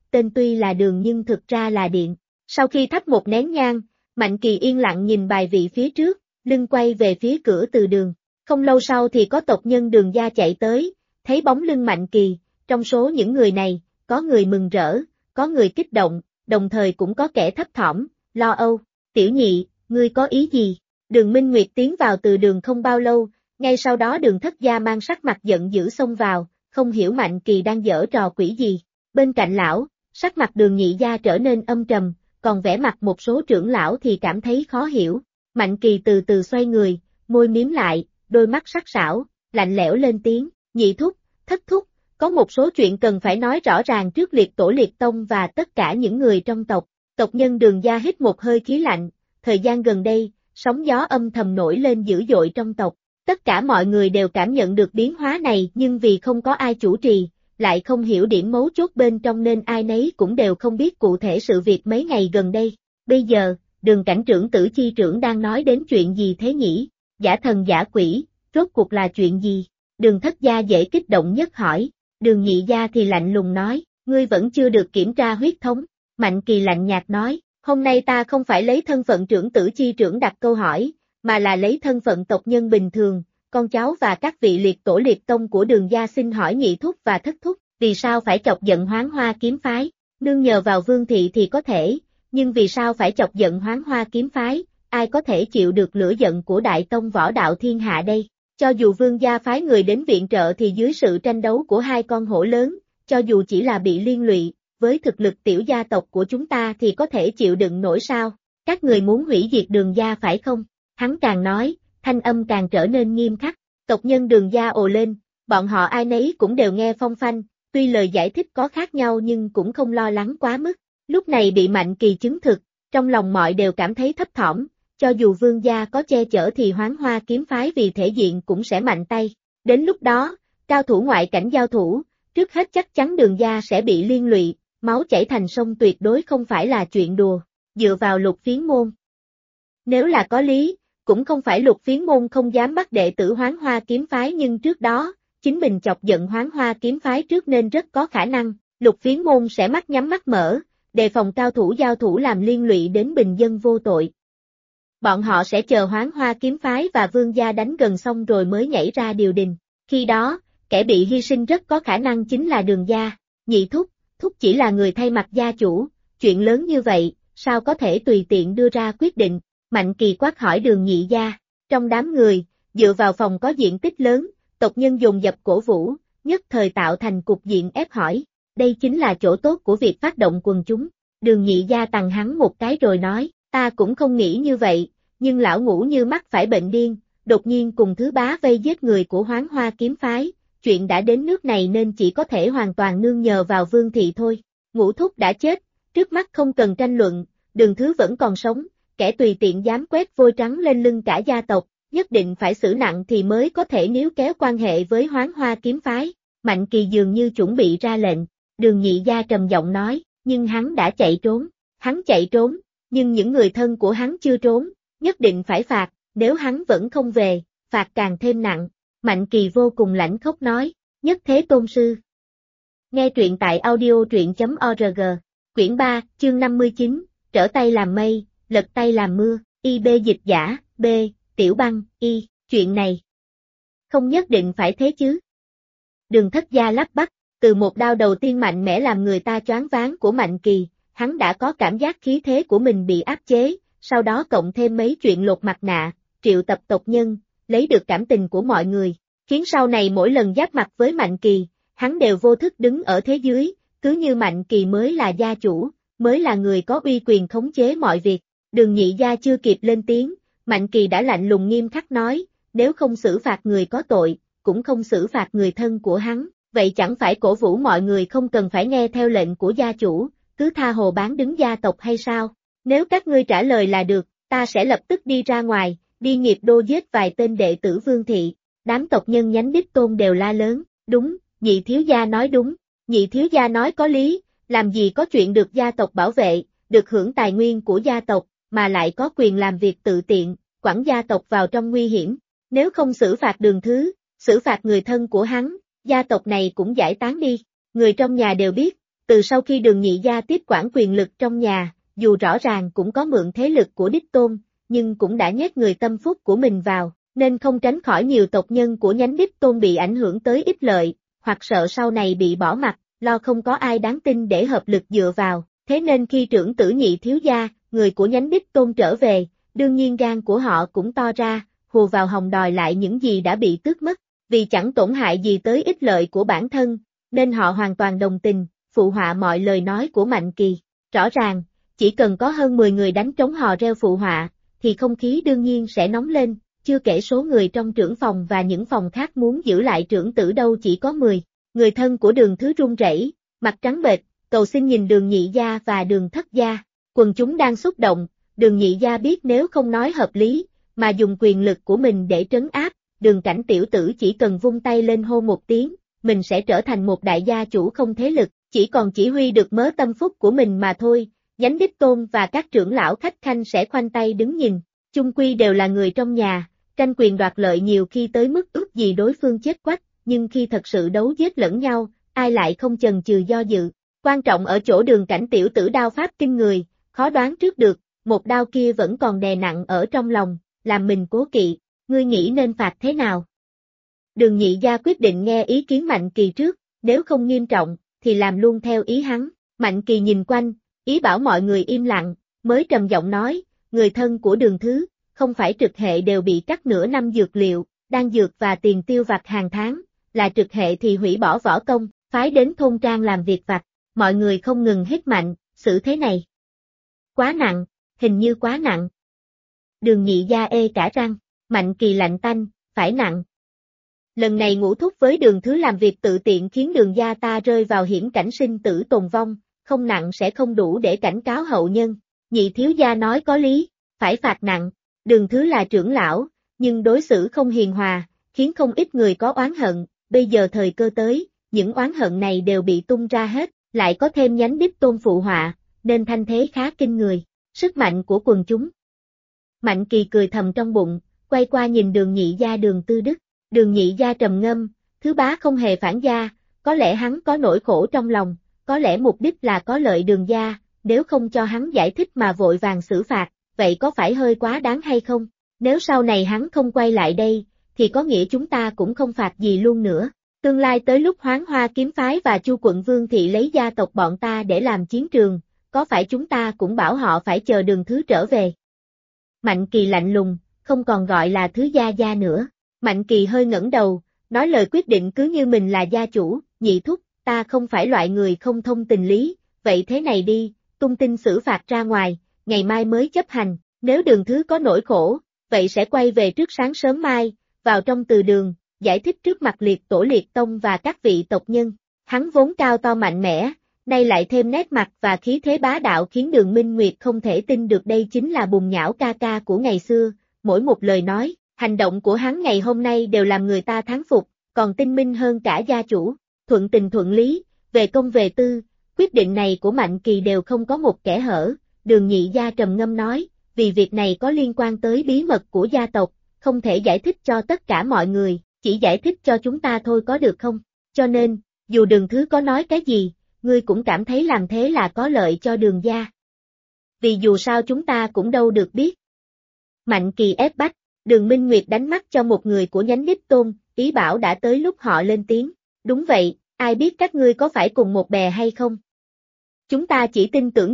tên tuy là Đường nhưng thực ra là điện. Sau khi thắp một nén nhang, Mạnh Kỳ yên lặng nhìn bài vị phía trước, lưng quay về phía cửa từ Đường. Không lâu sau thì có tộc nhân Đường gia chạy tới, thấy bóng lưng Mạnh Kỳ, trong số những người này, có người mừng rỡ, có người kích động, đồng thời cũng có kẻ thấp thỏm, lo âu. Tiểu nhị, ngươi có ý gì? Đường Minh Nguyệt tiến vào từ Đường không bao lâu, ngay sau đó Đường Thất Gia mang sắc mặt giận dữ xông vào, không hiểu Mạnh Kỳ đang giở trò quỷ gì. Bên cạnh lão, sắc mặt Đường Nhị gia trở nên âm trầm, còn vẻ mặt một số trưởng lão thì cảm thấy khó hiểu. Mạnh Kỳ từ từ xoay người, môi miếm lại, đôi mắt sắc sảo, lạnh lẽo lên tiếng, Nhị thúc, Thất thúc, có một số chuyện cần phải nói rõ ràng trước liệt tổ liệt tông và tất cả những người trong tộc. Tộc nhân Đường gia hít một hơi khí lạnh, thời gian gần đây, sóng gió âm thầm nổi lên dữ dội trong tộc. Tất cả mọi người đều cảm nhận được biến hóa này nhưng vì không có ai chủ trì, lại không hiểu điểm mấu chốt bên trong nên ai nấy cũng đều không biết cụ thể sự việc mấy ngày gần đây. Bây giờ, Đường cảnh trưởng Tử Chi trưởng đang nói đến chuyện gì thế nhỉ? Giả thần giả quỷ, rốt cuộc là chuyện gì? Đường Thất Gia dễ kích động nhất hỏi. Đường Nhị gia thì lạnh lùng nói, ngươi vẫn chưa được kiểm tra huyết thống. Mạnh Kỳ lạnh nhạt nói, hôm nay ta không phải lấy thân phận trưởng Tử Chi trưởng đặt câu hỏi, mà là lấy thân phận tộc nhân bình thường, con cháu và các vị liệt tổ liệt tông của Đường gia xin hỏi Nhị thúc và Thất thúc, vì sao phải chọc giận Hoán Hoa kiếm phái? Nương nhờ vào Vương thị thì có thể, nhưng vì sao phải chọc giận Hoán Hoa kiếm phái? Ai có thể chịu được lửa giận của Đại Tông võ đạo thiên hạ đây? Cho dù Vương gia phái người đến viện trợ thì dưới sự tranh đấu của hai con hổ lớn, cho dù chỉ là bị liên lụy, với thực lực tiểu gia tộc của chúng ta thì có thể chịu đựng nổi sao? Các người muốn hủy diệt Đường gia phải không? Hắn càng nói, thanh âm càng trở nên nghiêm khắc. Tộc nhân Đường gia ồ lên, bọn họ ai nấy cũng đều nghe phong phanh, tuy lời giải thích có khác nhau nhưng cũng không lo lắng quá mức. Lúc này bị Mạnh Kỳ chứng thực, trong lòng mọi đều cảm thấy thấp thỏm, cho dù Vương gia có che chở thì Hoán Hoa kiếm phái vì thể diện cũng sẽ mạnh tay. Đến lúc đó, cao thủ ngoại cảnh giao thủ, trước hết chắc chắn Đường gia sẽ bị liên lụy, máu chảy thành sông tuyệt đối không phải là chuyện đùa. Dựa vào Lục Phiến môn, nếu là có lý, cũng không phải Lục Phiến môn không dám bắt đệ tử Hoán Hoa kiếm phái nhưng trước đó, chính mình chọc giận Hoán Hoa kiếm phái trước nên rất có khả năng, Lục Phiến môn sẽ mắt nhắm mắt mở, đề phòng cao thủ giao thủ làm liên lụy đến bình dân vô tội. Bọn họ sẽ chờ Hoán Hoa kiếm phái và Vương gia đánh gần xong rồi mới nhảy ra điều đình. Khi đó, kẻ bị hy sinh rất có khả năng chính là Đường gia. Nhị thúc, thúc chỉ là người thay mặt gia chủ, chuyện lớn như vậy, sao có thể tùy tiện đưa ra quyết định? Mạnh Kỳ quát hỏi Đường Nhị gia. Trong đám người, dựa vào phòng có diện tích lớn, tộc nhân dồn dập cổ vũ, nhất thời tạo thành cục diện ép hỏi. Đây chính là chỗ tốt của việc phát động quần chúng. Đường Nhị gia tằng hắn một cái rồi nói, ta cũng không nghĩ như vậy, nhưng lão ngũ như mắc phải bệnh điên, đột nhiên cùng thứ bá vây giết người của Hoán Hoa kiếm phái, chuyện đã đến nước này nên chỉ có thể hoàn toàn nương nhờ vào Vương thị thôi. Ngũ thúc đã chết, trước mắt không cần tranh luận, Đường thứ vẫn còn sống, kẻ tùy tiện dám quét vôi trắng lên lưng cả gia tộc, nhất định phải xử nặng thì mới có thể níu kéo quan hệ với Hoán Hoa kiếm phái. Mạnh Kỳ dường như chuẩn bị ra lệnh, Đường Nhị gia trầm giọng nói, nhưng hắn đã chạy trốn. Hắn chạy trốn, nhưng những người thân của hắn chưa trốn, nhất định phải phạt, nếu hắn vẫn không về, phạt càng thêm nặng. Mạnh Kỳ vô cùng lãnh khốc nói, nhất thế tôn sư. Nghe truyện tại audio.org, quyển 3, chương 59, trở tay làm mây, lật tay làm mưa, IB dịch giả, B, Tiểu Băng, Y, chuyện này không nhất định phải thế chứ. Đường Thất Gia lắp bắp, từ một đao đầu tiên mạnh mẽ làm người ta choáng váng của Mạnh Kỳ, hắn đã có cảm giác khí thế của mình bị áp chế, sau đó cộng thêm mấy chuyện lột mặt nạ, triệu tập tộc nhân, lấy được cảm tình của mọi người, khiến sau này mỗi lần giáp mặt với Mạnh Kỳ, hắn đều vô thức đứng ở thế dưới, cứ như Mạnh Kỳ mới là gia chủ, mới là người có uy quyền khống chế mọi việc. Đường Nhị gia chưa kịp lên tiếng, Mạnh Kỳ đã lạnh lùng nghiêm khắc nói, nếu không xử phạt người có tội, cũng không xử phạt người thân của hắn, vậy chẳng phải cổ vũ mọi người không cần phải nghe theo lệnh của gia chủ, cứ tha hồ bán đứng gia tộc hay sao? Nếu các ngươi trả lời là được, ta sẽ lập tức đi ra ngoài, đi nghiệp đô giết vài tên đệ tử Vương thị. Đám tộc nhân nhánh đích tôn đều la lớn, đúng, Nhị thiếu gia nói đúng, Nhị thiếu gia nói có lý, làm gì có chuyện được gia tộc bảo vệ, được hưởng tài nguyên của gia tộc, mà lại có quyền làm việc tự tiện, quẳng gia tộc vào trong nguy hiểm. Nếu không xử phạt Đường thứ, xử phạt người thân của hắn, gia tộc này cũng giải tán đi. Người trong nhà đều biết, Từ sau khi Đường Nhị gia tiếp quản quyền lực trong nhà, dù rõ ràng cũng có mượn thế lực của đích tôn, nhưng cũng đã nhét người tâm phúc của mình vào, nên không tránh khỏi nhiều tộc nhân của nhánh đích tôn bị ảnh hưởng tới ích lợi, hoặc sợ sau này bị bỏ mặt, lo không có ai đáng tin để hợp lực dựa vào. Thế nên khi trưởng tử Nhị thiếu gia, người của nhánh đích tôn trở về, đương nhiên gan của họ cũng to ra, hùa vào hòng đòi lại những gì đã bị tước mất, vì chẳng tổn hại gì tới ích lợi của bản thân, nên họ hoàn toàn đồng tình, phụ họa mọi lời nói của Mạnh Kỳ. Rõ ràng, chỉ cần có hơn 10 người đánh trống hò reo phụ họa, thì không khí đương nhiên sẽ nóng lên, chưa kể số người trong trưởng phòng và những phòng khác muốn giữ lại trưởng tử đâu chỉ có 10. Người thân của Đường Thứ run rẩy, mặt trắng bệch, cầu xin nhìn Đường Nhị gia và Đường Thất gia. Quần chúng đang xúc động, Đường Nhị gia biết nếu không nói hợp lý, mà dùng quyền lực của mình để trấn áp, Đường Cảnh tiểu tử chỉ cần vung tay lên hô một tiếng, mình sẽ trở thành một đại gia chủ không thế lực, chỉ còn chỉ huy được mớ tâm phúc của mình mà thôi. Nhánh đích tôn và các trưởng lão khách khanh sẽ khoanh tay đứng nhìn, chung quy đều là người trong nhà, tranh quyền đoạt lợi nhiều khi tới mức ước gì đối phương chết quách, nhưng khi thật sự đấu giết lẫn nhau, ai lại không chần chừ do dự. Quan trọng ở chỗ Đường Cảnh tiểu tử đao pháp kinh người, khó đoán trước được, một đao kia vẫn còn đè nặng ở trong lòng, làm mình cố kỵ, ngươi nghĩ nên phạt thế nào? Đường Nhị gia quyết định nghe ý kiến Mạnh Kỳ trước, nếu không nghiêm trọng, thì làm luôn theo ý hắn. Mạnh Kỳ nhìn quanh, ý bảo mọi người im lặng, mới trầm giọng nói, người thân của Đường Thứ, không phải trực hệ đều bị cắt nửa năm dược liệu, đan dược và tiền tiêu vặt hàng tháng, là trực hệ thì hủy bỏ võ công, phái đến thôn trang làm việc vặt, mọi người không ngừng hít mạnh, xử thế này. Quá nặng, hình như quá nặng. Đường Nhị gia ê cả răng, Mạnh Kỳ lạnh tanh, phải nặng. Lần này Ngũ thúc với Đường Thứ làm việc tự tiện khiến Đường gia ta rơi vào hiểm cảnh sinh tử tồn vong, không nặng sẽ không đủ để cảnh cáo hậu nhân. Nhị thiếu gia nói có lý, phải phạt nặng. Đường Thứ là trưởng lão, nhưng đối xử không hiền hòa, khiến không ít người có oán hận, bây giờ thời cơ tới, những oán hận này đều bị tung ra hết, lại có thêm nhánh đích tôn phụ họa, nên thanh thế khá kinh người. Sức mạnh của quần chúng. Mạnh Kỳ cười thầm trong bụng, quay qua nhìn Đường Nhị gia Đường Tư Đức. Đường Nhị gia trầm ngâm, Thứ bá không hề phản gia, có lẽ hắn có nỗi khổ trong lòng, có lẽ mục đích là có lợi Đường gia, nếu không cho hắn giải thích mà vội vàng xử phạt, vậy có phải hơi quá đáng hay không? Nếu sau này hắn không quay lại đây, thì có nghĩa chúng ta cũng không phạt gì luôn nữa. Tương lai tới lúc Hoán Hoa kiếm phái và Chu quận Vương thị lấy gia tộc bọn ta để làm chiến trường, có phải chúng ta cũng bảo họ phải chờ Đường Thứ trở về? Mạnh Kỳ lạnh lùng, không còn gọi là Thứ gia nữa. Mạnh Kỳ hơi ngẩng đầu, nói lời quyết định cứ như mình là gia chủ, Nhị thúc, ta không phải loại người không thông tình lý, vậy thế này đi, tung tin xử phạt ra ngoài, ngày mai mới chấp hành, nếu Đường Thứ có nỗi khổ, vậy sẽ quay về trước sáng sớm mai, vào trong từ đường, giải thích trước mặt liệt tổ liệt tông và các vị tộc nhân. Hắn vốn cao to mạnh mẽ, nay lại thêm nét mặt và khí thế bá đạo khiến Đường Minh Nguyệt không thể tin được đây chính là Bùn Nhão ca ca của ngày xưa, mỗi một lời nói, hành động của hắn ngày hôm nay đều làm người ta thán phục, còn tinh minh hơn cả gia chủ, thuận tình thuận lý, về công về tư, quyết định này của Mạnh Kỳ đều không có một kẽ hở. Đường Nhị gia trầm ngâm nói, vì việc này có liên quan tới bí mật của gia tộc, không thể giải thích cho tất cả mọi người, chỉ giải thích cho chúng ta thôi có được không? Cho nên, dù Đường Thứ có nói cái gì, ngươi cũng cảm thấy làm thế là có lợi cho Đường gia. Vì dù sao chúng ta cũng đâu được biết. Mạnh Kỳ ép bách, Đường Minh Nguyệt đánh mắt cho một người của nhánh đích tôn, ý bảo đã tới lúc họ lên tiếng. Đúng vậy, ai biết các ngươi có phải cùng một bè hay không? Chúng ta chỉ tin tưởng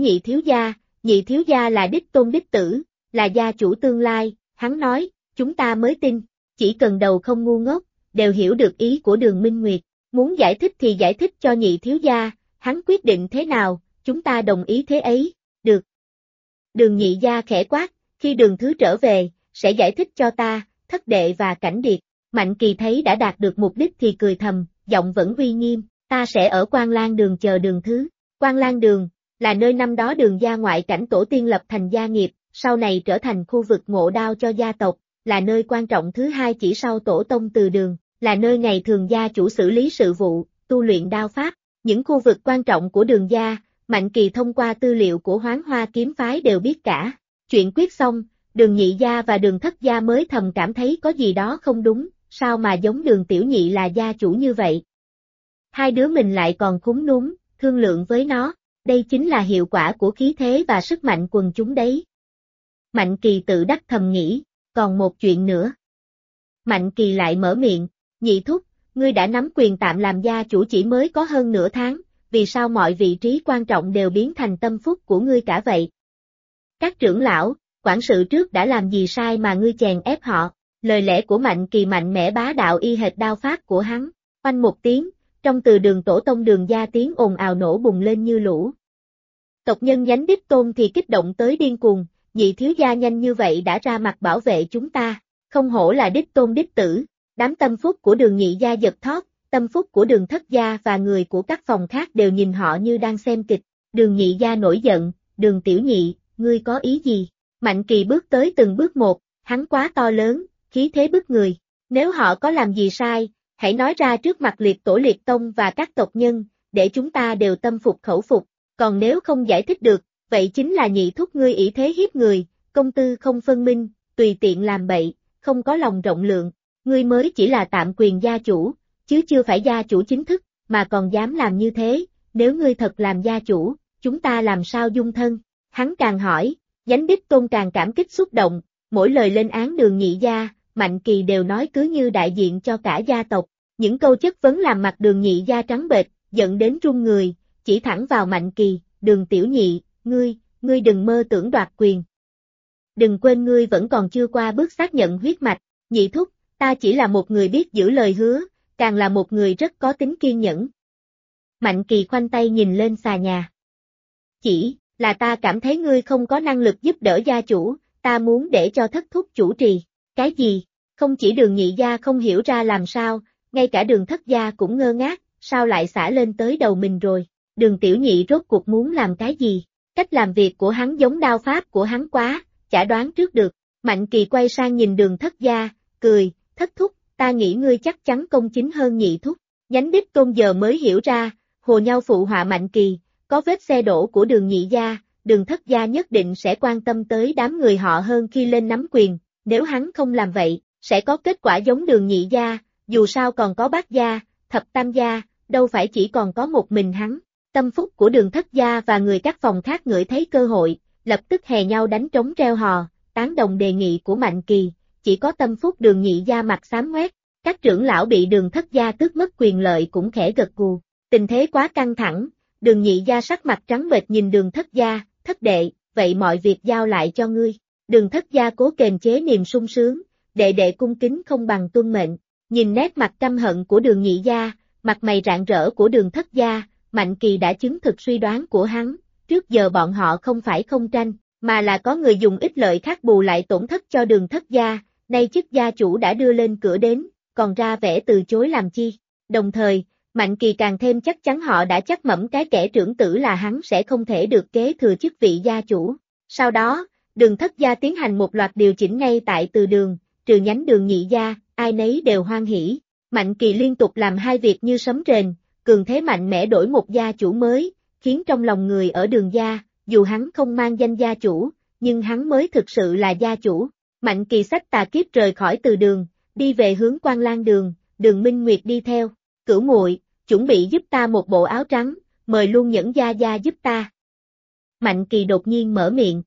Nhị thiếu gia là đích tôn đích tử, là gia chủ tương lai, hắn nói, chúng ta mới tin, chỉ cần đầu không ngu ngốc, đều hiểu được ý của Đường Minh Nguyệt, muốn giải thích thì giải thích cho Nhị thiếu gia, hắn quyết định thế nào, chúng ta đồng ý thế ấy, được. Đường Nhị gia khẽ quát, khi Đường Thứ trở về, sẽ giải thích cho ta, Thất đệ và Cảnh Điệt. Mạnh Kỳ thấy đã đạt được mục đích thì cười thầm, giọng vẫn uy nghiêm, ta sẽ ở Quan Lang Đường chờ Đường Thứ. Quan Lang Đường là nơi năm đó Đường gia ngoại cảnh tổ tiên lập thành gia nghiệp, sau này trở thành khu vực ngộ đao cho gia tộc, là nơi quan trọng thứ hai chỉ sau tổ tông Từ Đường, là nơi ngày thường gia chủ xử lý sự vụ, tu luyện đao pháp. Những khu vực quan trọng của Đường gia, Mạnh Kỳ thông qua tư liệu của Hoán Hoa kiếm phái đều biết cả. Chuyện quyết xong, Đường Nhị gia và Đường Thất gia mới thầm cảm thấy có gì đó không đúng, sao mà giống Đường Tiểu Nhị là gia chủ như vậy. Hai đứa mình lại còn khúm núm, thương lượng với nó, đây chính là hiệu quả của khí thế và sức mạnh quần chúng đấy. Mạnh Kỳ tự đắc thầm nghĩ, còn một chuyện nữa. Mạnh Kỳ lại mở miệng, nhị thúc, ngươi đã nắm quyền tạm làm gia chủ chỉ mới có hơn nửa tháng, vì sao mọi vị trí quan trọng đều biến thành tâm phúc của ngươi cả vậy? Các trưởng lão, quản sự trước đã làm gì sai mà ngươi chèn ép họ? Lời lẽ của Mạnh Kỳ mạnh mẽ bá đạo y hệt đao pháp của hắn, oanh một tiếng, trong từ đường tổ tông Đường gia tiếng ồn ào nổ bùng lên như lũ. Tộc nhân Nhánh Đích Tôn thì kích động tới điên cuồng, nhị thiếu gia nhanh như vậy đã ra mặt bảo vệ chúng ta, không hổ là Đích Tôn đích tử, đám tâm phúc của Đường nhị gia giật thót, tâm phúc của Đường thất gia và người của các phòng khác đều nhìn họ như đang xem kịch. Đường nhị gia nổi giận, Đường tiểu nhị, ngươi có ý gì? Mạnh Kỳ bước tới từng bước một, hắn quá to lớn, khí thế bức người, nếu họ có làm gì sai, hãy nói ra trước mặt liệt tổ liệt tông và các tộc nhân, để chúng ta đều tâm phục khẩu phục, còn nếu không giải thích được, vậy chính là nhị thúc ngươi ỷ thế hiếp người, công tư không phân minh, tùy tiện làm bậy, không có lòng rộng lượng, ngươi mới chỉ là tạm quyền gia chủ, chứ chưa phải gia chủ chính thức, mà còn dám làm như thế, nếu ngươi thật làm gia chủ, chúng ta làm sao dung thân? Hắn càng hỏi, Nhánh Đích Tôn càng cảm kích xúc động, mỗi lời lên án Đường nhị gia, Mạnh Kỳ đều nói cứ như đại diện cho cả gia tộc, những câu chất vấn làm mặt Đường nhị gia trắng bệch, giận đến run người, chỉ thẳng vào Mạnh Kỳ, Đường tiểu nhị, ngươi đừng mơ tưởng đoạt quyền. Đừng quên ngươi vẫn còn chưa qua bước xác nhận huyết mạch, nhị thúc, ta chỉ là một người biết giữ lời hứa, càng là một người rất có tính kiên nhẫn. Mạnh Kỳ khoanh tay nhìn lên xà nhà. Chỉ là ta cảm thấy ngươi không có năng lực giúp đỡ gia chủ, ta muốn để cho thất thúc chủ trì. Cái gì? Không chỉ Đường nhị gia không hiểu ra làm sao, ngay cả Đường thất gia cũng ngơ ngác, sao lại xả lên tới đầu mình rồi? Đường tiểu nhị rốt cuộc muốn làm cái gì? Cách làm việc của hắn giống đao pháp của hắn quá, chả đoán trước được. Mạnh Kỳ quay sang nhìn Đường thất gia, cười, thất thúc, ta nghĩ ngươi chắc chắn công chính hơn nhị thúc. Nhánh Đích Tôn giờ mới hiểu ra, hồ nhau phụ họa Mạnh Kỳ, có vết xe đổ của Đường nhị gia, Đường thất gia nhất định sẽ quan tâm tới đám người họ hơn khi lên nắm quyền, nếu hắn không làm vậy, sẽ có kết quả giống Đường nhị gia, dù sao còn có Bát gia, Thập tam gia, đâu phải chỉ còn có một mình hắn. Tâm phúc của Đường thất gia và người các phòng khác ngửi thấy cơ hội, lập tức hè nhau đánh trống reo hò, tán đồng đề nghị của Mạnh Kỳ, chỉ có tâm phúc Đường nhị gia mặt xám ngoét, các trưởng lão bị Đường thất gia tước mất quyền lợi cũng khẽ gật gù, tình thế quá căng thẳng, Đường nhị gia sắc mặt trắng bệch nhìn Đường thất gia, thất đệ, vậy mọi việc giao lại cho ngươi. Đường thất gia cố kềm chế niềm sung sướng, đệ đệ cung kính không bằng tuân mệnh, nhìn nét mặt căm hận của Đường nhị gia, mặt mày rạng rỡ của Đường thất gia, Mạnh Kỳ đã chứng thực suy đoán của hắn, trước giờ bọn họ không phải không tranh, mà là có người dùng ích lợi khác bù lại tổn thất cho Đường thất gia, nay chức gia chủ đã đưa lên cửa đến, còn ra vẻ từ chối làm chi. Đồng thời, Mạnh Kỳ càng thêm chắc chắn họ đã chắc mẩm cái kẻ trưởng tử là hắn sẽ không thể được kế thừa chức vị gia chủ. Sau đó, Đường thất gia tiến hành một loạt điều chỉnh ngay tại từ đường, trừ nhánh Đường nhị gia, ai nấy đều hoan hỉ. Mạnh Kỳ liên tục làm hai việc như sấm rền, cường thế mạnh mẽ đổi một gia chủ mới, khiến trong lòng người ở Đường gia, dù hắn không mang danh gia chủ, nhưng hắn mới thực sự là gia chủ. Mạnh Kỳ xách tà kiếp rời khỏi từ đường, đi về hướng Quan Lang đường, Đường Minh Nguyệt đi theo. Cửu muội, chuẩn bị giúp ta một bộ áo trắng, mời luôn Nhẫn gia gia giúp ta. Mạnh Kỳ đột nhiên mở miệng,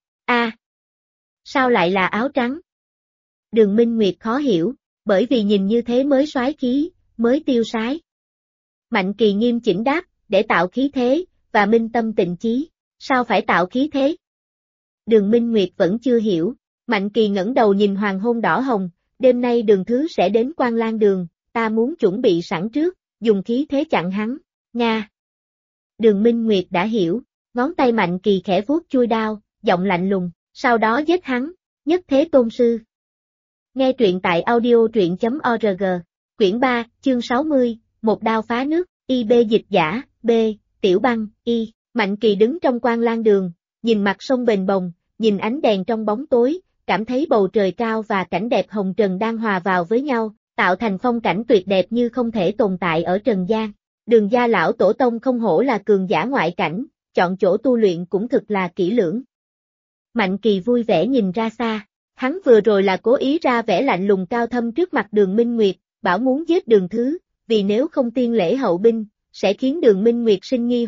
sao lại là áo trắng? Đường Minh Nguyệt khó hiểu, bởi vì nhìn như thế mới soái khí, mới tiêu sái. Mạnh Kỳ nghiêm chỉnh đáp, để tạo khí thế, và minh tâm tịnh chí, sao phải tạo khí thế? Đường Minh Nguyệt vẫn chưa hiểu, Mạnh Kỳ ngẩng đầu nhìn hoàng hôn đỏ hồng, đêm nay Đường Thứ sẽ đến Quan Lang đường, ta muốn chuẩn bị sẵn trước, dùng khí thế chặn hắn, Nga. Đường Minh Nguyệt đã hiểu, ngón tay Mạnh Kỳ khẽ vuốt chuôi đao, giọng lạnh lùng, sau đó giết hắn, nhất thế tôn sư. Nghe truyện tại audio truyện.org, quyển 3, chương 60, một đao phá nước, IB dịch giả, B, Tiểu Băng, Y, Mạnh Kỳ đứng trong Quan Lang đường, nhìn mặt sông bềnh bồng, nhìn ánh đèn trong bóng tối, cảm thấy bầu trời cao và cảnh đẹp hồng trần đang hòa vào với nhau, tạo thành phong cảnh tuyệt đẹp như không thể tồn tại ở trần gian. Đường gia lão tổ tông không hổ là cường giả ngoại cảnh, chọn chỗ tu luyện cũng thực là kỹ lưỡng. Mạnh Kỳ vui vẻ nhìn ra xa, hắn vừa rồi là cố ý ra vẻ lạnh lùng cao thâm trước mặt Đường Minh Nguyệt, bảo muốn giết Đường Thứ, vì nếu không tiên lễ hậu binh, sẽ khiến Đường Minh Nguyệt sinh nghi hoặc,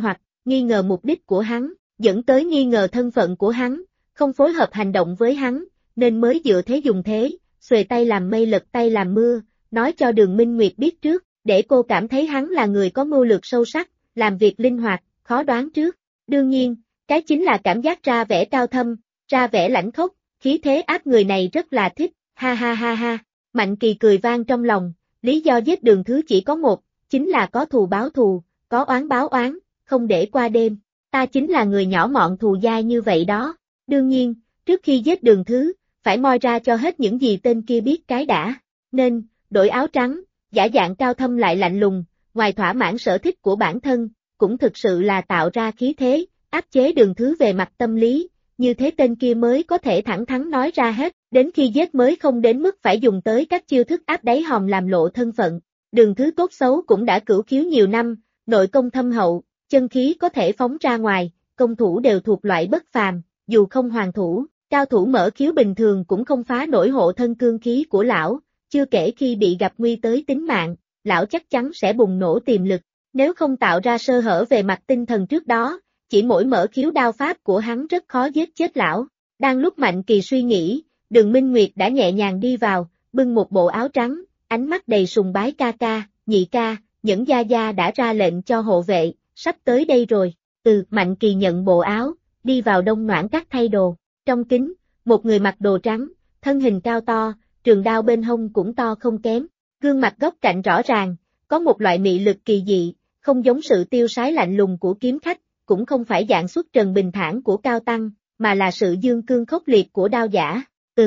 nghi ngờ mục đích của hắn, dẫn tới nghi ngờ thân phận của hắn, không phối hợp hành động với hắn, nên mới dựa thế dùng thế, xuề tay làm mây lật tay làm mưa, nói cho Đường Minh Nguyệt biết trước, để cô cảm thấy hắn là người có mưu lược sâu sắc, làm việc linh hoạt, khó đoán trước. Đương nhiên, cái chính là cảm giác ra vẻ cao thâm, ra vẻ lãnh khốc, khí thế áp người này rất là thích, ha ha ha ha. Mạnh Kỳ cười vang trong lòng, lý do giết Đường Thứ chỉ có một, chính là có thù báo thù, có oán báo oán, không để qua đêm. Ta chính là người nhỏ mọn thù dai như vậy đó. Đương nhiên, trước khi giết Đường Thứ, phải moi ra cho hết những gì tên kia biết cái đã. Nên, đổi áo trắng, giả dạng cao thâm lại lạnh lùng, ngoài thỏa mãn sở thích của bản thân, cũng thực sự là tạo ra khí thế, áp chế Đường Thứ về mặt tâm lý, như thế tên kia mới có thể thẳng thắn nói ra hết, đến khi giết mới không đến mức phải dùng tới các chiêu thức áp đáy hòm làm lộ thân phận. Đường Thứ tốt xấu cũng đã cửu khiếu nhiều năm, nội công thâm hậu, chân khí có thể phóng ra ngoài, công thủ đều thuộc loại bất phàm, dù không hoàn thủ, cao thủ mở khiếu bình thường cũng không phá nổi hộ thân cương khí của lão, chưa kể khi bị gặp nguy tới tính mạng, lão chắc chắn sẽ bùng nổ tiềm lực, nếu không tạo ra sơ hở về mặt tinh thần trước đó, chỉ mỗi mở khiếu đao pháp của hắn rất khó giết chết lão. Đang lúc Mạnh Kỳ suy nghĩ, Đường Minh Nguyệt đã nhẹ nhàng đi vào, bưng một bộ áo trắng, ánh mắt đầy sùng bái ca ca, nhị ca, Nhẫn gia gia đã ra lệnh cho hộ vệ, sắp tới đây rồi. Mạnh Kỳ nhận bộ áo, đi vào Đông Noãn Các thay đồ. Trong kính, một người mặc đồ trắng, thân hình cao to, trường đao bên hông cũng to không kém, gương mặt góc cạnh rõ ràng, có một loại mị lực kỳ dị, không giống sự tiêu sái lạnh lùng của kiếm khách, cũng không phải dạng xuất trần bình thản của cao tăng, mà là sự dương cương khốc liệt của đao giả.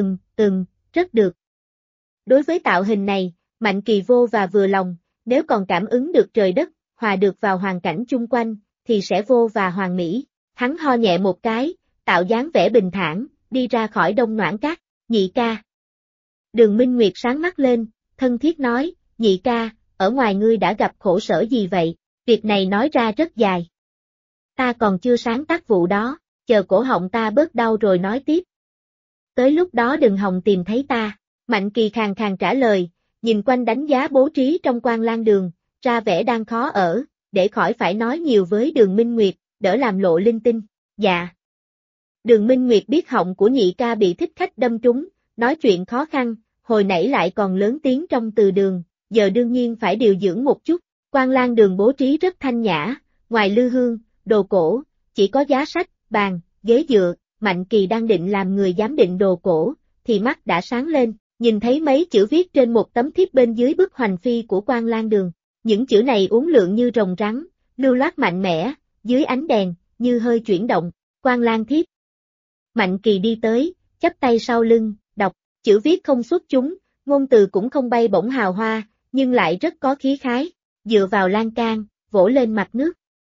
Rất được. Đối với tạo hình này, Mạnh Kỳ vô và vừa lòng, nếu còn cảm ứng được trời đất, hòa được vào hoàn cảnh chung quanh, thì sẽ vô và hoàn mỹ. Hắn ho nhẹ một cái, tạo dáng vẻ bình thản, đi ra khỏi Đông Noãn Các, nhị ca. Đường Minh Nguyệt sáng mắt lên, thân thiết nói, nhị ca, ở ngoài ngươi đã gặp khổ sở gì vậy? Việc này nói ra rất dài. Ta còn chưa sáng tác vụ đó, chờ cổ họng ta bớt đau rồi nói tiếp. Tới lúc đó đừng hòng tìm thấy ta. Mạnh Kỳ khàn khàn trả lời, nhìn quanh đánh giá bố trí trong Quan Lang Đường, ra vẻ đang khó ở, để khỏi phải nói nhiều với Đường Minh Nguyệt, đỡ làm lộ linh tinh. Dạ. Đường Minh Nguyệt biết họng của nhị ca bị thích khách đâm trúng, nói chuyện khó khăn, hồi nãy lại còn lớn tiếng trong từ đường, giờ đương nhiên phải điều dưỡng một chút. Quan Lang Đường bố trí rất thanh nhã, ngoài lư hương, đồ cổ, chỉ có giá sách, bàn, ghế dựa. Mạnh Kỳ đang định làm người giám định đồ cổ, thì mắt đã sáng lên, nhìn thấy mấy chữ viết trên một tấm thiếp bên dưới bức hoành phi của Quan Lang Đường. Những chữ này uốn lượn như rồng rắn, lưu loát mạnh mẽ, dưới ánh đèn, như hơi chuyển động. Quan Lang thiếp. Mạnh Kỳ đi tới, chắp tay sau lưng, đọc, chữ viết không xuất chúng, ngôn từ cũng không bay bổng hào hoa, nhưng lại rất có khí khái, dựa vào lan can, vỗ lên mặt nước.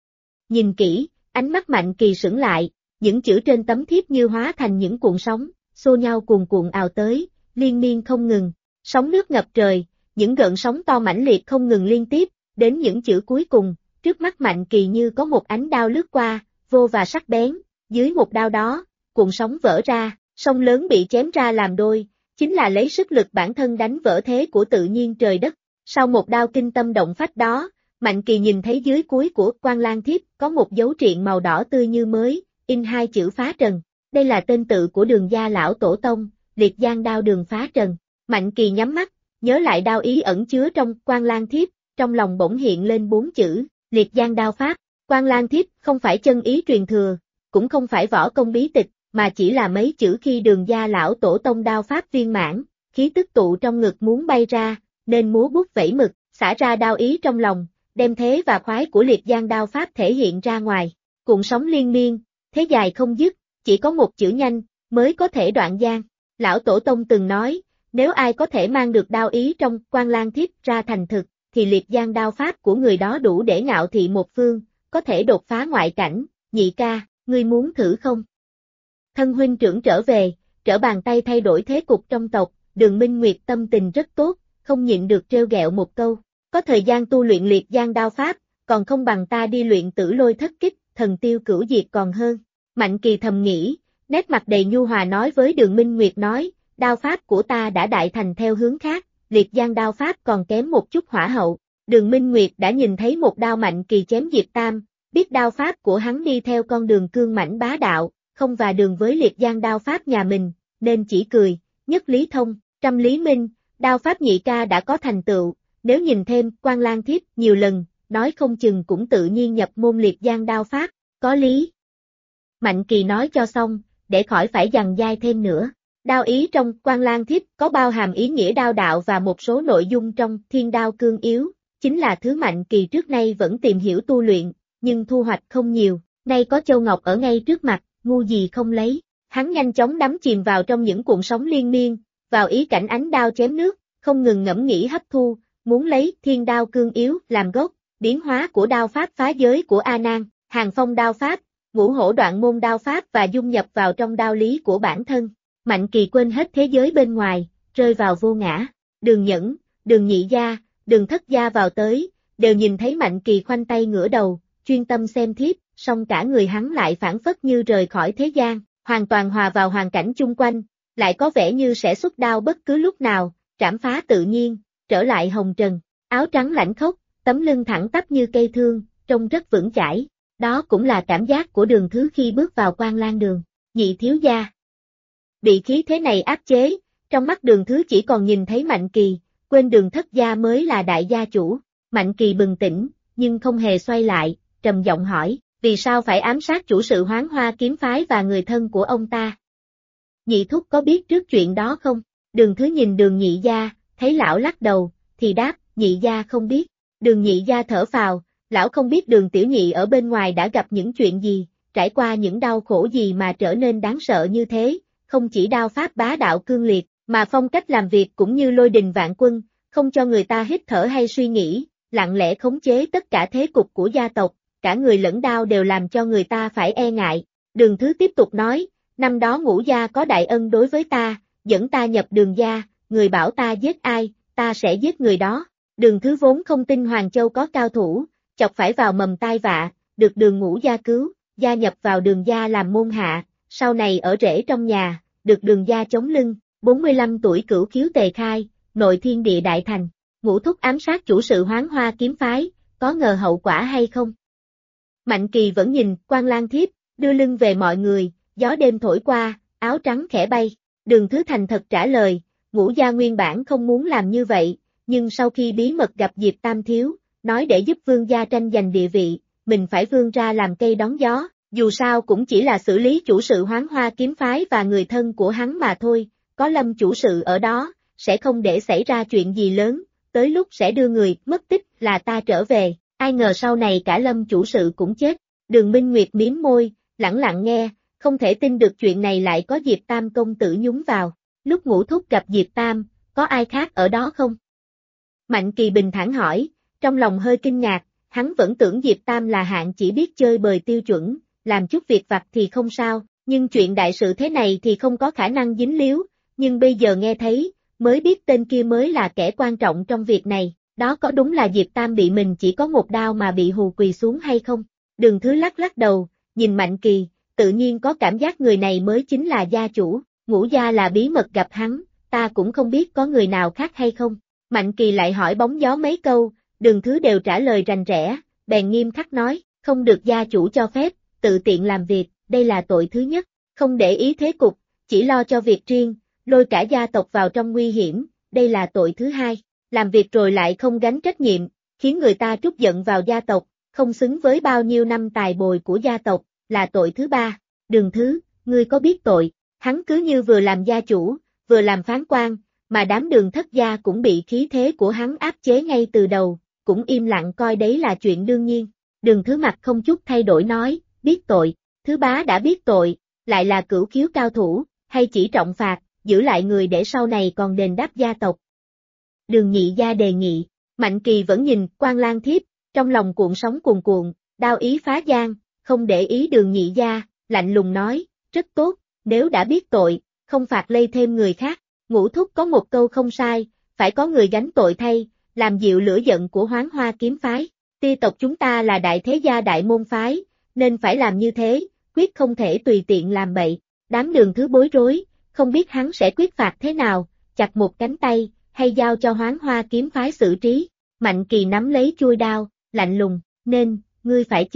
Nhìn kỹ, ánh mắt Mạnh Kỳ sững lại, những chữ trên tấm thiếp như hóa thành những cuộn sóng, xô nhau cuồn cuộn ào tới, liên miên không ngừng, sóng nước ngập trời, những gợn sóng to mãnh liệt không ngừng liên tiếp, đến những chữ cuối cùng, trước mắt Mạnh Kỳ như có một ánh đao lướt qua, vô và sắc bén, dưới một đao đó, cuộn sóng vỡ ra, sông lớn bị chém ra làm đôi, chính là lấy sức lực bản thân đánh vỡ thế của tự nhiên trời đất. Sau một đao kinh tâm động phách đó, Mạnh Kỳ nhìn thấy dưới cuối của Quan Lang thiếp có một dấu triện màu đỏ tươi như mới, in hai chữ phá trần. Đây là tên tự của Đường gia lão tổ tông, Liệt Giang đao Đường phá trần. Mạnh Kỳ nhắm mắt, nhớ lại đao ý ẩn chứa trong Quan Lang thiếp, trong lòng bỗng hiện lên 4 chữ, Liệt Giang đao pháp. Quan Lang thiếp không phải chân ý truyền thừa, cũng không phải võ công bí tịch, mà chỉ là mấy chữ khi Đường gia lão tổ tông đao pháp viên mãn, khí tức tụ trong ngực muốn bay ra, nên múa bút vẩy mực, xả ra đao ý trong lòng, đem thế và khoái của Liệt Giang đao pháp thể hiện ra ngoài. Cuộn sóng liên miên, thế dài không dứt, chỉ có một chữ nhanh, mới có thể đoạn gian. Lão Tổ Tông từng nói, nếu ai có thể mang được đao ý trong Quan Lang thiếp ra thành thực, thì Liệt Giang đao pháp của người đó đủ để ngạo thị một phương, có thể đột phá ngoại cảnh. Nhị ca, ngươi muốn thử không? Thân huynh trưởng trở về, trở bàn tay thay đổi thế cục trong tộc, Đường Minh Nguyệt tâm tình rất tốt, không nhịn được trêu ghẹo một câu. Có thời gian tu luyện Liệt Giang đao pháp, còn không bằng ta đi luyện Tử Lôi Thất Kích, Thần Tiêu Cửu Diệt còn hơn. Mạnh Kỳ thầm nghĩ, nét mặt đầy nhu hòa nói với Đường Minh Nguyệt nói, đao pháp của ta đã đại thành theo hướng khác, Liệt Giang đao pháp còn kém một chút hỏa hậu. Đường Minh Nguyệt đã nhìn thấy một đao Mạnh Kỳ chém Diệp Tam, biết đao pháp của hắn đi theo con đường cương mãnh bá đạo, không và đường với liệt giang đao pháp nhà mình, nên chỉ cười, nhất lý thông, trăm lý minh, đao pháp nhị ca đã có thành tựu, nếu nhìn thêm Quan Lang Thiếp nhiều lần, nói không chừng cũng tự nhiên nhập môn liệt giang đao pháp, có lý. Mạnh Kỳ nói cho xong, để khỏi phải dằn dai thêm nữa. Đao ý trong Quan Lang Thiếp có bao hàm ý nghĩa đao đạo và một số nội dung trong Thiên Đao Cương Yếu, chính là thứ Mạnh Kỳ trước nay vẫn tìm hiểu tu luyện, nhưng thu hoạch không nhiều, nay có châu ngọc ở ngay trước mặt, ngu gì không lấy. Hắn nhanh chóng đắm chìm vào trong những cuộn sóng liên miên, vào ý cảnh ánh đao chém nước, không ngừng ngẫm nghĩ hấp thu, muốn lấy Thiên Đao Cương Yếu làm gốc, biến hóa của đao pháp phá giới của A Nan, Hàng Phong đao pháp, Ngũ Hổ Đoạn Môn đao pháp và dung nhập vào trong đao lý của bản thân. Mạnh Kỳ quên hết thế giới bên ngoài, rơi vào vô ngã. Đường Nhẫn, Đường Nhị Gia, Đường Thất Gia vào tới, đều nhìn thấy Mạnh Kỳ khoanh tay ngửa đầu, chuyên tâm xem thiếp, song cả người hắn lại phảng phất như rời khỏi thế gian, hoàn toàn hòa vào hoàn cảnh chung quanh, lại có vẻ như sẽ xuất đao bất cứ lúc nào, trảm phá tự nhiên, trở lại hồng trần, áo trắng lãnh khốc, tấm lưng thẳng tắp như cây thương, trông rất vững chãi. Đó cũng là cảm giác của Đường Thứ khi bước vào Quan Lang Đường. Nhị thiếu gia bị khí thế này áp chế, trong mắt Đường Thứ chỉ còn nhìn thấy Mạnh Kỳ, quên Đường Thất gia mới là đại gia chủ. Mạnh Kỳ bừng tỉnh, nhưng không hề xoay lại, trầm giọng hỏi, vì sao phải ám sát chủ sự Hoán Hoa kiếm phái và người thân của ông ta? Nhị thúc có biết trước chuyện đó không? Đường Thứ nhìn Đường Nhị gia, thấy lão lắc đầu, thì đáp, Nhị gia không biết. Đường Nhị gia thở phào, lão không biết Đường tiểu nhị ở bên ngoài đã gặp những chuyện gì, trải qua những đau khổ gì mà trở nên đáng sợ như thế, không chỉ đao pháp bá đạo cương liệt, mà phong cách làm việc cũng như lôi đình vạn quân, không cho người ta hít thở hay suy nghĩ, lặng lẽ khống chế tất cả thế cục của gia tộc, cả người lẫn đao đều làm cho người ta phải e ngại. Đường Thứ tiếp tục nói, năm đó Ngũ gia có đại ân đối với ta, dẫn ta nhập Đường gia, người bảo ta giết ai, ta sẽ giết người đó. Đường Thứ vốn không tin Hoàng Châu có cao thủ, chọc phải vào mầm tai vạ, được Đường Ngũ gia cứu, gia nhập vào Đường gia làm môn hạ, sau này ở rễ trong nhà, được Đường gia chống lưng, 45 tuổi cửu khiếu tề khai, nội thiên địa đại thành. Ngũ thúc ám sát chủ sự Hoán Hoa kiếm phái, có ngờ hậu quả hay không? Mạnh Kỳ vẫn nhìn Quan Lang Thiếp, đưa lưng về mọi người, gió đêm thổi qua, áo trắng khẽ bay. Đường Thứ thành thật trả lời, Ngũ gia nguyên bản không muốn làm như vậy, nhưng sau khi bí mật gặp Diệp Tam Thiếu, nói để giúp Vương gia tranh giành địa vị, mình phải vươn ra làm cây đón gió, dù sao cũng chỉ là xử lý chủ sự Hoán Hoa kiếm phái và người thân của hắn mà thôi, có Lâm chủ sự ở đó, sẽ không để xảy ra chuyện gì lớn, tới lúc sẽ đưa người mất tích là ta trở về, ai ngờ sau này cả Lâm chủ sự cũng chết. Đường Minh Nguyệt mím môi, lẳng lặng nghe, không thể tin được chuyện này lại có Diệp Tam công tử nhúng vào. Lúc Ngũ thúc gặp Diệp Tam, có ai khác ở đó không? Mạnh Kỳ bình thản hỏi, trong lòng hơi kinh ngạc, hắn vẫn tưởng Diệp Tam là hạng chỉ biết chơi bời tiêu chuẩn, làm chút việc vặt thì không sao, nhưng chuyện đại sự thế này thì không có khả năng dính líu, nhưng bây giờ nghe thấy, mới biết tên kia mới là kẻ quan trọng trong việc này, đó có đúng là Diệp Tam bị mình chỉ có một đao mà bị hù quỳ xuống hay không? Đường Thứ lắc lắc đầu, nhìn Mạnh Kỳ, tự nhiên có cảm giác người này mới chính là gia chủ, Ngũ gia là bí mật gặp hắn, ta cũng không biết có người nào khác hay không. Mạnh Kỳ lại hỏi bóng gió mấy câu, Đường Thứ đều trả lời rành rẽ, bèn nghiêm khắc nói, không được gia chủ cho phép, tự tiện làm việc, đây là tội thứ nhất, không để ý thế cục, chỉ lo cho việc riêng, lôi cả gia tộc vào trong nguy hiểm, đây là tội thứ hai, làm việc rồi lại không gánh trách nhiệm, khiến người ta trút giận vào gia tộc, không xứng với bao nhiêu năm tài bồi của gia tộc, là tội thứ ba. Đường Thứ, ngươi có biết tội, hắn cứ như vừa làm gia chủ, vừa làm phán quan, mà đám Đường Thất gia cũng bị khí thế của hắn áp chế ngay từ đầu, cũng im lặng coi đấy là chuyện đương nhiên. Đường Thứ mặt không chút thay đổi nói, biết tội, Thứ bá đã biết tội, lại là cửu khiếu cao thủ, hay chỉ trọng phạt, giữ lại người để sau này còn đền đáp gia tộc. Đường Nhị gia đề nghị, Mạnh Kỳ vẫn nhìn Quan Lang Thiếp, trong lòng cuộn sóng cuồn cuộn, đao ý phá gian, không để ý Đường Nhị gia, lạnh lùng nói, rất tốt, nếu đã biết tội, không phạt lây thêm người khác. Ngũ thúc có một câu không sai, phải có người gánh tội thay, làm dịu lửa giận của Hoán Hoa kiếm phái. Ti tộc chúng ta là đại thế gia đại môn phái, nên phải làm như thế, quyết không thể tùy tiện làm bậy. Đám Đường Thứ bối rối, không biết hắn sẽ quyết phạt thế nào, chặt một cánh tay, hay giao cho Hoán Hoa kiếm phái xử trí. Mạnh Kỳ nắm lấy chuôi đao, lạnh lùng, nên, ngươi phải chết.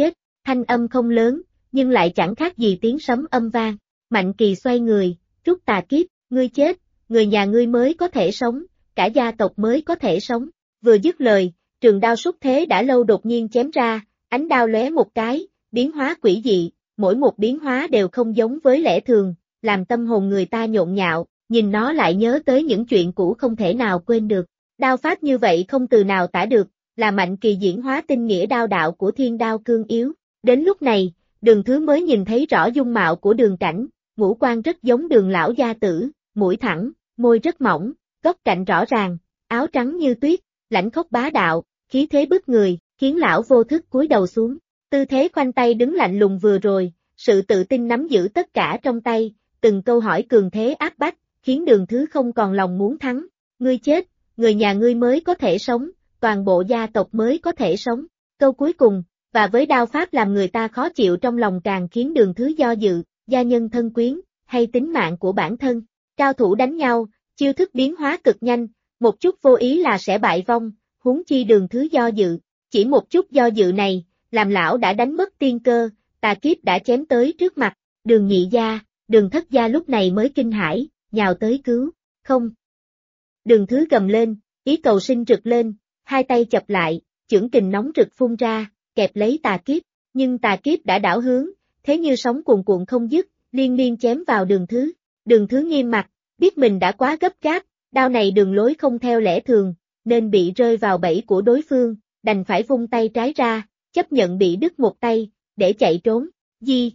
Thanh âm không lớn, nhưng lại chẳng khác gì tiếng sấm âm vang. Mạnh Kỳ xoay người, rút tà kiếp, ngươi chết, người nhà ngươi mới có thể sống, cả gia tộc mới có thể sống. Vừa dứt lời, trường đao xuất thế đã lâu đột nhiên chém ra, ánh đao lóe một cái, biến hóa quỷ dị, mỗi một biến hóa đều không giống với lẽ thường, làm tâm hồn người ta nhộn nhạo, nhìn nó lại nhớ tới những chuyện cũ không thể nào quên được. Đao pháp như vậy không từ nào tả được, là Mạnh Kỳ diễn hóa tinh nghĩa đao đạo của thiên đao cương yếu. Đến lúc này, Đường Thứ mới nhìn thấy rõ dung mạo của Đường Cảnh, ngũ quan rất giống Đường lão gia tử, mũi thẳng, môi rất mỏng, góc cạnh rõ ràng, áo trắng như tuyết, lãnh khốc bá đạo, khí thế bức người, khiến lão vô thức cúi đầu xuống. Tư thế khoanh tay đứng lạnh lùng vừa rồi, sự tự tin nắm giữ tất cả trong tay, từng câu hỏi cường thế áp bách, khiến Đường Thứ không còn lòng muốn thắng. Ngươi chết, người nhà ngươi mới có thể sống, toàn bộ gia tộc mới có thể sống. Câu cuối cùng, và với đao pháp làm người ta khó chịu trong lòng càng khiến Đường Thứ do dự, gia nhân thân quyến, hay tính mạng của bản thân. Cao thủ đánh nhau, chiêu thức biến hóa cực nhanh, một chút vô ý là sẽ bại vong, huống chi Đường Thứ do dự. Chỉ một chút do dự này, làm lão đã đánh mất tiên cơ, tà kiếp đã chém tới trước mặt. Đường Nhị gia, Đường Thất gia lúc này mới kinh hãi, nhào tới cứu. Không. Đường Thứ gầm lên, ý cầu sinh rực lên, hai tay chập lại, chưởng kình nóng rực phun ra, kẹp lấy tà kiếp, nhưng tà kiếp đã đảo hướng, thế như sóng cuồn cuộn không dứt, liên miên chém vào Đường Thứ. Đường Thứ nghiêm mặt, biết mình đã quá gấp gáp, đao này đường lối không theo lẽ thường, nên bị rơi vào bẫy của đối phương, đành phải vung tay trái ra, chấp nhận bị đứt một tay, để chạy trốn. Di.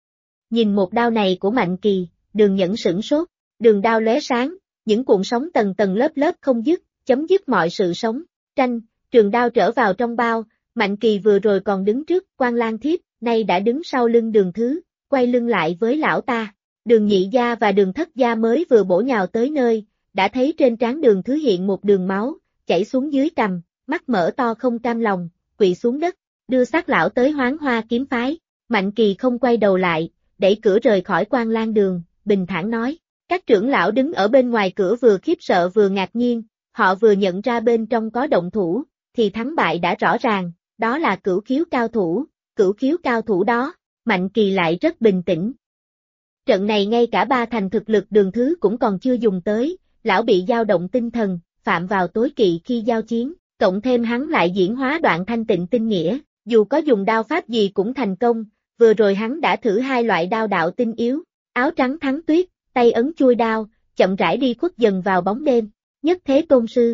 Nhìn một đao này của Mạnh Kỳ, Đường Nhẫn sửng sốt, đường đao lóe sáng, những cuộn sóng tầng tầng lớp lớp không dứt, chấm dứt mọi sự sống. Tranh, trường đao trở vào trong bao, Mạnh Kỳ vừa rồi còn đứng trước Quan Lang Thiếp, nay đã đứng sau lưng Đường Thứ, quay lưng lại với lão ta. Đường Nhị gia và Đường Thất gia mới vừa bổ nhào tới nơi, đã thấy trên trán Đường Thứ hiện một đường máu, chảy xuống dưới cằm, mắt mở to không cam lòng, quỵ xuống đất, đưa xác lão tới Hoán Hoa kiếm phái. Mạnh Kỳ không quay đầu lại, đẩy cửa rời khỏi Quan Lang đường, bình thản nói. Các trưởng lão đứng ở bên ngoài cửa vừa khiếp sợ vừa ngạc nhiên, họ vừa nhận ra bên trong có động thủ, thì thắng bại đã rõ ràng, đó là cửu khiếu cao thủ đó. Mạnh Kỳ lại rất bình tĩnh. Trận này ngay cả ba thành thực lực Đường Thứ cũng còn chưa dùng tới, lão bị dao động tinh thần, phạm vào tối kỵ khi giao chiến, cộng thêm hắn lại diễn hóa đoạn thanh tịnh tinh nghĩa, dù có dùng đao pháp gì cũng thành công, vừa rồi hắn đã thử hai loại đao đạo tinh yếu, áo trắng thắng tuyết, tay ấn chuôi đao, chậm rãi đi khuất dần vào bóng đêm. Nhất Thế Tôn Sư.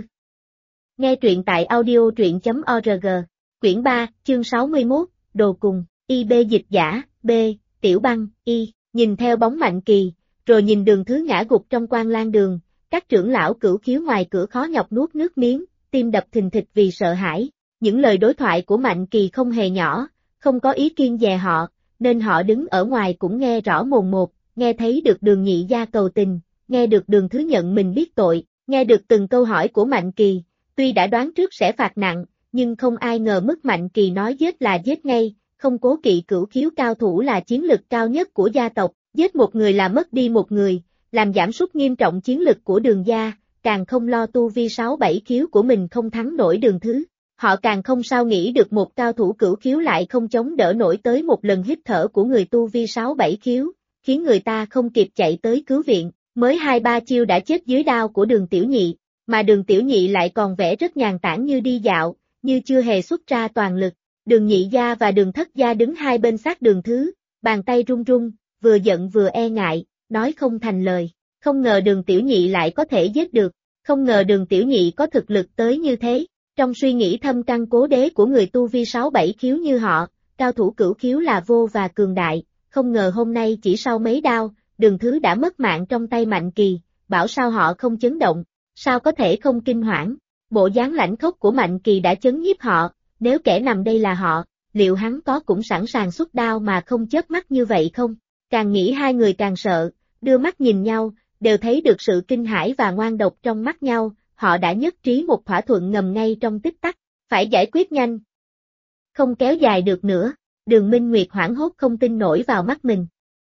Nghe truyện tại audio.truyện.org, quyển 3, chương 61, Đồ Cùng, IB dịch giả, B, Tiểu Băng, Y, nhìn theo bóng Mạnh Kỳ, rồi nhìn Đường Thứ ngã gục trong Quan Lang đường, các trưởng lão cửu khiếu ngoài cửa khó nhọc nuốt nước miếng, tim đập thình thịch vì sợ hãi. Những lời đối thoại của Mạnh Kỳ không hề nhỏ, không có ý kiêng dè họ, nên họ đứng ở ngoài cũng nghe rõ mồn một, nghe thấy được Đường Nhị gia cầu tình, nghe được Đường Thứ nhận mình biết tội, nghe được từng câu hỏi của Mạnh Kỳ, tuy đã đoán trước sẽ phạt nặng, nhưng không ai ngờ mức Mạnh Kỳ nói giết là giết ngay, không cố kỵ cửu khiếu cao thủ là chiến lực cao nhất của gia tộc, giết một người là mất đi một người, làm giảm sút nghiêm trọng chiến lực của Đường gia, càng không lo tu vi 6-7 khiếu của mình không thắng nổi Đường Thứ. Họ càng không sao nghĩ được một cao thủ cửu khiếu lại không chống đỡ nổi tới một lần hít thở của người tu vi 6-7 khiếu, khiến người ta không kịp chạy tới cứu viện, mới 2-3 chiêu đã chết dưới đao của Đường Tiểu Nhị, mà Đường Tiểu Nhị lại còn vẻ rất nhàn tản như đi dạo, như chưa hề xuất ra toàn lực. Đường Nhị gia và Đường Thất gia đứng hai bên sát Đường Thứ, bàn tay run run, vừa giận vừa e ngại, nói không thành lời, không ngờ Đường Tiểu Nhị lại có thể giết được, không ngờ Đường Tiểu Nhị có thực lực tới như thế. Trong suy nghĩ thâm căn cố đế của người tu vi 6-7 khiếu như họ, cao thủ cửu khiếu là vô và cường đại, không ngờ hôm nay chỉ sau mấy đao, Đường Thứ đã mất mạng trong tay Mạnh Kỳ, bảo sao họ không chấn động, sao có thể không kinh hoảng. Bộ dáng lãnh khốc của Mạnh Kỳ đã chấn nhiếp họ, nếu kẻ nằm đây là họ, liệu hắn có cũng sẵn sàng xuất đao mà không chớp mắt như vậy không? Càng nghĩ hai người càng sợ, đưa mắt nhìn nhau, đều thấy được sự kinh hãi và ngoan độc trong mắt nhau. Họ đã nhất trí một thỏa thuận ngầm ngay trong tích tắc, phải giải quyết nhanh. Không kéo dài được nữa, Đường Minh Nguyệt hoảng hốt không tin nổi vào mắt mình.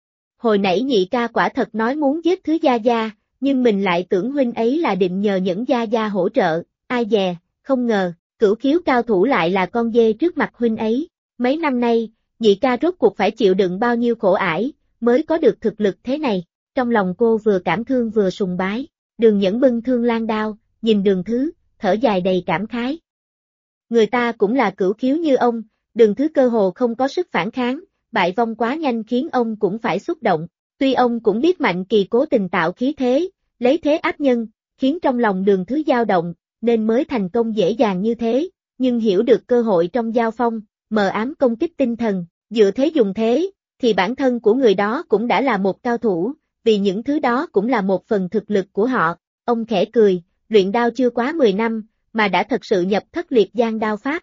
Hồi nãy Nhị ca quả thật nói muốn giết Thứ gia gia, nhưng mình lại tưởng huynh ấy là định nhờ Nhẫn gia gia hỗ trợ, ai dè, không ngờ, cửu khiếu cao thủ lại là con dê trước mặt huynh ấy. Mấy năm nay, nhị ca rốt cuộc phải chịu đựng bao nhiêu khổ ải, mới có được thực lực thế này. Trong lòng cô vừa cảm thương vừa sùng bái. Đường Nhẫn bưng thương lan đao, nhìn Đường Thứ, thở dài đầy cảm khái. Người ta cũng là cửu khiếu như ông, Đường Thứ cơ hồ không có sức phản kháng, bại vong quá nhanh khiến ông cũng phải xúc động. Tuy ông cũng biết Mạnh Kỳ cố tình tạo khí thế, lấy thế áp nhân, khiến trong lòng Đường Thứ dao động, nên mới thành công dễ dàng như thế, nhưng hiểu được cơ hội trong giao phong, mờ ám công kích tinh thần, dựa thế dùng thế, thì bản thân của người đó cũng đã là một cao thủ, vì những thứ đó cũng là một phần thực lực của họ. Ông khẽ cười, luyện đao chưa quá 10 năm, mà đã thật sự nhập thất liệt giang đao pháp.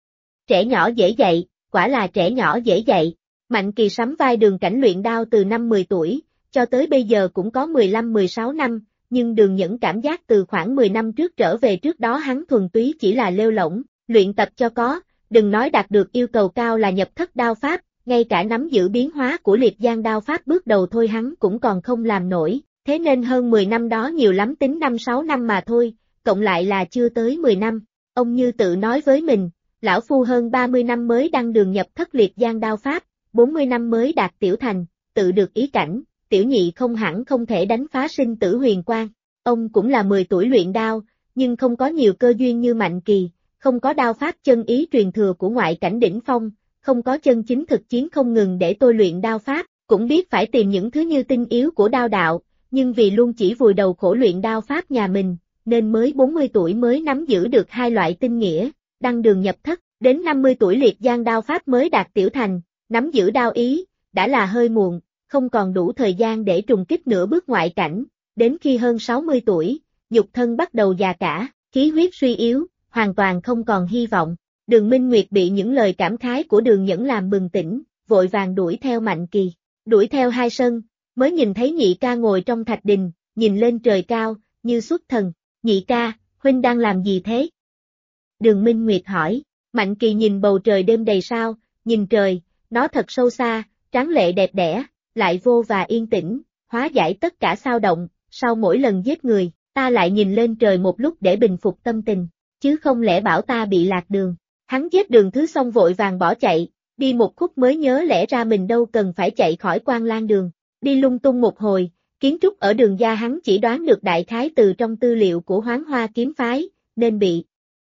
Trẻ nhỏ dễ dạy, quả là trẻ nhỏ dễ dạy. Mạnh Kỳ sắm vai Đường Cảnh luyện đao từ năm 10 tuổi, cho tới bây giờ cũng có 15-16 năm, nhưng Đường Nhẫn cảm giác từ khoảng 10 năm trước trở về trước đó hắn thuần túy chỉ là lêu lổng, luyện tập cho có, đừng nói đạt được yêu cầu cao là nhập thất đao pháp, ngay cả nắm giữ biến hóa của liệt giang đao pháp bước đầu thôi hắn cũng còn không làm nổi, thế nên hơn 10 năm đó nhiều lắm tính 5-6 năm mà thôi, cộng lại là chưa tới 10 năm. Ông như tự nói với mình, lão phu hơn 30 năm mới đăng đường nhập thất liệt giang đao pháp, 40 năm mới đạt tiểu thành, tự được ý cảnh, tiểu nhị không hẳn không thể đánh phá sinh tử huyền quang. Ông cũng là 10 tuổi luyện đao, nhưng không có nhiều cơ duyên như Mạnh Kỳ, không có đao pháp chân ý truyền thừa của ngoại cảnh đỉnh phong, không có chân chính thực chiến không ngừng để tôi luyện đao pháp, cũng biết phải tìm những thứ như tinh yếu của đao đạo, nhưng vì luôn chỉ vùi đầu khổ luyện đao pháp nhà mình, nên mới 40 tuổi mới nắm giữ được hai loại tinh nghĩa, đăng đường nhập thất, đến 50 tuổi liệt giang đao pháp mới đạt tiểu thành, nắm giữ đao ý, đã là hơi muộn, không còn đủ thời gian để trùng kích nửa bước ngoại cảnh, đến khi hơn 60 tuổi, nhục thân bắt đầu già cả, khí huyết suy yếu, hoàn toàn không còn hy vọng. Đường Minh Nguyệt bị những lời cảm khái của Đường Nhẫn làm bừng tỉnh, vội vàng đuổi theo Mạnh Kỳ, đuổi theo hai sân, mới nhìn thấy nhị ca ngồi trong thạch đình, nhìn lên trời cao, như xuất thần. Nhị ca, huynh đang làm gì thế? Đường Minh Nguyệt hỏi. Mạnh Kỳ nhìn bầu trời đêm đầy sao, nhìn trời, nó thật sâu xa, tráng lệ đẹp đẽ, lại vô và yên tĩnh, hóa giải tất cả sao động, sau mỗi lần giết người, ta lại nhìn lên trời một lúc để bình phục tâm tình, chứ không lẽ bảo ta bị lạc đường. Hắn giết Đường Thứ xong vội vàng bỏ chạy, đi một khúc mới nhớ lẽ ra mình đâu cần phải chạy khỏi Quan Lang Đường, đi lung tung một hồi, kiến trúc ở Đường gia hắn chỉ đoán được đại khái từ trong tư liệu của Hoán Hoa kiếm phái, nên bị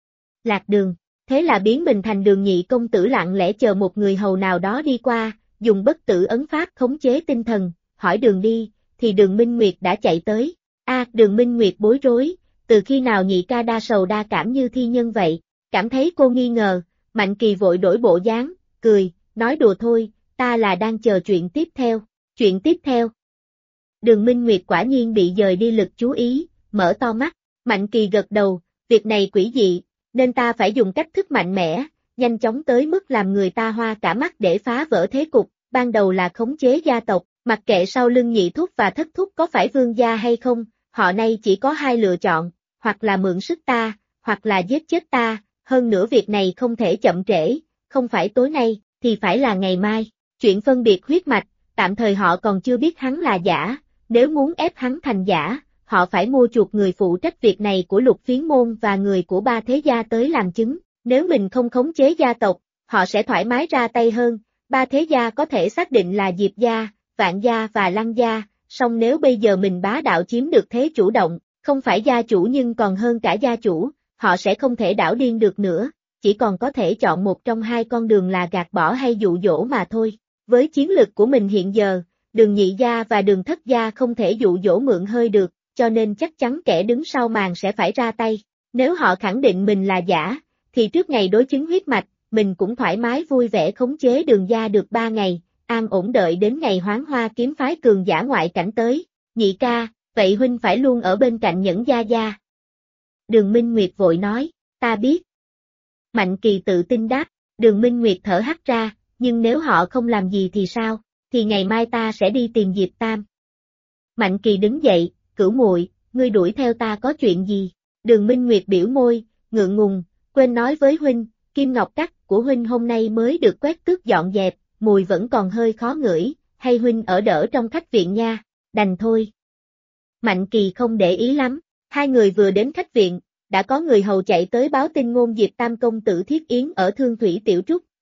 lạc đường, thế là biến mình thành Đường nhị công tử lặng lẽ chờ một người hầu nào đó đi qua, dùng bất tử ấn pháp khống chế tinh thần, hỏi đường đi, thì Đường Minh Nguyệt đã chạy tới. Đường Minh Nguyệt bối rối, từ khi nào nhị ca đa sầu đa cảm như thi nhân vậy, cảm thấy cô nghi ngờ, Mạnh Kỳ vội đổi bộ dáng, cười, nói đùa thôi, ta là đang chờ chuyện tiếp theo. Chuyện tiếp theo. Đường Minh Nguyệt quả nhiên bị dời đi lực chú ý, mở to mắt, Mạnh Kỳ gật đầu, việc này quỷ dị, nên ta phải dùng cách thức mạnh mẽ, nhanh chóng tới mức làm người ta hoa cả mắt để phá vỡ thế cục, ban đầu là khống chế gia tộc, mặc kệ sau lưng nhị thúc và thất thúc có phải vương gia hay không, họ nay chỉ có hai lựa chọn, hoặc là mượn sức ta, hoặc là giết chết ta, hơn nữa việc này không thể chậm trễ, không phải tối nay, thì phải là ngày mai, chuyện phân biệt huyết mạch, tạm thời họ còn chưa biết hắn là giả, nếu muốn ép hắn thành giả, họ phải mua chuộc người phụ trách việc này của Lục Phiến Môn và người của Ba Thế Gia tới làm chứng, nếu mình không khống chế gia tộc, họ sẽ thoải mái ra tay hơn, Ba Thế Gia có thể xác định là Diệp Gia, Vạn Gia và Lăng Gia, song nếu bây giờ mình bá đạo chiếm được thế chủ động, không phải gia chủ nhưng còn hơn cả gia chủ, họ sẽ không thể đảo điên được nữa, chỉ còn có thể chọn một trong hai con đường là gạt bỏ hay dụ dỗ mà thôi. Với chiến lực của mình hiện giờ, Đường Nhị Gia và Đường Thất Gia không thể dụ dỗ mượn hơi được, cho nên chắc chắn kẻ đứng sau màn sẽ phải ra tay. Nếu họ khẳng định mình là giả, thì trước ngày đối chứng huyết mạch, mình cũng thoải mái vui vẻ khống chế Đường gia được 3 ngày, an ổn đợi đến ngày Hoán Hoa kiếm phái cường giả ngoại cảnh tới. Nhị ca, vậy huynh phải luôn ở bên cạnh Nhẫn gia gia. Đường Minh Nguyệt vội nói, ta biết. Mạnh Kỳ tự tin đáp, Đường Minh Nguyệt thở hắt ra, nhưng nếu họ không làm gì thì sao, thì ngày mai ta sẽ đi tìm Diệp Tam. Mạnh Kỳ đứng dậy, cửu muội, ngươi đuổi theo ta có chuyện gì? Đường Minh Nguyệt biểu môi, ngượng ngùng, quên nói với huynh, kim ngọc cắt của huynh hôm nay mới được quét tước dọn dẹp, mùi vẫn còn hơi khó ngửi, hay huynh ở đỡ trong khách viện nha, đành thôi. Mạnh Kỳ không để ý lắm, hai người vừa đến khách viện, đã có người hầu chạy tới báo tin ngôn Diệp Tam công tử Thiết Yến ở Thương Thủy Tiểu Trúc,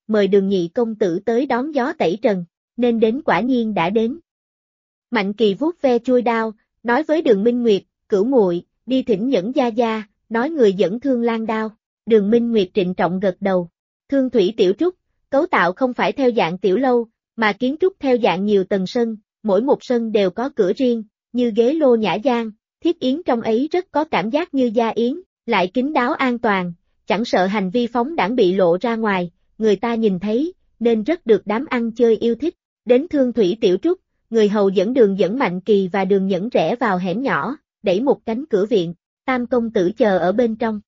mời Đường nhị công tử tới đón gió tẩy trần, nên đến quả nhiên đã đến. Mạnh Kỳ vuốt ve chuôi đao, nói với Đường Minh Nguyệt, cửu muội, đi thỉnh Nhẫn gia gia, nói người dẫn Thương Lan đao. Đường Minh Nguyệt trịnh trọng gật đầu. Thương thủy tiểu trúc, cấu tạo không phải theo dạng tiểu lâu, mà kiến trúc theo dạng nhiều tầng sân, mỗi một sân đều có cửa riêng, như ghế lô nhã gian, thiết yến trong ấy rất có cảm giác như gia yến, lại kín đáo an toàn, chẳng sợ hành vi phóng đãng bị lộ ra ngoài, người ta nhìn thấy, nên rất được đám ăn chơi yêu thích. Đến Thương thủy tiểu trúc, người hầu dẫn Đường dẫn Mạnh Kỳ và Đường Nhẫn rẽ vào hẻm nhỏ, đẩy một cánh cửa viện, Tam công tử chờ ở bên trong.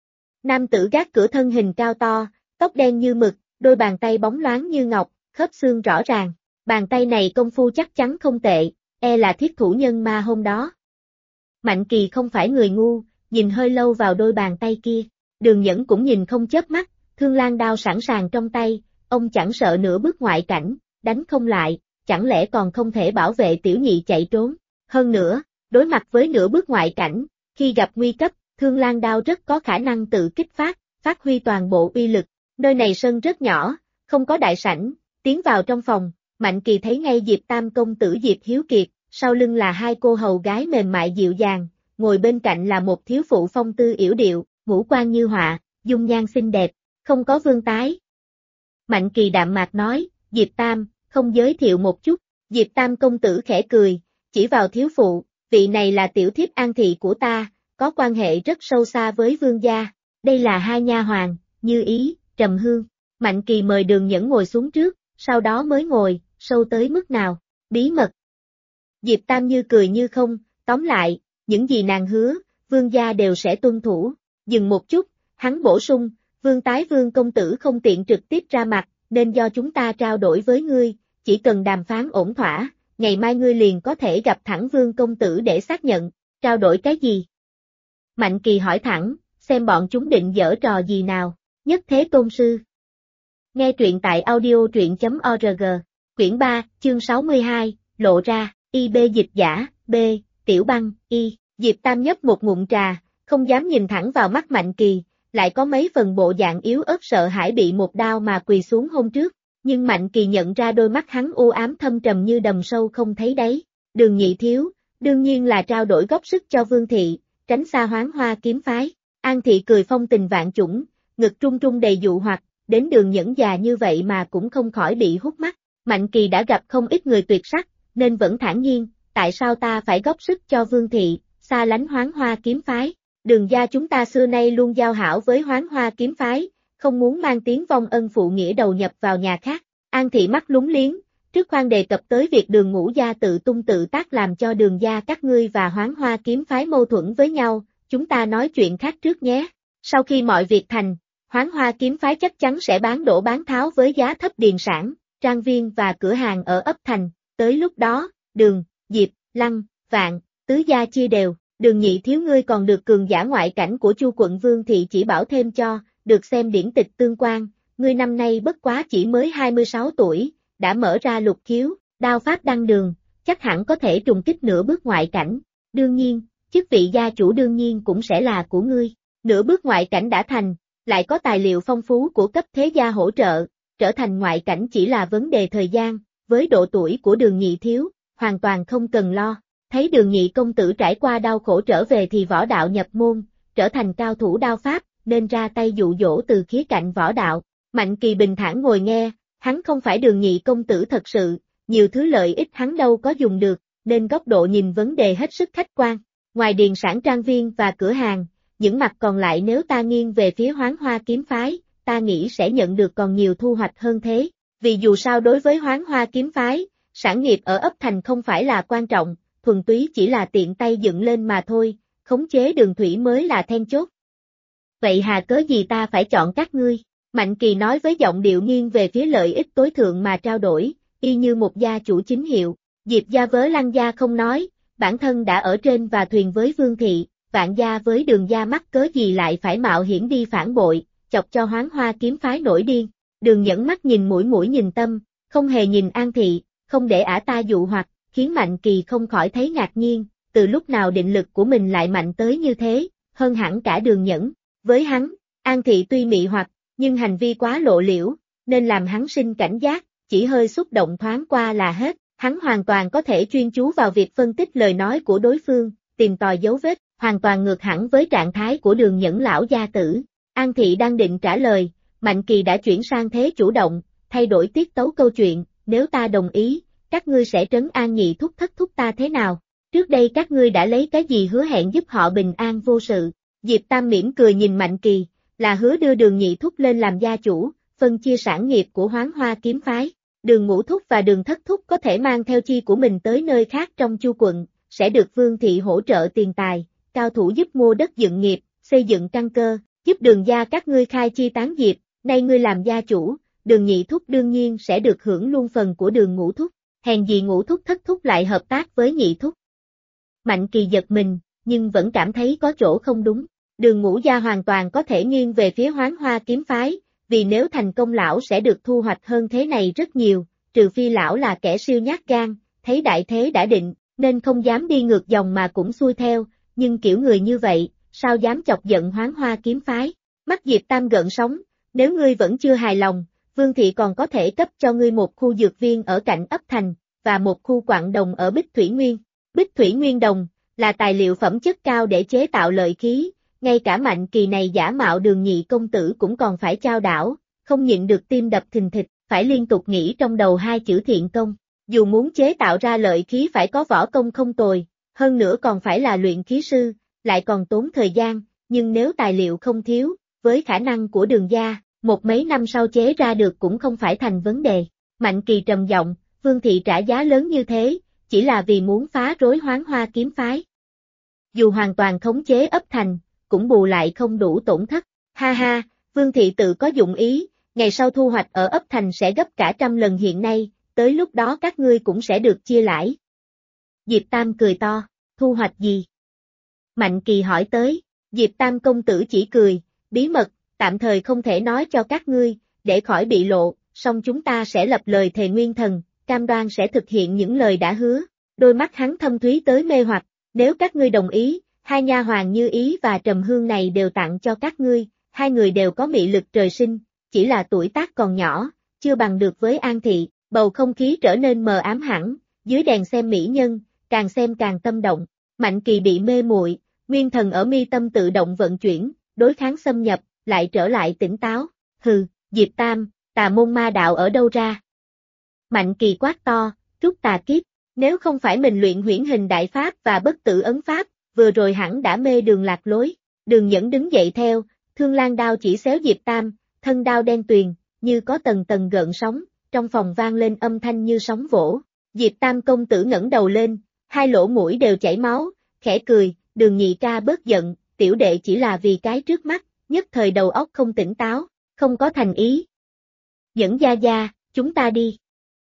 Nam tử gác cửa thân hình cao to, tóc đen như mực, đôi bàn tay bóng loáng như ngọc, khớp xương rõ ràng. Bàn tay này công phu chắc chắn không tệ, là thiết thủ nhân ma hôm đó. Mạnh Kỳ không phải người ngu, nhìn hơi lâu vào đôi bàn tay kia. Đường Nhẫn cũng nhìn không chớp mắt, Thương Lan đao sẵn sàng trong tay, ông chẳng sợ nửa bước ngoại cảnh, đánh không lại, chẳng lẽ còn không thể bảo vệ tiểu nhị chạy trốn. Hơn nữa, đối mặt với nửa bước ngoại cảnh, khi gặp nguy cấp, Thương Lan đao rất có khả năng tự kích phát huy toàn bộ uy lực. Nơi này sân rất nhỏ, không có đại sảnh, tiến vào trong phòng, Mạnh Kỳ thấy ngay Diệp Tam công tử Diệp Hiếu Kiệt, sau lưng là hai cô hầu gái mềm mại dịu dàng, ngồi bên cạnh là một thiếu phụ phong tư yểu điệu, ngũ quan như họa, dung nhan xinh đẹp, không có vương tái. Mạnh Kỳ đạm mạc nói, Diệp Tam, không giới thiệu một chút. Diệp Tam công tử khẽ cười, chỉ vào thiếu phụ, vị này là tiểu thiếp An thị của ta, có quan hệ rất sâu xa với vương gia. Đây là hai nha hoàn, Như Ý, Trầm Hương. Mạnh Kỳ mời Đường Nhẫn ngồi xuống trước, sau đó mới ngồi, sâu tới mức nào, bí mật. Diệp Tam như cười như không, tóm lại, những gì nàng hứa, vương gia đều sẽ tuân thủ. Dừng một chút, hắn bổ sung, vương tái vương công tử không tiện trực tiếp ra mặt, nên do chúng ta trao đổi với ngươi, chỉ cần đàm phán ổn thỏa, ngày mai ngươi liền có thể gặp thẳng vương công tử để xác nhận, trao đổi cái gì? Mạnh Kỳ hỏi thẳng, xem bọn chúng định giở trò gì nào, Nhất Thế Tôn Sư. Nghe truyện tại audio.org, quyển 3, chương 62, lộ ra, IB dịch giả, B, Tiểu Băng, Y, Diệp Tam nhấp một ngụm trà, không dám nhìn thẳng vào mắt Mạnh Kỳ, lại có mấy phần bộ dạng yếu ớt sợ hãi bị một đao mà quỳ xuống hôm trước, nhưng Mạnh Kỳ nhận ra đôi mắt hắn u ám thâm trầm như đầm sâu không thấy đáy. Đường nhị thiếu, đương nhiên là trao đổi góp sức cho Vương thị, tránh xa Hoán Hoa kiếm phái. An thị cười phong tình vạn chủng, ngực trung trung đầy dụ hoặc, đến Đường Nhẫn già như vậy mà cũng không khỏi bị hút mắt. Mạnh Kỳ đã gặp không ít người tuyệt sắc, nên vẫn thản nhiên, tại sao ta phải góp sức cho Vương thị, xa lánh Hoán Hoa kiếm phái? Đường gia chúng ta xưa nay luôn giao hảo với Hoán Hoa kiếm phái, không muốn mang tiếng vong ân phụ nghĩa đầu nhập vào nhà khác. An thị mắt lúng liếng, trước khoan đề cập tới việc Đường Ngũ gia tự tung tự tác làm cho Đường gia các ngươi và Hoán Hoa kiếm phái mâu thuẫn với nhau, chúng ta nói chuyện khác trước nhé. Sau khi mọi việc thành, Hoán Hoa kiếm phái chắc chắn sẽ bán đổ bán tháo với giá thấp điền sản, trang viên và cửa hàng ở ấp thành, tới lúc đó, Đường, Diệp, Lăng, Vạn, tứ gia chia đều. Đường nhị thiếu ngươi còn được cường giả ngoại cảnh của Chu quận Vương thị chỉ bảo thêm cho, được xem điển tịch tương quan, ngươi năm nay bất quá chỉ mới 26 tuổi, đã mở ra lục khiếu, đao pháp đăng đường, chắc hẳn có thể trùng kích nửa bước ngoại cảnh. Đương nhiên, chức vị gia chủ đương nhiên cũng sẽ là của ngươi. Nửa bước ngoại cảnh đã thành, lại có tài liệu phong phú của cấp thế gia hỗ trợ, trở thành ngoại cảnh chỉ là vấn đề thời gian, với độ tuổi của Đường nhị thiếu, hoàn toàn không cần lo. Thấy Đường nhị công tử trải qua đau khổ trở về thì võ đạo nhập môn, trở thành cao thủ đao pháp, nên ra tay dụ dỗ từ khía cạnh võ đạo. Mạnh Kỳ bình thản ngồi nghe, hắn không phải Đường nhị công tử thật sự, nhiều thứ lợi ích hắn đâu có dùng được, nên góc độ nhìn vấn đề hết sức khách quan. Ngoài điền sản trang viên và cửa hàng, những mặt còn lại nếu ta nghiêng về phía Hoán Hoa kiếm phái, ta nghĩ sẽ nhận được còn nhiều thu hoạch hơn thế. Vì dù sao đối với Hoán Hoa kiếm phái, sản nghiệp ở ấp thành không phải là quan trọng, thuần túy chỉ là tiện tay dựng lên mà thôi, khống chế đường thủy mới là then chốt. Vậy hà cớ gì ta phải chọn các ngươi? Mạnh Kỳ nói với giọng điệu nghiêng về phía lợi ích tối thượng mà trao đổi, y như một gia chủ chính hiệu. Diệp gia với Lăng gia không nói, bản thân đã ở trên và thuyền với Vương thị, Vạn gia với Đường gia mắc cớ gì lại phải mạo hiểm đi phản bội, chọc cho Hoán Hoa kiếm phái nổi điên. Đường Nhẫn mắt nhìn mũi nhìn tâm, không hề nhìn An thị, không để ả ta dụ hoặc, khiến Mạnh Kỳ không khỏi thấy ngạc nhiên, từ lúc nào định lực của mình lại mạnh tới như thế, hơn hẳn cả Đường Nhẫn. Với hắn, An thị tuy mị hoặc, nhưng hành vi quá lộ liễu, nên làm hắn sinh cảnh giác, chỉ hơi xúc động thoáng qua là hết, hắn hoàn toàn có thể chuyên chú vào việc phân tích lời nói của đối phương, tìm tòi dấu vết, hoàn toàn ngược hẳn với trạng thái của Đường Nhẫn lão gia tử. An Thị đang định trả lời, Mạnh Kỳ đã chuyển sang thế chủ động, thay đổi tiết tấu câu chuyện, nếu ta đồng ý, các ngươi sẽ trấn an Nhị thúc thất thúc ta thế nào? Trước đây các ngươi đã lấy cái gì hứa hẹn giúp họ bình an vô sự? Diệp Tam mỉm cười nhìn Mạnh Kỳ, là hứa đưa Đường Nhị thúc lên làm gia chủ, phân chia sản nghiệp của Hoán Hoa kiếm phái. Đường Ngũ thúc và Đường Thất thúc có thể mang theo chi của mình tới nơi khác trong Chu quận, sẽ được Vương thị hỗ trợ tiền tài, cao thủ giúp mua đất dựng nghiệp, xây dựng căn cơ, giúp Đường gia các ngươi khai chi tán diệp, nay ngươi làm gia chủ, Đường Nhị thúc đương nhiên sẽ được hưởng luôn phần của Đường Ngũ thúc, hèn gì Ngũ thúc thất thúc lại hợp tác với Nhị thúc. Mạnh Kỳ giật mình, nhưng vẫn cảm thấy có chỗ không đúng. Đường Ngũ gia hoàn toàn có thể nghiêng về phía Hoán Hoa kiếm phái, vì nếu thành công lão sẽ được thu hoạch hơn thế này rất nhiều, trừ phi lão là kẻ siêu nhát gan, thấy đại thế đã định, nên không dám đi ngược dòng mà cũng xuôi theo, nhưng kiểu người như vậy, sao dám chọc giận Hoán Hoa kiếm phái. Mắt Diệp Tam gợn sóng, nếu ngươi vẫn chưa hài lòng, Vương thị còn có thể cấp cho ngươi một khu dược viên ở cạnh ấp thành, và một khu quặng đồng ở Bích Thủy Nguyên. Bích Thủy Nguyên đồng, là tài liệu phẩm chất cao để chế tạo lợi khí, ngay cả Mạnh Kỳ này giả mạo Đường Nhị công tử cũng còn phải chao đảo, không nhịn được tim đập thình thịch, phải liên tục nghĩ trong đầu hai chữ thiện công. Dù muốn chế tạo ra lợi khí phải có võ công không tồi, hơn nữa còn phải là luyện khí sư, lại còn tốn thời gian, nhưng nếu tài liệu không thiếu, với khả năng của Đường gia, một mấy năm sau chế ra được cũng không phải thành vấn đề. Mạnh Kỳ trầm giọng, Vương thị trả giá lớn như thế, chỉ là vì muốn phá rối Hoán Hoa kiếm phái. Dù hoàn toàn khống chế ấp thành, cũng bù lại không đủ tổn thất. Ha ha, Vương thị tự có dụng ý, ngày sau thu hoạch ở ấp thành sẽ gấp cả 100 lần hiện nay, tới lúc đó các ngươi cũng sẽ được chia lãi. Diệp Tam cười to, thu hoạch gì? Mạnh Kỳ hỏi tới, Diệp Tam công tử chỉ cười, bí mật, tạm thời không thể nói cho các ngươi, để khỏi bị lộ, song chúng ta sẽ lập lời thề nguyên thần, cam đoan sẽ thực hiện những lời đã hứa. Đôi mắt hắn thâm thúy tới mê hoặc, nếu các ngươi đồng ý, hai nha hoàn Như Ý và Trầm Hương này đều tặng cho các ngươi, hai người đều có mị lực trời sinh, chỉ là tuổi tác còn nhỏ, chưa bằng được với An Thị, bầu không khí trở nên mờ ám hẳn, dưới đèn xem mỹ nhân, càng xem càng tâm động. Mạnh Kỳ bị mê muội, nguyên thần ở mi tâm tự động vận chuyển, đối kháng xâm nhập, lại trở lại tỉnh táo. Hừ, Diệp Tam, tà môn ma đạo ở đâu ra? Mạnh Kỳ quát to, trút tà kiếp, nếu không phải mình luyện huyễn hình đại pháp và bất tử ấn pháp, vừa rồi hẳn đã mê đường lạc lối. Đường Nhẫn đứng dậy theo, thương lan đao chỉ xéo Diệp Tam, thân đao đen tuyền, như có tầng tầng gợn sóng, trong phòng vang lên âm thanh như sóng vỗ. Diệp Tam công tử ngẩng đầu lên, hai lỗ mũi đều chảy máu, khẽ cười, Đường nhị ca bớt giận, tiểu đệ chỉ là vì cái trước mắt, nhất thời đầu óc không tỉnh táo, không có thành ý. Dẫn gia gia, chúng ta đi.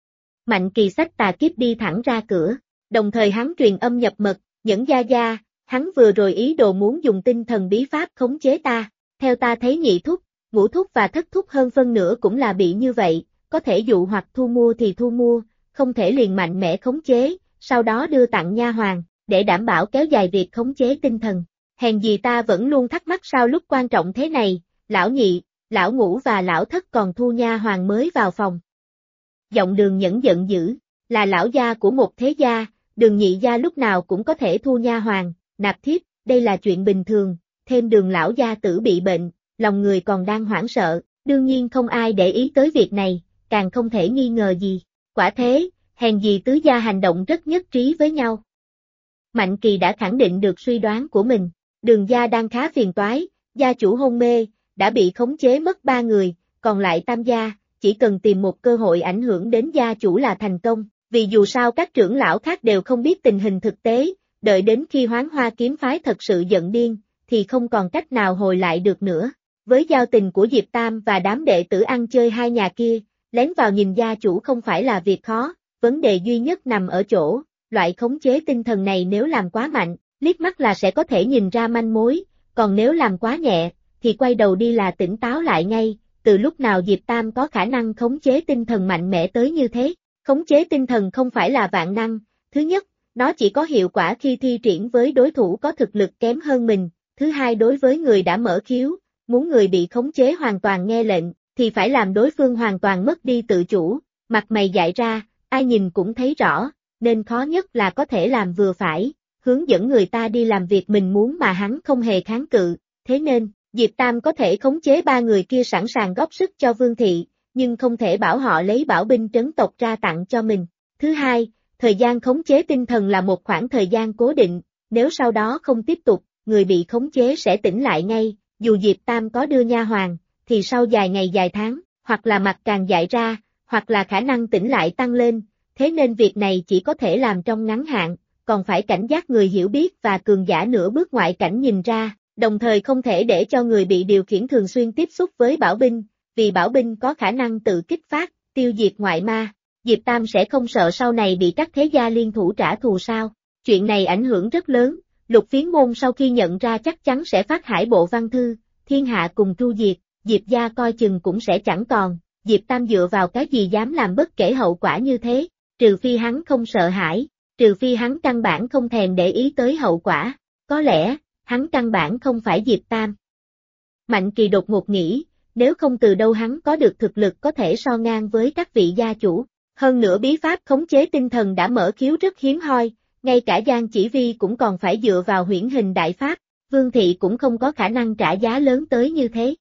Mạnh Kỳ xách tà kiếp đi thẳng ra cửa, đồng thời hắn truyền âm nhập mật, Nhẫn gia gia, hắn vừa rồi ý đồ muốn dùng tinh thần bí pháp khống chế ta, theo ta thấy Nhị thúc, Ngũ thúc và Thất thúc hơn phân nửa cũng là bị như vậy, có thể dụ hoặc thu mua thì thu mua, không thể liền mạnh mẽ khống chế, sau đó đưa tặng nha hoàn, để đảm bảo kéo dài việc khống chế tinh thần. Hèn gì ta vẫn luôn thắc mắc sao lúc quan trọng thế này, lão Nhị, lão Ngũ và lão Thất còn thu nha hoàn mới vào phòng. Giọng Đường Nhẫn giận dữ, là lão gia của một thế gia, Đường nhị gia lúc nào cũng có thể thu nha hoàn, nạp thiếp, đây là chuyện bình thường, thêm Đường lão gia tử bị bệnh, lòng người còn đang hoảng sợ, đương nhiên không ai để ý tới việc này, càng không thể nghi ngờ gì. Quả thế, hèn gì tứ gia hành động rất nhất trí với nhau. Mạnh Kỳ đã khẳng định được suy đoán của mình, Đường gia đang khá phiền toái, gia chủ hôn mê, đã bị khống chế mất 3 người, còn lại tam gia, chỉ cần tìm một cơ hội ảnh hưởng đến gia chủ là thành công, vì dù sao các trưởng lão khác đều không biết tình hình thực tế, đợi đến khi Hoán Hoa kiếm phái thật sự giận điên, thì không còn cách nào hồi lại được nữa. Với giao tình của Diệp Tam và đám đệ tử ăn chơi hai nhà kia, lén vào nhìn gia chủ không phải là việc khó, vấn đề duy nhất nằm ở chỗ, loại khống chế tinh thần này nếu làm quá mạnh, liếc mắt là sẽ có thể nhìn ra manh mối, còn nếu làm quá nhẹ, thì quay đầu đi là tỉnh táo lại ngay. Từ lúc nào Diệp Tam có khả năng khống chế tinh thần mạnh mẽ tới như thế? Khống chế tinh thần không phải là vạn năng, thứ nhất, nó chỉ có hiệu quả khi thi triển với đối thủ có thực lực kém hơn mình, thứ hai đối với người đã mở khiếu, muốn người bị khống chế hoàn toàn nghe lệnh, thì phải làm đối phương hoàn toàn mất đi tự chủ, mặt mày dại ra, ai nhìn cũng thấy rõ, nên khó nhất là có thể làm vừa phải, hướng dẫn người ta đi làm việc mình muốn mà hắn không hề kháng cự, thế nên, Diệp Tam có thể khống chế ba người kia sẵn sàng góp sức cho Vương Thị, nhưng không thể bảo họ lấy bảo binh trấn tộc ra tặng cho mình. Thứ hai, thời gian khống chế tinh thần là một khoảng thời gian cố định, nếu sau đó không tiếp tục, người bị khống chế sẽ tỉnh lại ngay, dù Diệp Tam có đưa nha hoàn, thì sau vài ngày vài tháng, hoặc là mặt càng dại ra, hoặc là khả năng tỉnh lại tăng lên, thế nên việc này chỉ có thể làm trong ngắn hạn, còn phải cảnh giác người hiểu biết và cường giả nửa bước ngoại cảnh nhìn ra, đồng thời không thể để cho người bị điều khiển thường xuyên tiếp xúc với bảo binh, vì bảo binh có khả năng tự kích phát, tiêu diệt ngoại ma. Diệp Tam sẽ không sợ sau này bị các thế gia liên thủ trả thù sao? Chuyện này ảnh hưởng rất lớn, Lục Phiến Môn sau khi nhận ra chắc chắn sẽ phát hải bộ văn thư, thiên hạ cùng tru diệt, Diệp gia coi chừng cũng sẽ chẳng còn, Diệp Tam dựa vào cái gì dám làm bất kể hậu quả như thế, trừ phi hắn không sợ hãi, trừ phi hắn căn bản không thèm để ý tới hậu quả, có lẽ, hắn căn bản không phải Diệp Tam. Mạnh Kỳ đột ngột nghĩ, nếu không từ đâu hắn có được thực lực có thể so ngang với các vị gia chủ. Hơn nữa bí pháp khống chế tinh thần đã mở khiếu rất hiếm hoi, ngay cả Giang Chỉ Vi cũng còn phải dựa vào huyễn hình đại pháp, Vương Thị cũng không có khả năng trả giá lớn tới như thế.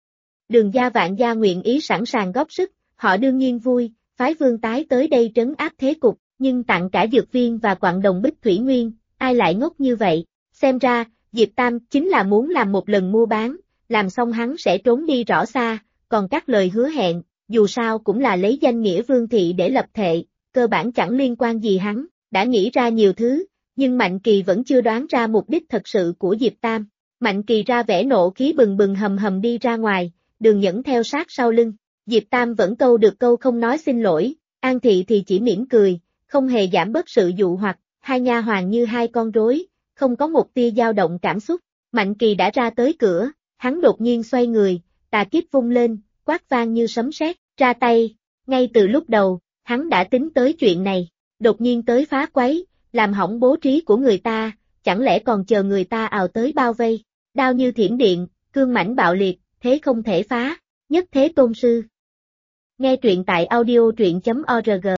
Đường gia Vạn gia nguyện ý sẵn sàng góp sức, họ đương nhiên vui, phái Vương Tái tới đây trấn áp thế cục, nhưng tặng cả dược viên và quặng đồng bích thủy nguyên, ai lại ngốc như vậy, xem ra, Diệp Tam chính là muốn làm một lần mua bán, làm xong hắn sẽ trốn đi rõ xa, còn các lời hứa hẹn, dù sao cũng là lấy danh nghĩa Vương Thị để lập thệ, cơ bản chẳng liên quan gì hắn, đã nghĩ ra nhiều thứ, nhưng Mạnh Kỳ vẫn chưa đoán ra mục đích thật sự của Diệp Tam. Mạnh Kỳ ra vẻ nộ khí bừng bừng hầm hầm đi ra ngoài, Đường Nhẫn theo sát sau lưng, Diệp Tam vẫn câu được câu không nói xin lỗi, An Thị thì chỉ mỉm cười, không hề giảm bớt sự dụ hoặc, hai nha hoàn như hai con rối, không có một tia dao động cảm xúc. Mạnh Kỳ đã ra tới cửa, hắn đột nhiên xoay người, tà kiếp vung lên, quát vang như sấm sét, ra tay. Ngay từ lúc đầu, hắn đã tính tới chuyện này, đột nhiên tới phá quấy, làm hỏng bố trí của người ta, chẳng lẽ còn chờ người ta ào tới bao vây, đao như thiểm điện, cương mãnh bạo liệt, thế không thể phá, nhất thế tôn sư. Nghe truyện tại audio truyện.org